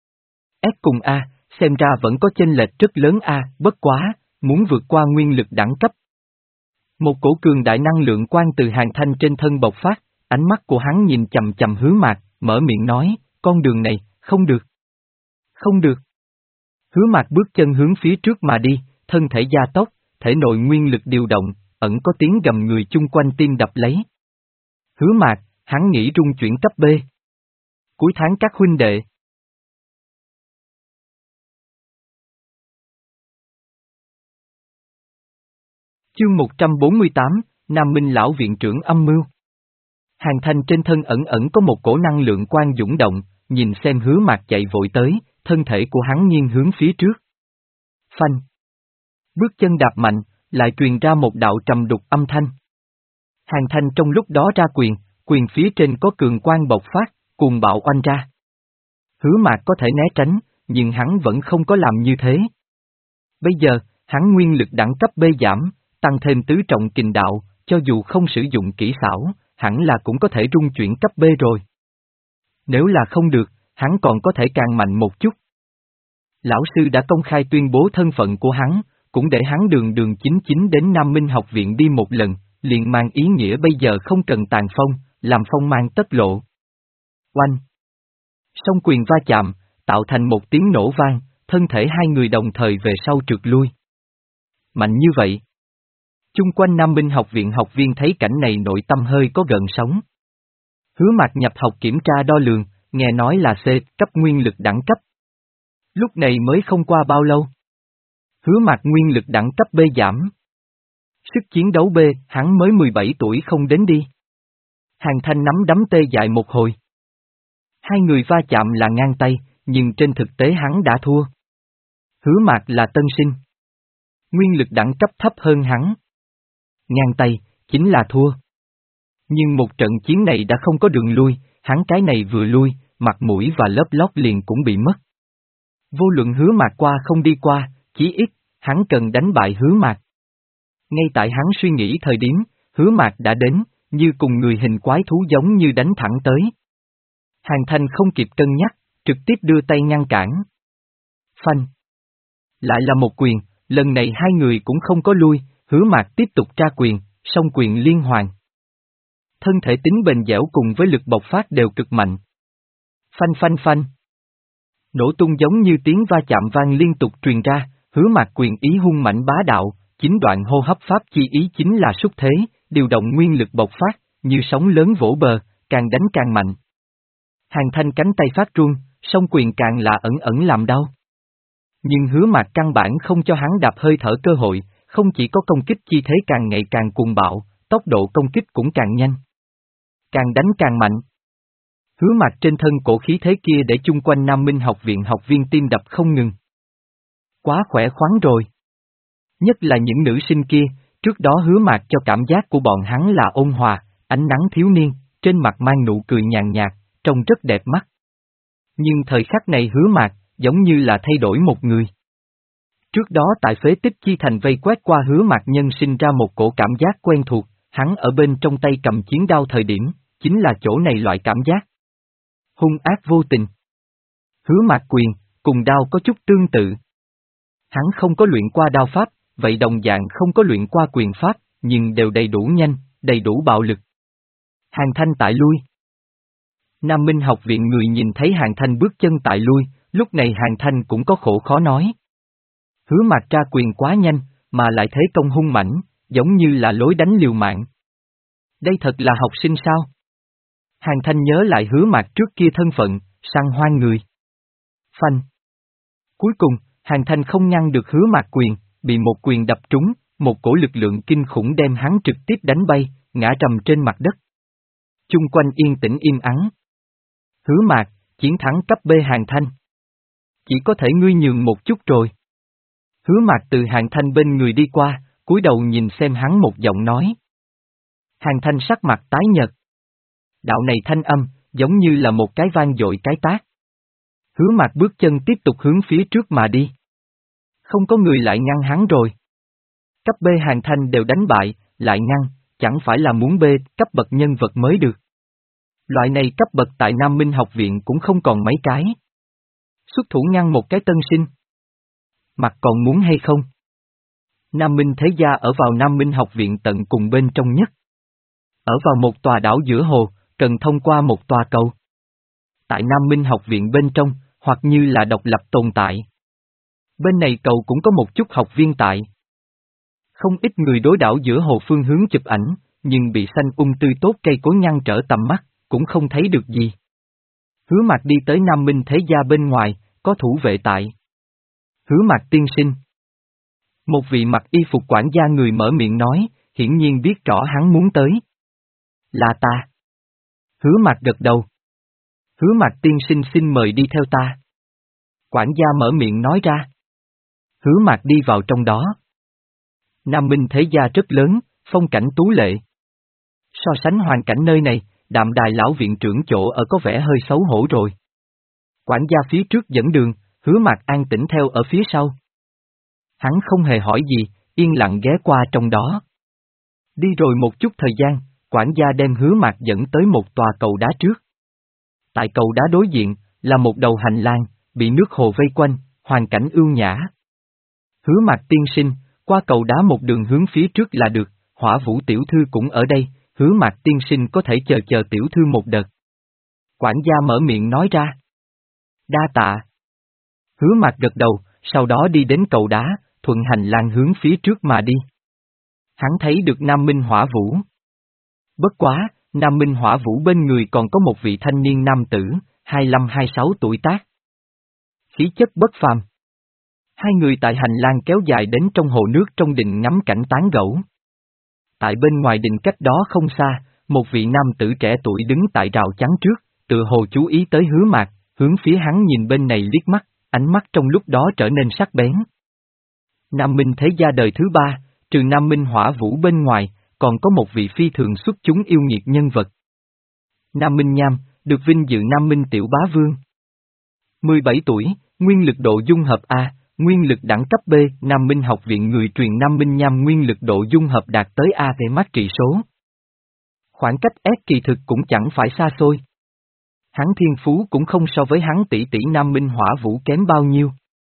S cùng A, xem ra vẫn có chênh lệch rất lớn A, bất quá, muốn vượt qua nguyên lực đẳng cấp. Một cổ cường đại năng lượng quang từ Hàng Thanh trên thân bộc phát, ánh mắt của hắn nhìn chầm chầm Hứa Mạc, mở miệng nói, con đường này, không được. Không được. Hứa Mạc bước chân hướng phía trước mà đi, thân thể gia tốc, thể nội nguyên lực điều động, ẩn có tiếng gầm người chung quanh tim đập lấy. Hứa Mạc, hắn nghĩ rung chuyển cấp B. Cuối tháng các huynh đệ. Chương một trăm bốn mươi tám, Nam Minh Lão Viện trưởng âm mưu. Hàng Thanh trên thân ẩn ẩn có một cổ năng lượng quang dũng động, nhìn xem Hứa Mạc chạy vội tới, thân thể của hắn nghiêng hướng phía trước. Phanh. Bước chân đạp mạnh, lại truyền ra một đạo trầm đục âm thanh. Hàng Thanh trong lúc đó ra quyền, quyền phía trên có cường quang bộc phát, cuồng bạo oanh ra. Hứa Mạc có thể né tránh, nhưng hắn vẫn không có làm như thế. Bây giờ, hắn nguyên lực đẳng cấp B giảm, tăng thêm tứ trọng kình đạo, cho dù không sử dụng kỹ xảo, hẳn là cũng có thể rung chuyển cấp B rồi. Nếu là không được, hắn còn có thể càng mạnh một chút. Lão sư đã công khai tuyên bố thân phận của hắn, cũng để hắn đường đường chính chính đến Nam Minh học viện đi một lần, liền mang ý nghĩa bây giờ không cần tàn phong, làm phong mang tất lộ. Oanh! Song quyền va chạm, tạo thành một tiếng nổ vang, thân thể hai người đồng thời về sau trượt lui. Mạnh như vậy. Chung quanh Nam Minh học viện học viên thấy cảnh này nội tâm hơi có gợn sóng. Hứa Mạc nhập học kiểm tra đo lường, nghe nói là C cấp nguyên lực đẳng cấp. Lúc này mới không qua bao lâu. Hứa Mạc nguyên lực đẳng cấp B giảm. Sức chiến đấu B, hắn mới mười bảy tuổi không đến đi. Hàng Thanh nắm đấm tê dại một hồi. Hai người va chạm là ngang tay, nhưng trên thực tế hắn đã thua. Hứa Mạc là tân sinh. Nguyên lực đẳng cấp thấp hơn hắn. Ngang tay, chính là thua. Nhưng một trận chiến này đã không có đường lui, hắn cái này vừa lui, mặt mũi và lớp lót liền cũng bị mất. Vô luận Hứa Mạc qua không đi qua, chí ít, hắn cần đánh bại Hứa Mạc. Ngay tại hắn suy nghĩ thời điểm, Hứa Mạc đã đến, như cùng người hình quái thú giống như đánh thẳng tới. Hàng Thanh không kịp cân nhắc, trực tiếp đưa tay ngăn cản. Phanh. Lại là một quyền, lần này hai người cũng không có lui, Hứa Mạc tiếp tục tra quyền, song quyền liên hoàn. Thân thể tính bền dẻo cùng với lực bộc phát đều cực mạnh. Phanh phanh phanh. Nổ tung giống như tiếng va chạm vang liên tục truyền ra, Hứa Mạc quyền ý hung mạnh bá đạo, chính đoạn hô hấp pháp chi ý chính là xúc thế, điều động nguyên lực bộc phát, như sóng lớn vỗ bờ, càng đánh càng mạnh. Hàng Thanh cánh tay phát run, song quyền càng là ẩn ẩn làm đau. Nhưng Hứa Mạc căn bản không cho hắn đạp hơi thở cơ hội, không chỉ có công kích chi thế càng ngày càng cuồng bạo, tốc độ công kích cũng càng nhanh. Càng đánh càng mạnh. Hứa Mạc trên thân cổ khí thế kia để chung quanh Nam Minh học viện học viên tim đập không ngừng. Quá khỏe khoắn rồi. Nhất là những nữ sinh kia, trước đó Hứa Mạc cho cảm giác của bọn hắn là ôn hòa, ánh nắng thiếu niên, trên mặt mang nụ cười nhàn nhạt, trông rất đẹp mắt. Nhưng thời khắc này Hứa Mạc, giống như là thay đổi một người. Trước đó tại phế tích chi thành vây quét qua Hứa Mạc nhân sinh ra một cổ cảm giác quen thuộc, hắn ở bên trong tay cầm chiến đao thời điểm, chính là chỗ này loại cảm giác. Hung ác vô tình. Hứa Mạc quyền, cùng đao có chút tương tự. Hắn không có luyện qua đao pháp, vậy đồng dạng không có luyện qua quyền pháp, nhưng đều đầy đủ nhanh, đầy đủ bạo lực. Hàng Thanh tại lui. Nam Minh học viện người nhìn thấy Hàng Thanh bước chân tại lui, lúc này Hàng Thanh cũng có khổ khó nói. Hứa Mạc ra quyền quá nhanh, mà lại thế công hung mãnh, giống như là lối đánh liều mạng. Đây thật là học sinh sao? Hàng Thanh nhớ lại Hứa Mạc trước kia thân phận, săn hoang người. Phanh. Cuối cùng, Hàng Thanh không ngăn được Hứa Mạc quyền, bị một quyền đập trúng, một cổ lực lượng kinh khủng đem hắn trực tiếp đánh bay, ngã trầm trên mặt đất. Chung quanh yên tĩnh im ắng. Hứa Mạc, chiến thắng cấp B Hàng Thanh. Chỉ có thể ngươi nhường một chút rồi. Hứa Mạc từ Hàng Thanh bên người đi qua, cúi đầu nhìn xem hắn một giọng nói. Hàng Thanh sắc mặt tái nhợt. Đạo này thanh âm, giống như là một cái vang dội cái tát. Hứa Mạc bước chân tiếp tục hướng phía trước mà đi. Không có người lại ngăn hắn rồi. Cấp B Hàng Thanh đều đánh bại, lại ngăn, chẳng phải là muốn B cấp bậc nhân vật mới được. Loại này cấp bậc tại Nam Minh học viện cũng không còn mấy cái. Xuất thủ ngăn một cái tân sinh. Mặt còn muốn hay không? Nam Minh thế gia ở vào Nam Minh học viện tận cùng bên trong nhất. Ở vào một tòa đảo giữa hồ, cần thông qua một tòa cầu. Tại Nam Minh học viện bên trong, hoặc như là độc lập tồn tại. Bên này cầu cũng có một chút học viên tại. Không ít người đối đảo giữa hồ phương hướng chụp ảnh, nhưng bị xanh ung tươi tốt cây cối ngăn trở tầm mắt, cũng không thấy được gì. Hứa Mạc đi tới Nam Minh thế gia bên ngoài, có thủ vệ tại. Hứa Mạc tiên sinh. Một vị mặc y phục quản gia người mở miệng nói, hiển nhiên biết rõ hắn muốn tới. Là ta. Hứa Mạc gật đầu. Hứa Mạc tiên sinh xin mời đi theo ta. Quản gia mở miệng nói ra. Hứa Mạc đi vào trong đó. Nam Minh thế gia rất lớn, phong cảnh tú lệ. So sánh hoàn cảnh nơi này, Đạm Đài lão viện trưởng chỗ ở có vẻ hơi xấu hổ rồi. Quản gia phía trước dẫn đường, Hứa Mạc an tĩnh theo ở phía sau. Hắn không hề hỏi gì, yên lặng ghé qua trong đó. Đi rồi một chút thời gian, quản gia đem Hứa Mạc dẫn tới một tòa cầu đá trước. Tại cầu đá đối diện, là một đầu hành lang, bị nước hồ vây quanh, hoàn cảnh ưu nhã. Hứa Mạc tiên sinh, qua cầu đá một đường hướng phía trước là được, Hỏa Vũ tiểu thư cũng ở đây, Hứa Mạc tiên sinh có thể chờ chờ tiểu thư một đợt. Quản gia mở miệng nói ra. Đa tạ. Hứa Mạc gật đầu, sau đó đi đến cầu đá, thuận hành lang hướng phía trước mà đi. Hắn thấy được Nam Minh Hỏa Vũ. Bất quá, Nam Minh Hỏa Vũ bên người còn có một vị thanh niên nam tử, hai mươi lăm hai mươi sáu tuổi tác. Khí chất bất phàm. Hai người tại hành lang kéo dài đến trong hồ nước trong đình ngắm cảnh tán gẫu. Tại bên ngoài đình cách đó không xa, một vị nam tử trẻ tuổi đứng tại rào chắn trước, tự hồ chú ý tới Hứa Mạc, hướng phía hắn nhìn bên này liếc mắt, ánh mắt trong lúc đó trở nên sắc bén. Nam Minh thế gia đời thứ ba, trừ Nam Minh Hỏa Vũ bên ngoài, còn có một vị phi thường xuất chúng yêu nghiệt nhân vật. Nam Minh Nham, được vinh dự Nam Minh Tiểu Bá Vương. mười bảy tuổi, nguyên lực độ dung hợp A, nguyên lực đẳng cấp B, Nam Minh học viện người truyền Nam Minh Nham nguyên lực độ dung hợp đạt tới A về mắt trị số. Khoảng cách S kỳ thực cũng chẳng phải xa xôi. Hắn thiên phú cũng không so với hắn tỷ tỷ Nam Minh Hỏa Vũ kém bao nhiêu.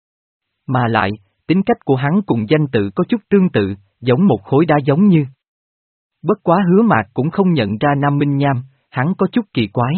Mà lại, tính cách của hắn cùng danh tự có chút tương tự, giống một khối đá giống như. Bất quá Hứa Mạc cũng không nhận ra Nam Minh Nham, hắn có chút kỳ quái.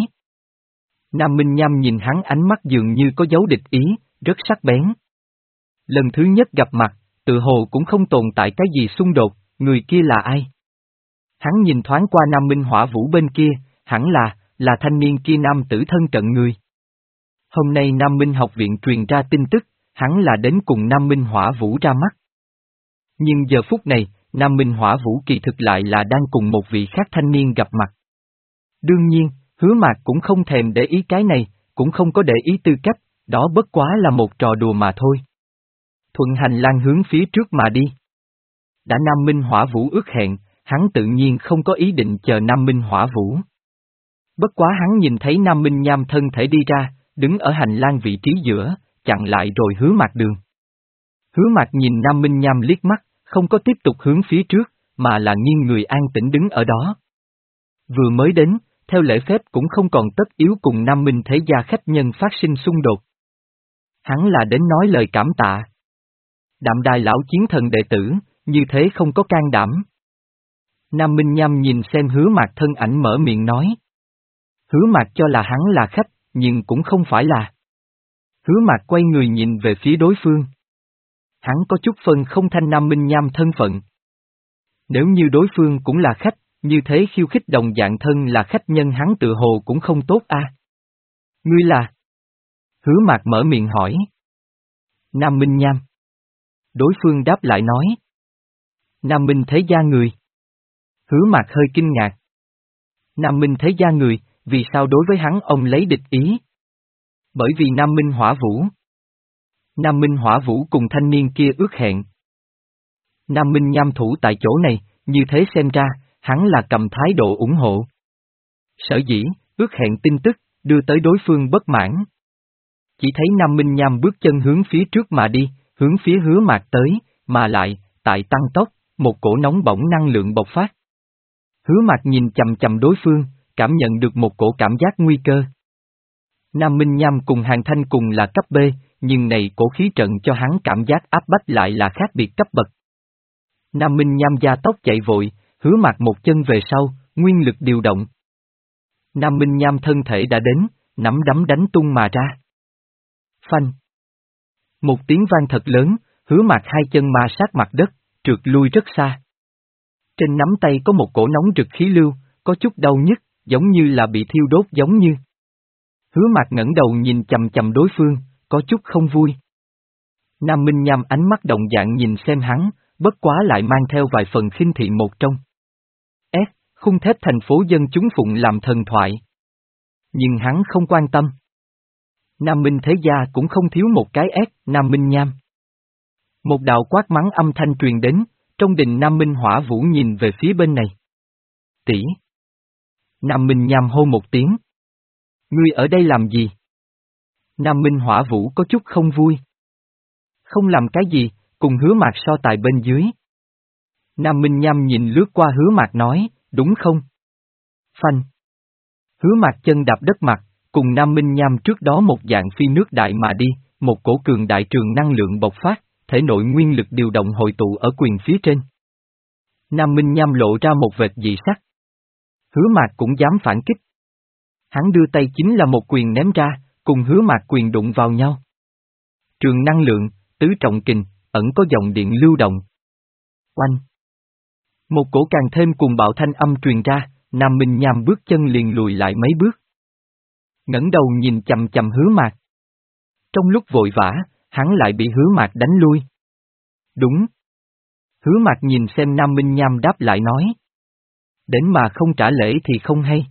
Nam Minh Nham nhìn hắn ánh mắt dường như có dấu địch ý, rất sắc bén. Lần thứ nhất gặp mặt, tự hồ cũng không tồn tại cái gì xung đột, người kia là ai? Hắn nhìn thoáng qua Nam Minh Hỏa Vũ bên kia, hẳn là, là thanh niên kia nam tử thân cận người. Hôm nay Nam Minh học viện truyền ra tin tức, hắn là đến cùng Nam Minh Hỏa Vũ ra mắt. Nhưng giờ phút này, Nam Minh Hỏa Vũ kỳ thực lại là đang cùng một vị khác thanh niên gặp mặt. Đương nhiên, Hứa Mạc cũng không thèm để ý cái này, cũng không có để ý tư cách, đó bất quá là một trò đùa mà thôi. Thuận hành lang hướng phía trước mà đi. Đã Nam Minh Hỏa Vũ ước hẹn, hắn tự nhiên không có ý định chờ Nam Minh Hỏa Vũ. Bất quá hắn nhìn thấy Nam Minh Nham thân thể đi ra, đứng ở hành lang vị trí giữa, chặn lại rồi Hứa Mạc đường. Hứa Mạc nhìn Nam Minh Nham liếc mắt, không có tiếp tục hướng phía trước, mà là nghiêng người an tĩnh đứng ở đó. Vừa mới đến, theo lễ phép cũng không còn tất yếu cùng Nam Minh thế gia khách nhân phát sinh xung đột. Hắn là đến nói lời cảm tạ. Đạm Đài lão chiến thần đệ tử, như thế không có can đảm. Nam Minh Nham nhìn xem Hứa Mạc thân ảnh mở miệng nói. Hứa Mạc cho là hắn là khách, nhưng cũng không phải là. Hứa Mạc quay người nhìn về phía đối phương. Hắn có chút phân không thanh Nam Minh Nham thân phận. Nếu như đối phương cũng là khách, như thế khiêu khích đồng dạng thân là khách nhân hắn tự hồ cũng không tốt a. À? Ngươi là? Hứa Mạc mở miệng hỏi. Nam Minh Nham. Đối phương đáp lại nói. Nam Minh thế gia người. Hứa Mạc hơi kinh ngạc. Nam Minh thế gia người, vì sao đối với hắn ông lấy địch ý? Bởi vì Nam Minh Hỏa Vũ. Nam Minh Hỏa Vũ cùng thanh niên kia ước hẹn. Nam Minh Nham thủ tại chỗ này, như thế xem ra, hắn là cầm thái độ ủng hộ. Sở dĩ, ước hẹn tin tức, đưa tới đối phương bất mãn. Chỉ thấy Nam Minh Nham bước chân hướng phía trước mà đi, hướng phía Hứa Mạc tới, mà lại, tại tăng tốc, một cổ nóng bỏng năng lượng bộc phát. Hứa Mạc nhìn chầm chầm đối phương, cảm nhận được một cổ cảm giác nguy cơ. Nam Minh Nham cùng Hàn Thanh cùng là cấp B, nhưng này cổ khí trận cho hắn cảm giác áp bách lại là khác biệt cấp bậc. Nam Minh Nham gia tốc chạy vội, Hứa Mạc một chân về sau, nguyên lực điều động. Nam Minh Nham thân thể đã đến, nắm đấm đánh tung mà ra. Phanh. Một tiếng vang thật lớn, Hứa Mạc hai chân ma sát mặt đất, trượt lui rất xa. Trên nắm tay có một cổ nóng rực khí lưu, có chút đau nhức, giống như là bị thiêu đốt giống như. Hứa Mạc ngẩng đầu nhìn chầm chầm đối phương, có chút không vui. Nam Minh Nham ánh mắt động dạng nhìn xem hắn, bất quá lại mang theo vài phần khinh thị một trong. S, khung thép thành phố dân chúng phụng làm thần thoại. Nhưng hắn không quan tâm. Nam Minh thế gia cũng không thiếu một cái S, Nam Minh Nham. Một đạo quát mắng âm thanh truyền đến, trong đình Nam Minh Hỏa Vũ nhìn về phía bên này. Tỷ. Nam Minh Nham hô một tiếng. Ngươi ở đây làm gì? Nam Minh Hỏa Vũ có chút không vui. Không làm cái gì, cùng Hứa Mạc so tài bên dưới. Nam Minh Nham nhìn lướt qua Hứa Mạc nói, đúng không? Phanh. Hứa Mạc chân đạp đất mặt, cùng Nam Minh Nham trước đó một dạng phi nước đại mà đi, một cổ cường đại trường năng lượng bộc phát, thể nội nguyên lực điều động hội tụ ở quyền phía trên. Nam Minh Nham lộ ra một vệt dị sắc. Hứa Mạc cũng dám phản kích. Hắn đưa tay chính là một quyền ném ra, cùng Hứa Mạc quyền đụng vào nhau. Trường năng lượng, tứ trọng kình, ẩn có dòng điện lưu động. Oanh! Một cổ càng thêm cùng bạo thanh âm truyền ra, Nam Minh Nham bước chân liền lùi lại mấy bước. Ngẩng đầu nhìn chầm chầm Hứa Mạc. Trong lúc vội vã, hắn lại bị Hứa Mạc đánh lui. Đúng. Hứa Mạc nhìn xem Nam Minh Nham đáp lại nói. Đến mà không trả lễ thì không hay.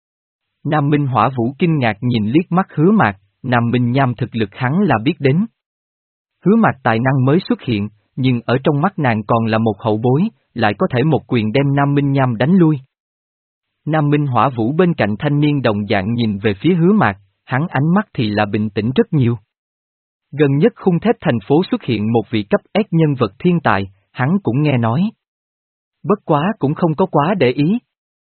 Nam Minh Hỏa Vũ kinh ngạc nhìn liếc mắt Hứa Mạc, Nam Minh Nham thực lực hắn là biết đến. Hứa Mạc tài năng mới xuất hiện, nhưng ở trong mắt nàng còn là một hậu bối, lại có thể một quyền đem Nam Minh Nham đánh lui. Nam Minh Hỏa Vũ bên cạnh thanh niên đồng dạng nhìn về phía Hứa Mạc, hắn ánh mắt thì là bình tĩnh rất nhiều. Gần nhất khung thép thành phố xuất hiện một vị cấp S nhân vật thiên tài, hắn cũng nghe nói. Bất quá cũng không có quá để ý.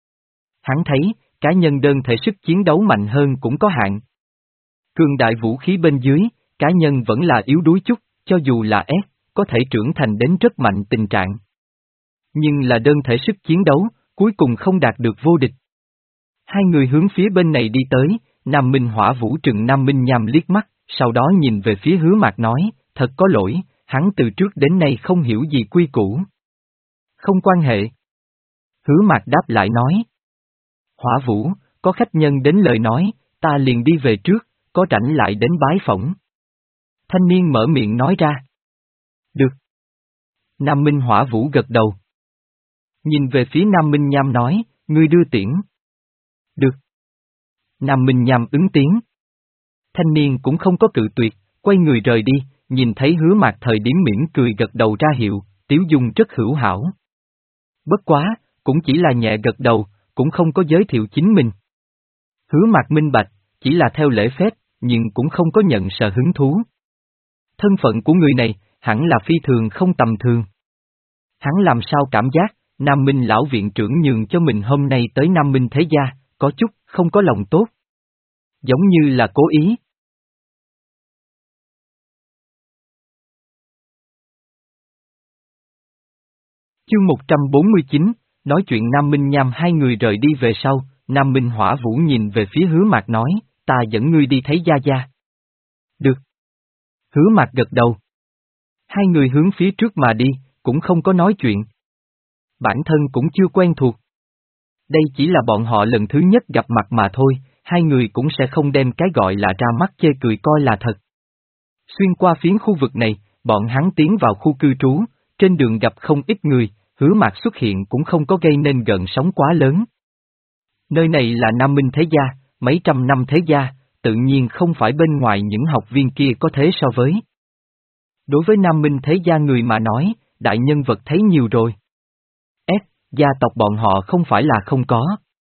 Hắn thấy, cá nhân đơn thể sức chiến đấu mạnh hơn cũng có hạn. Cường đại vũ khí bên dưới, cá nhân vẫn là yếu đuối chút, cho dù là S, có thể trưởng thành đến rất mạnh tình trạng. Nhưng là đơn thể sức chiến đấu, cuối cùng không đạt được vô địch. Hai người hướng phía bên này đi tới, Nam Minh Hỏa Vũ trừng Nam Minh Nham liếc mắt, sau đó nhìn về phía Hứa Mạc nói, thật có lỗi, hắn từ trước đến nay không hiểu gì quy củ. Không quan hệ. Hứa Mạc đáp lại nói. Hỏa Vũ, có khách nhân đến lời nói, ta liền đi về trước, có rảnh lại đến bái phỏng. Thanh niên mở miệng nói ra. Được. Nam Minh Hỏa Vũ gật đầu. Nhìn về phía Nam Minh Nham nói, ngươi đưa tiễn. Được. Nam Minh Nham ứng tiếng. Thanh niên cũng không có cự tuyệt, quay người rời đi, nhìn thấy Hứa Mạc thời điểm mỉm cười gật đầu ra hiệu, Tiếu Dung rất hữu hảo. Bất quá, cũng chỉ là nhẹ gật đầu, cũng không có giới thiệu chính mình. Hứa Mạc minh bạch, chỉ là theo lễ phép, nhưng cũng không có nhận sợ hứng thú. Thân phận của người này, hẳn là phi thường không tầm thường. Hắn làm sao cảm giác, Nam Minh lão viện trưởng nhường cho mình hôm nay tới Nam Minh thế gia, có chút không có lòng tốt. Giống như là cố ý. Chương một trăm bốn mươi chín, nói chuyện Nam Minh Nham hai người rời đi về sau, Nam Minh Hỏa Vũ nhìn về phía Hứa Mạc nói, ta dẫn ngươi đi thấy Gia Gia. Được. Hứa Mạc gật đầu. Hai người hướng phía trước mà đi, cũng không có nói chuyện. Bản thân cũng chưa quen thuộc. Đây chỉ là bọn họ lần thứ nhất gặp mặt mà thôi, hai người cũng sẽ không đem cái gọi là ra mắt chê cười coi là thật. Xuyên qua phiến khu vực này, bọn hắn tiến vào khu cư trú, trên đường gặp không ít người, Hứa Mạc xuất hiện cũng không có gây nên gợn sóng quá lớn. Nơi này là Nam Minh thế gia, mấy trăm năm thế gia, tự nhiên không phải bên ngoài những học viên kia có thế so với. Đối với Nam Minh thế gia người mà nói, đại nhân vật thấy nhiều rồi. S, gia tộc bọn họ không phải là không có.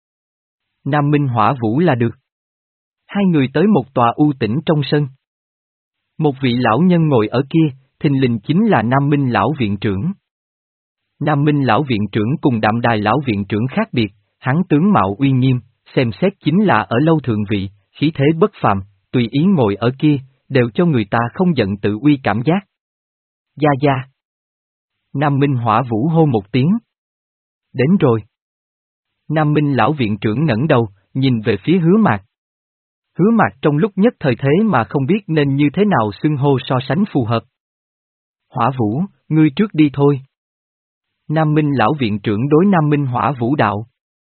Nam Minh Hỏa Vũ là được. Hai người tới một tòa u tĩnh trong sân. Một vị lão nhân ngồi ở kia, thình lình chính là Nam Minh lão viện trưởng. Nam Minh lão viện trưởng cùng Đạm Đài lão viện trưởng khác biệt, hắn tướng mạo uy nghiêm, xem xét chính là ở lâu thượng vị, khí thế bất phàm, tùy ý ngồi ở kia, đều cho người ta không giận tự uy cảm giác. Gia Gia. Nam Minh Hỏa Vũ hô một tiếng. Đến rồi. Nam Minh lão viện trưởng ngẩng đầu, nhìn về phía Hứa Mạc. Hứa Mạc trong lúc nhất thời thế mà không biết nên như thế nào xưng hô so sánh phù hợp. Hỏa Vũ, ngươi trước đi thôi. Nam Minh lão viện trưởng đối Nam Minh Hỏa Vũ đạo.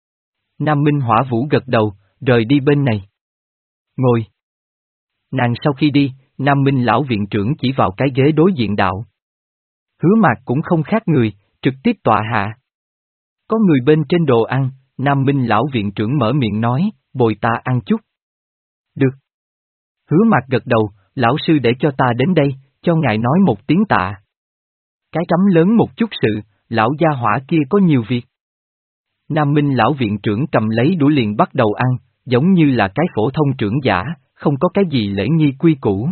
Nam Minh Hỏa Vũ gật đầu, rời đi bên này. Ngồi. Nàng sau khi đi, Nam Minh lão viện trưởng chỉ vào cái ghế đối diện đạo. Hứa Mạc cũng không khác người, trực tiếp tọa hạ. Có người bên trên đồ ăn, Nam Minh lão viện trưởng mở miệng nói, bồi ta ăn chút. Được. Hứa Mạc gật đầu, lão sư để cho ta đến đây, cho ngài nói một tiếng tạ. Cái trắm lớn một chút sự, lão gia hỏa kia có nhiều việc. Nam Minh lão viện trưởng cầm lấy đũa liền bắt đầu ăn, giống như là cái phổ thông trưởng giả, không có cái gì lễ nghi quy củ.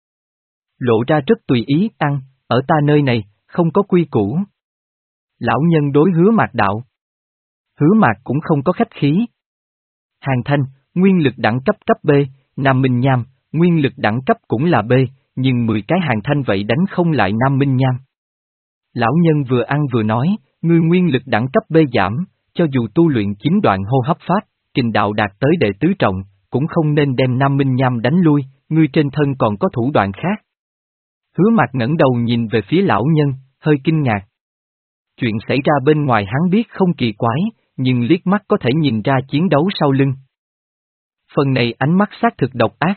Lộ ra rất tùy ý ăn, ở ta nơi này, không có quy củ. Lão nhân đối Hứa Mạc đạo. Hứa Mạc cũng không có khách khí. Hàng Thanh, nguyên lực đẳng cấp cấp B, Nam Minh Nham, nguyên lực đẳng cấp cũng là B, nhưng mười cái Hàng Thanh vậy đánh không lại Nam Minh Nham. Lão nhân vừa ăn vừa nói, ngươi nguyên lực đẳng cấp B giảm, cho dù tu luyện chín đoạn hô hấp pháp, kình đạo đạt tới đệ tứ trọng, cũng không nên đem Nam Minh Nham đánh lui, ngươi trên thân còn có thủ đoạn khác. Hứa Mạc ngẩng đầu nhìn về phía lão nhân, hơi kinh ngạc. Chuyện xảy ra bên ngoài hắn biết không kỳ quái, nhưng liếc mắt có thể nhìn ra chiến đấu sau lưng. Phần này ánh mắt xác thực độc ác.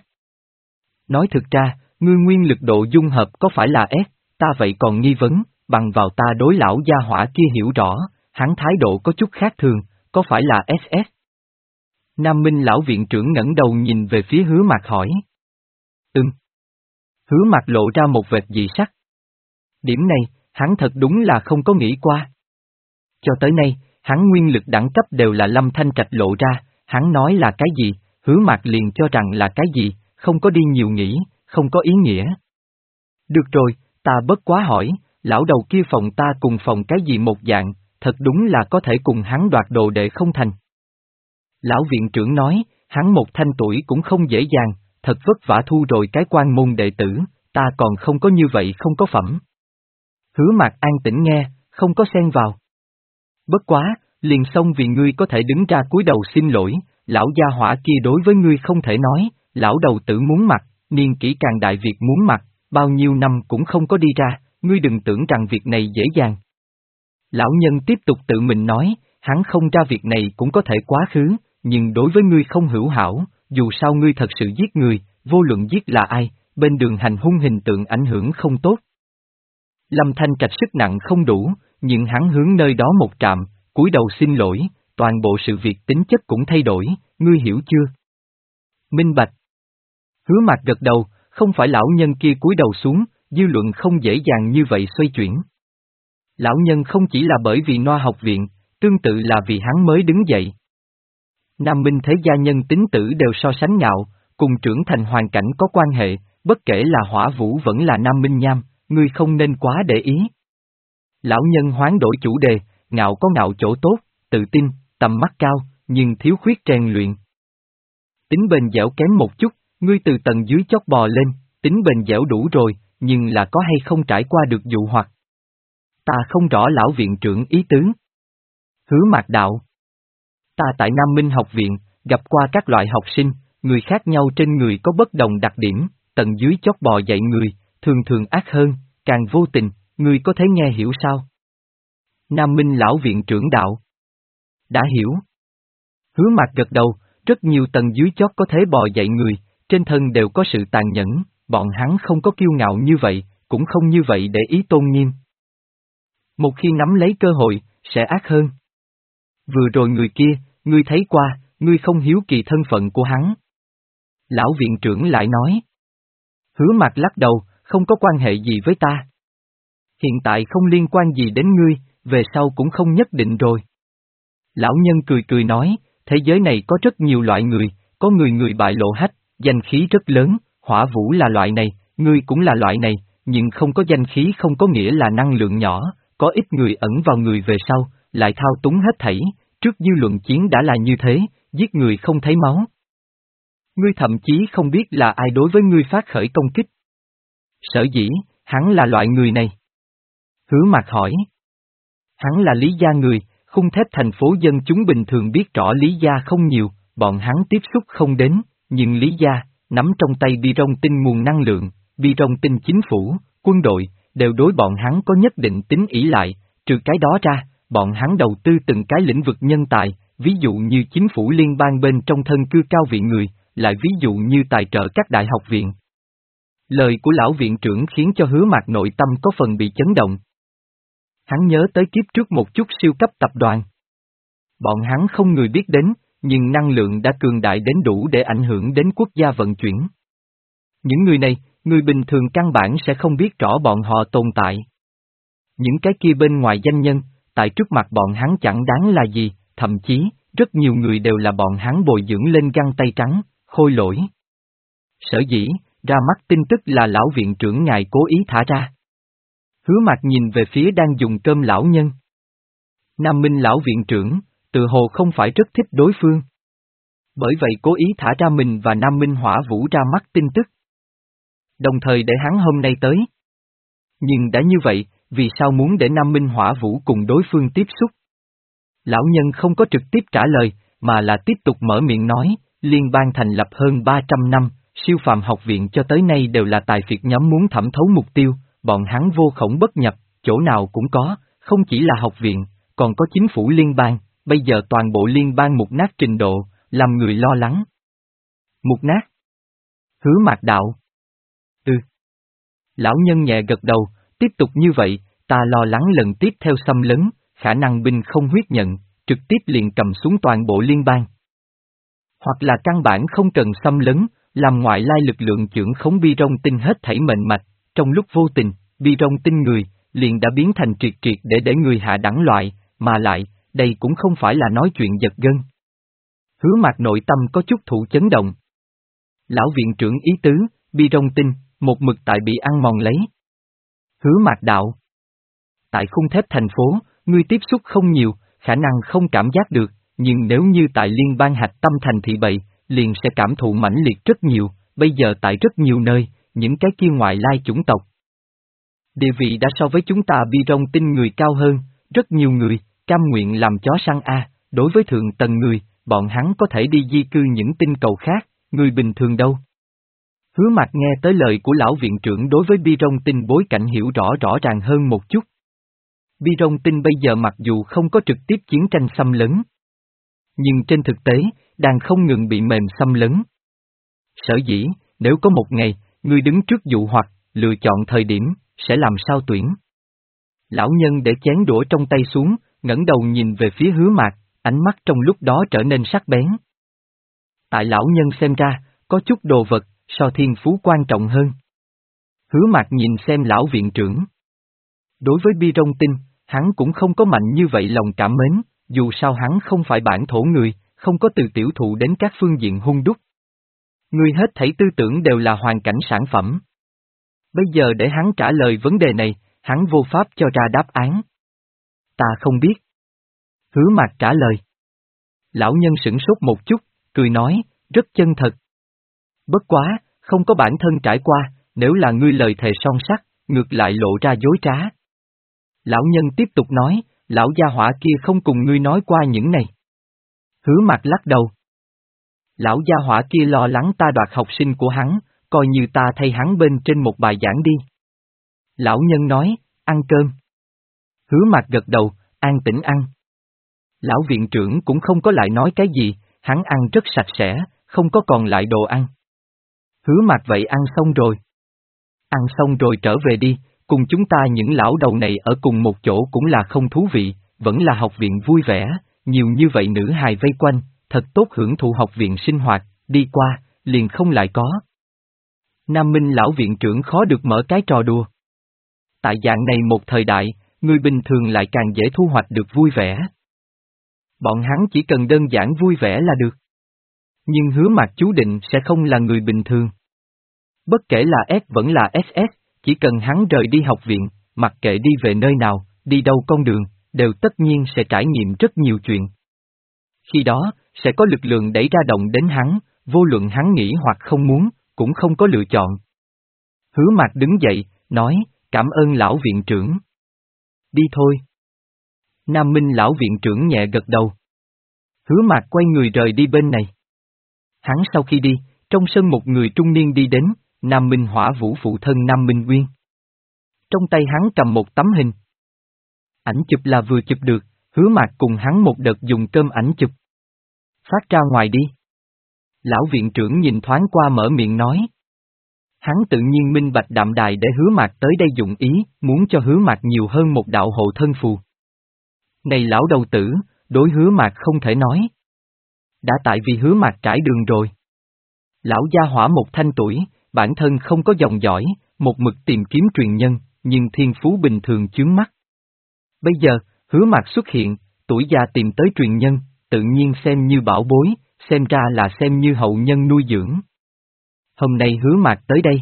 Nói thực ra, ngươi nguyên lực độ dung hợp có phải là S, ta vậy còn nghi vấn, bằng vào ta đối lão gia hỏa kia hiểu rõ, hắn thái độ có chút khác thường, có phải là ét ét? Nam Minh lão viện trưởng ngẩng đầu nhìn về phía Hứa Mạc hỏi. Ừm. Hứa Mạc lộ ra một vệt dị sắc. Điểm này, hắn thật đúng là không có nghĩ qua. Cho tới nay, hắn nguyên lực đẳng cấp đều là Lâm Thanh Trạch lộ ra, hắn nói là cái gì, Hứa Mạc liền cho rằng là cái gì, không có đi nhiều nghĩ, không có ý nghĩa. Được rồi, ta bất quá hỏi, lão đầu kia phòng ta cùng phòng cái gì một dạng, thật đúng là có thể cùng hắn đoạt đồ đệ không thành. Lão viện trưởng nói, hắn một thanh tuổi cũng không dễ dàng, thật vất vả thu rồi cái quan môn đệ tử, ta còn không có như vậy không có phẩm. Hứa Mạc an tĩnh nghe, không có xen vào. Bất quá, liền xong vì ngươi có thể đứng ra cúi đầu xin lỗi, lão gia hỏa kia đối với ngươi không thể nói, lão đầu tử muốn mặt, niên kỷ càng đại việc muốn mặt, bao nhiêu năm cũng không có đi ra, ngươi đừng tưởng rằng việc này dễ dàng. Lão nhân tiếp tục tự mình nói, hắn không ra việc này cũng có thể quá khứ, nhưng đối với ngươi không hữu hảo, dù sao ngươi thật sự giết người, vô luận giết là ai, bên đường hành hung hình tượng ảnh hưởng không tốt. Lâm Thanh Trạch sức nặng không đủ, nhưng hắn hướng nơi đó một trạm, cúi đầu xin lỗi, toàn bộ sự việc tính chất cũng thay đổi, ngươi hiểu chưa? Minh bạch. Hứa Mạc gật đầu, không phải lão nhân kia cúi đầu xuống, dư luận không dễ dàng như vậy xoay chuyển. Lão nhân không chỉ là bởi vì Noa học viện, tương tự là vì hắn mới đứng dậy. Nam Minh thế gia nhân tính tử đều so sánh ngạo, cùng trưởng thành hoàn cảnh có quan hệ, bất kể là Hỏa Vũ vẫn là Nam Minh Nham, ngươi không nên quá để ý. Lão nhân hoán đổi chủ đề, ngạo có ngạo chỗ tốt, tự tin, tầm mắt cao, nhưng thiếu khuyết rèn luyện. Tính bền dẻo kém một chút, ngươi từ tầng dưới chót bò lên, tính bền dẻo đủ rồi, nhưng là có hay không trải qua được dụ hoặc. Ta không rõ lão viện trưởng ý tứ. Hứa Mạc đạo. Ta tại Nam Minh học viện, gặp qua các loại học sinh, người khác nhau trên người có bất đồng đặc điểm, tầng dưới chót bò dậy người, thường thường ác hơn, càng vô tình, ngươi có thể nghe hiểu sao? Nam Minh lão viện trưởng đạo. Đã hiểu. Hứa Mạc gật đầu, rất nhiều tầng dưới chót có thể bò dậy người, trên thân đều có sự tàn nhẫn, bọn hắn không có kiêu ngạo như vậy, cũng không như vậy để ý tôn nghiêm. Một khi nắm lấy cơ hội, sẽ ác hơn. Vừa rồi người kia, ngươi thấy qua, ngươi không hiếu kỳ thân phận của hắn. Lão viện trưởng lại nói. Hứa Mạc lắc đầu, không có quan hệ gì với ta. Hiện tại không liên quan gì đến ngươi, về sau cũng không nhất định rồi. Lão nhân cười cười nói, thế giới này có rất nhiều loại người, có người người bại lộ hách, danh khí rất lớn, Hỏa Vũ là loại này, ngươi cũng là loại này, nhưng không có danh khí không có nghĩa là năng lượng nhỏ, có ít người ẩn vào người về sau, lại thao túng hết thảy, trước dư luận chiến đã là như thế, giết người không thấy máu. Ngươi thậm chí không biết là ai đối với ngươi phát khởi công kích. Sở dĩ, hắn là loại người này. Hứa Mạc hỏi. Hắn là Lý gia người, khung thép thành phố dân chúng bình thường biết rõ Lý gia không nhiều, bọn hắn tiếp xúc không đến, nhưng Lý gia, nắm trong tay bi rong tinh nguồn năng lượng, bi rong tinh chính phủ, quân đội, đều đối bọn hắn có nhất định tính ỷ lại, trừ cái đó ra, bọn hắn đầu tư từng cái lĩnh vực nhân tài, ví dụ như chính phủ liên bang bên trong thân cư cao vị người, lại ví dụ như tài trợ các đại học viện. Lời của lão viện trưởng khiến cho Hứa Mạc nội tâm có phần bị chấn động. Hắn nhớ tới kiếp trước một chút siêu cấp tập đoàn. Bọn hắn không người biết đến, nhưng năng lượng đã cường đại đến đủ để ảnh hưởng đến quốc gia vận chuyển. Những người này, người bình thường căn bản sẽ không biết rõ bọn họ tồn tại. Những cái kia bên ngoài danh nhân, tại trước mặt bọn hắn chẳng đáng là gì, thậm chí, rất nhiều người đều là bọn hắn bồi dưỡng lên găng tay trắng, khôi lỗi. Sở dĩ, ra mắt tin tức là lão viện trưởng ngài cố ý thả ra. Hứa Mạc nhìn về phía đang dùng cơm lão nhân. Nam Minh lão viện trưởng, tự hồ không phải rất thích đối phương. Bởi vậy cố ý thả ra mình và Nam Minh Hỏa Vũ ra mắt tin tức. Đồng thời để hắn hôm nay tới. Nhưng đã như vậy, vì sao muốn để Nam Minh Hỏa Vũ cùng đối phương tiếp xúc? Lão nhân không có trực tiếp trả lời, mà là tiếp tục mở miệng nói, liên bang thành lập hơn ba trăm năm, siêu phàm học viện cho tới nay đều là tài phiệt nhóm muốn thẩm thấu mục tiêu, bọn hắn vô khổng bất nhập, chỗ nào cũng có, không chỉ là học viện, còn có chính phủ liên bang, bây giờ toàn bộ liên bang mục nát trình độ, làm người lo lắng. Mục nát? Hứa Mạc đạo. Ừ. Lão nhân nhẹ gật đầu, tiếp tục như vậy, ta lo lắng lần tiếp theo xâm lấn, khả năng binh không huyết nhận, trực tiếp liền cầm xuống toàn bộ liên bang. Hoặc là căn bản không cần xâm lấn, làm ngoại lai lực lượng trưởng khống bi rong tinh hết thảy mệnh mạch, trong lúc vô tình, bi rong tinh người, liền đã biến thành triệt triệt để để người hạ đẳng loại, mà lại, đây cũng không phải là nói chuyện giật gân. Hứa Mạc nội tâm có chút thụ chấn động. Lão viện trưởng ý tứ, bi rong tinh, một mực tại bị ăn mòn lấy. Hứa Mạc đạo. Tại khung thép thành phố, ngươi tiếp xúc không nhiều, khả năng không cảm giác được, nhưng nếu như tại liên bang hạch tâm thành thị bậy, liền sẽ cảm thụ mãnh liệt rất nhiều, bây giờ tại rất nhiều nơi, những cái kia ngoại lai chủng tộc. Địa vị đã so với chúng ta bi rong tinh người cao hơn, rất nhiều người, cam nguyện làm chó săn A, đối với thượng tầng người, bọn hắn có thể đi di cư những tinh cầu khác, người bình thường đâu. Hứa Mạc nghe tới lời của lão viện trưởng đối với bi rong tinh bối cảnh hiểu rõ rõ ràng hơn một chút. Bi rong tinh bây giờ mặc dù không có trực tiếp chiến tranh xâm lấn, nhưng trên thực tế, đang không ngừng bị mềm xâm lấn. Sở dĩ, nếu có một ngày, ngươi đứng trước dụ hoặc, lựa chọn thời điểm, sẽ làm sao tuyển? Lão nhân để chén đũa trong tay xuống, ngẩng đầu nhìn về phía Hứa Mạc, ánh mắt trong lúc đó trở nên sắc bén. Tại lão nhân xem ra, có chút đồ vật, so thiên phú quan trọng hơn. Hứa Mạc nhìn xem lão viện trưởng. Đối với Bi Rong Tinh, hắn cũng không có mạnh như vậy lòng cảm mến, dù sao hắn không phải bản thổ người, không có từ tiểu thụ đến các phương diện hung đúc. Người hết thảy tư tưởng đều là hoàn cảnh sản phẩm. Bây giờ để hắn trả lời vấn đề này, hắn vô pháp cho ra đáp án. Ta không biết. Hứa Mạc trả lời. Lão nhân sửng sốt một chút, cười nói, rất chân thật. Bất quá, không có bản thân trải qua, nếu là ngươi lời thề son sắt, ngược lại lộ ra dối trá. Lão nhân tiếp tục nói, lão gia hỏa kia không cùng ngươi nói qua những này. Hứa Mạc lắc đầu. Lão gia hỏa kia lo lắng ta đoạt học sinh của hắn, coi như ta thay hắn bên trên một bài giảng đi. Lão nhân nói, ăn cơm. Hứa Mạc gật đầu, an tĩnh ăn. Lão viện trưởng cũng không có lại nói cái gì, hắn ăn rất sạch sẽ, không có còn lại đồ ăn. Hứa Mạc vậy ăn xong rồi. Ăn xong rồi trở về đi, cùng chúng ta những lão đầu này ở cùng một chỗ cũng là không thú vị, vẫn là học viện vui vẻ, nhiều như vậy nữ hài vây quanh, thật tốt hưởng thụ học viện sinh hoạt, đi qua, liền không lại có. Nam Minh lão viện trưởng khó được mở cái trò đùa. Tại dạng này một thời đại, người bình thường lại càng dễ thu hoạch được vui vẻ. Bọn hắn chỉ cần đơn giản vui vẻ là được. Nhưng Hứa Mạc chú định sẽ không là người bình thường. Bất kể là S vẫn là ét ét, chỉ cần hắn rời đi học viện, mặc kệ đi về nơi nào, đi đâu con đường, đều tất nhiên sẽ trải nghiệm rất nhiều chuyện. Khi đó, sẽ có lực lượng đẩy ra động đến hắn, vô luận hắn nghĩ hoặc không muốn, cũng không có lựa chọn. Hứa Mạc đứng dậy, nói, cảm ơn lão viện trưởng. Đi thôi. Nam Minh lão viện trưởng nhẹ gật đầu. Hứa Mạc quay người rời đi bên này. Hắn sau khi đi, trong sân một người trung niên đi đến, Nam Minh Hỏa Vũ phụ thân Nam Minh Nguyên. Trong tay hắn cầm một tấm hình. Ảnh chụp là vừa chụp được, Hứa Mạc cùng hắn một đợt dùng cơm ảnh chụp. Phát ra ngoài đi. Lão viện trưởng nhìn thoáng qua mở miệng nói. Hắn tự nhiên minh bạch đạm đài để Hứa Mạc tới đây dụng ý, muốn cho Hứa Mạc nhiều hơn một đạo hộ thân phù. Này lão đầu tử, đối Hứa Mạc không thể nói. Đã tại vì Hứa Mạc trải đường rồi. Lão gia hỏa một thanh tuổi, bản thân không có dòng dõi, một mực tìm kiếm truyền nhân, nhưng thiên phú bình thường chướng mắt. Bây giờ, Hứa Mạc xuất hiện, tuổi già tìm tới truyền nhân, tự nhiên xem như bảo bối, xem ra là xem như hậu nhân nuôi dưỡng. Hôm nay Hứa Mạc tới đây.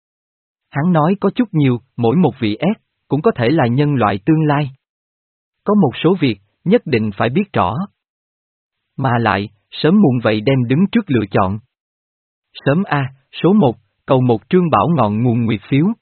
Hắn nói có chút nhiều, mỗi một vị S, cũng có thể là nhân loại tương lai. Có một số việc, nhất định phải biết rõ. Mà lại, sớm muộn vậy đem đứng trước lựa chọn. Sớm A, số một, cầu một trương bảo ngọn nguồn nguyệt phiếu,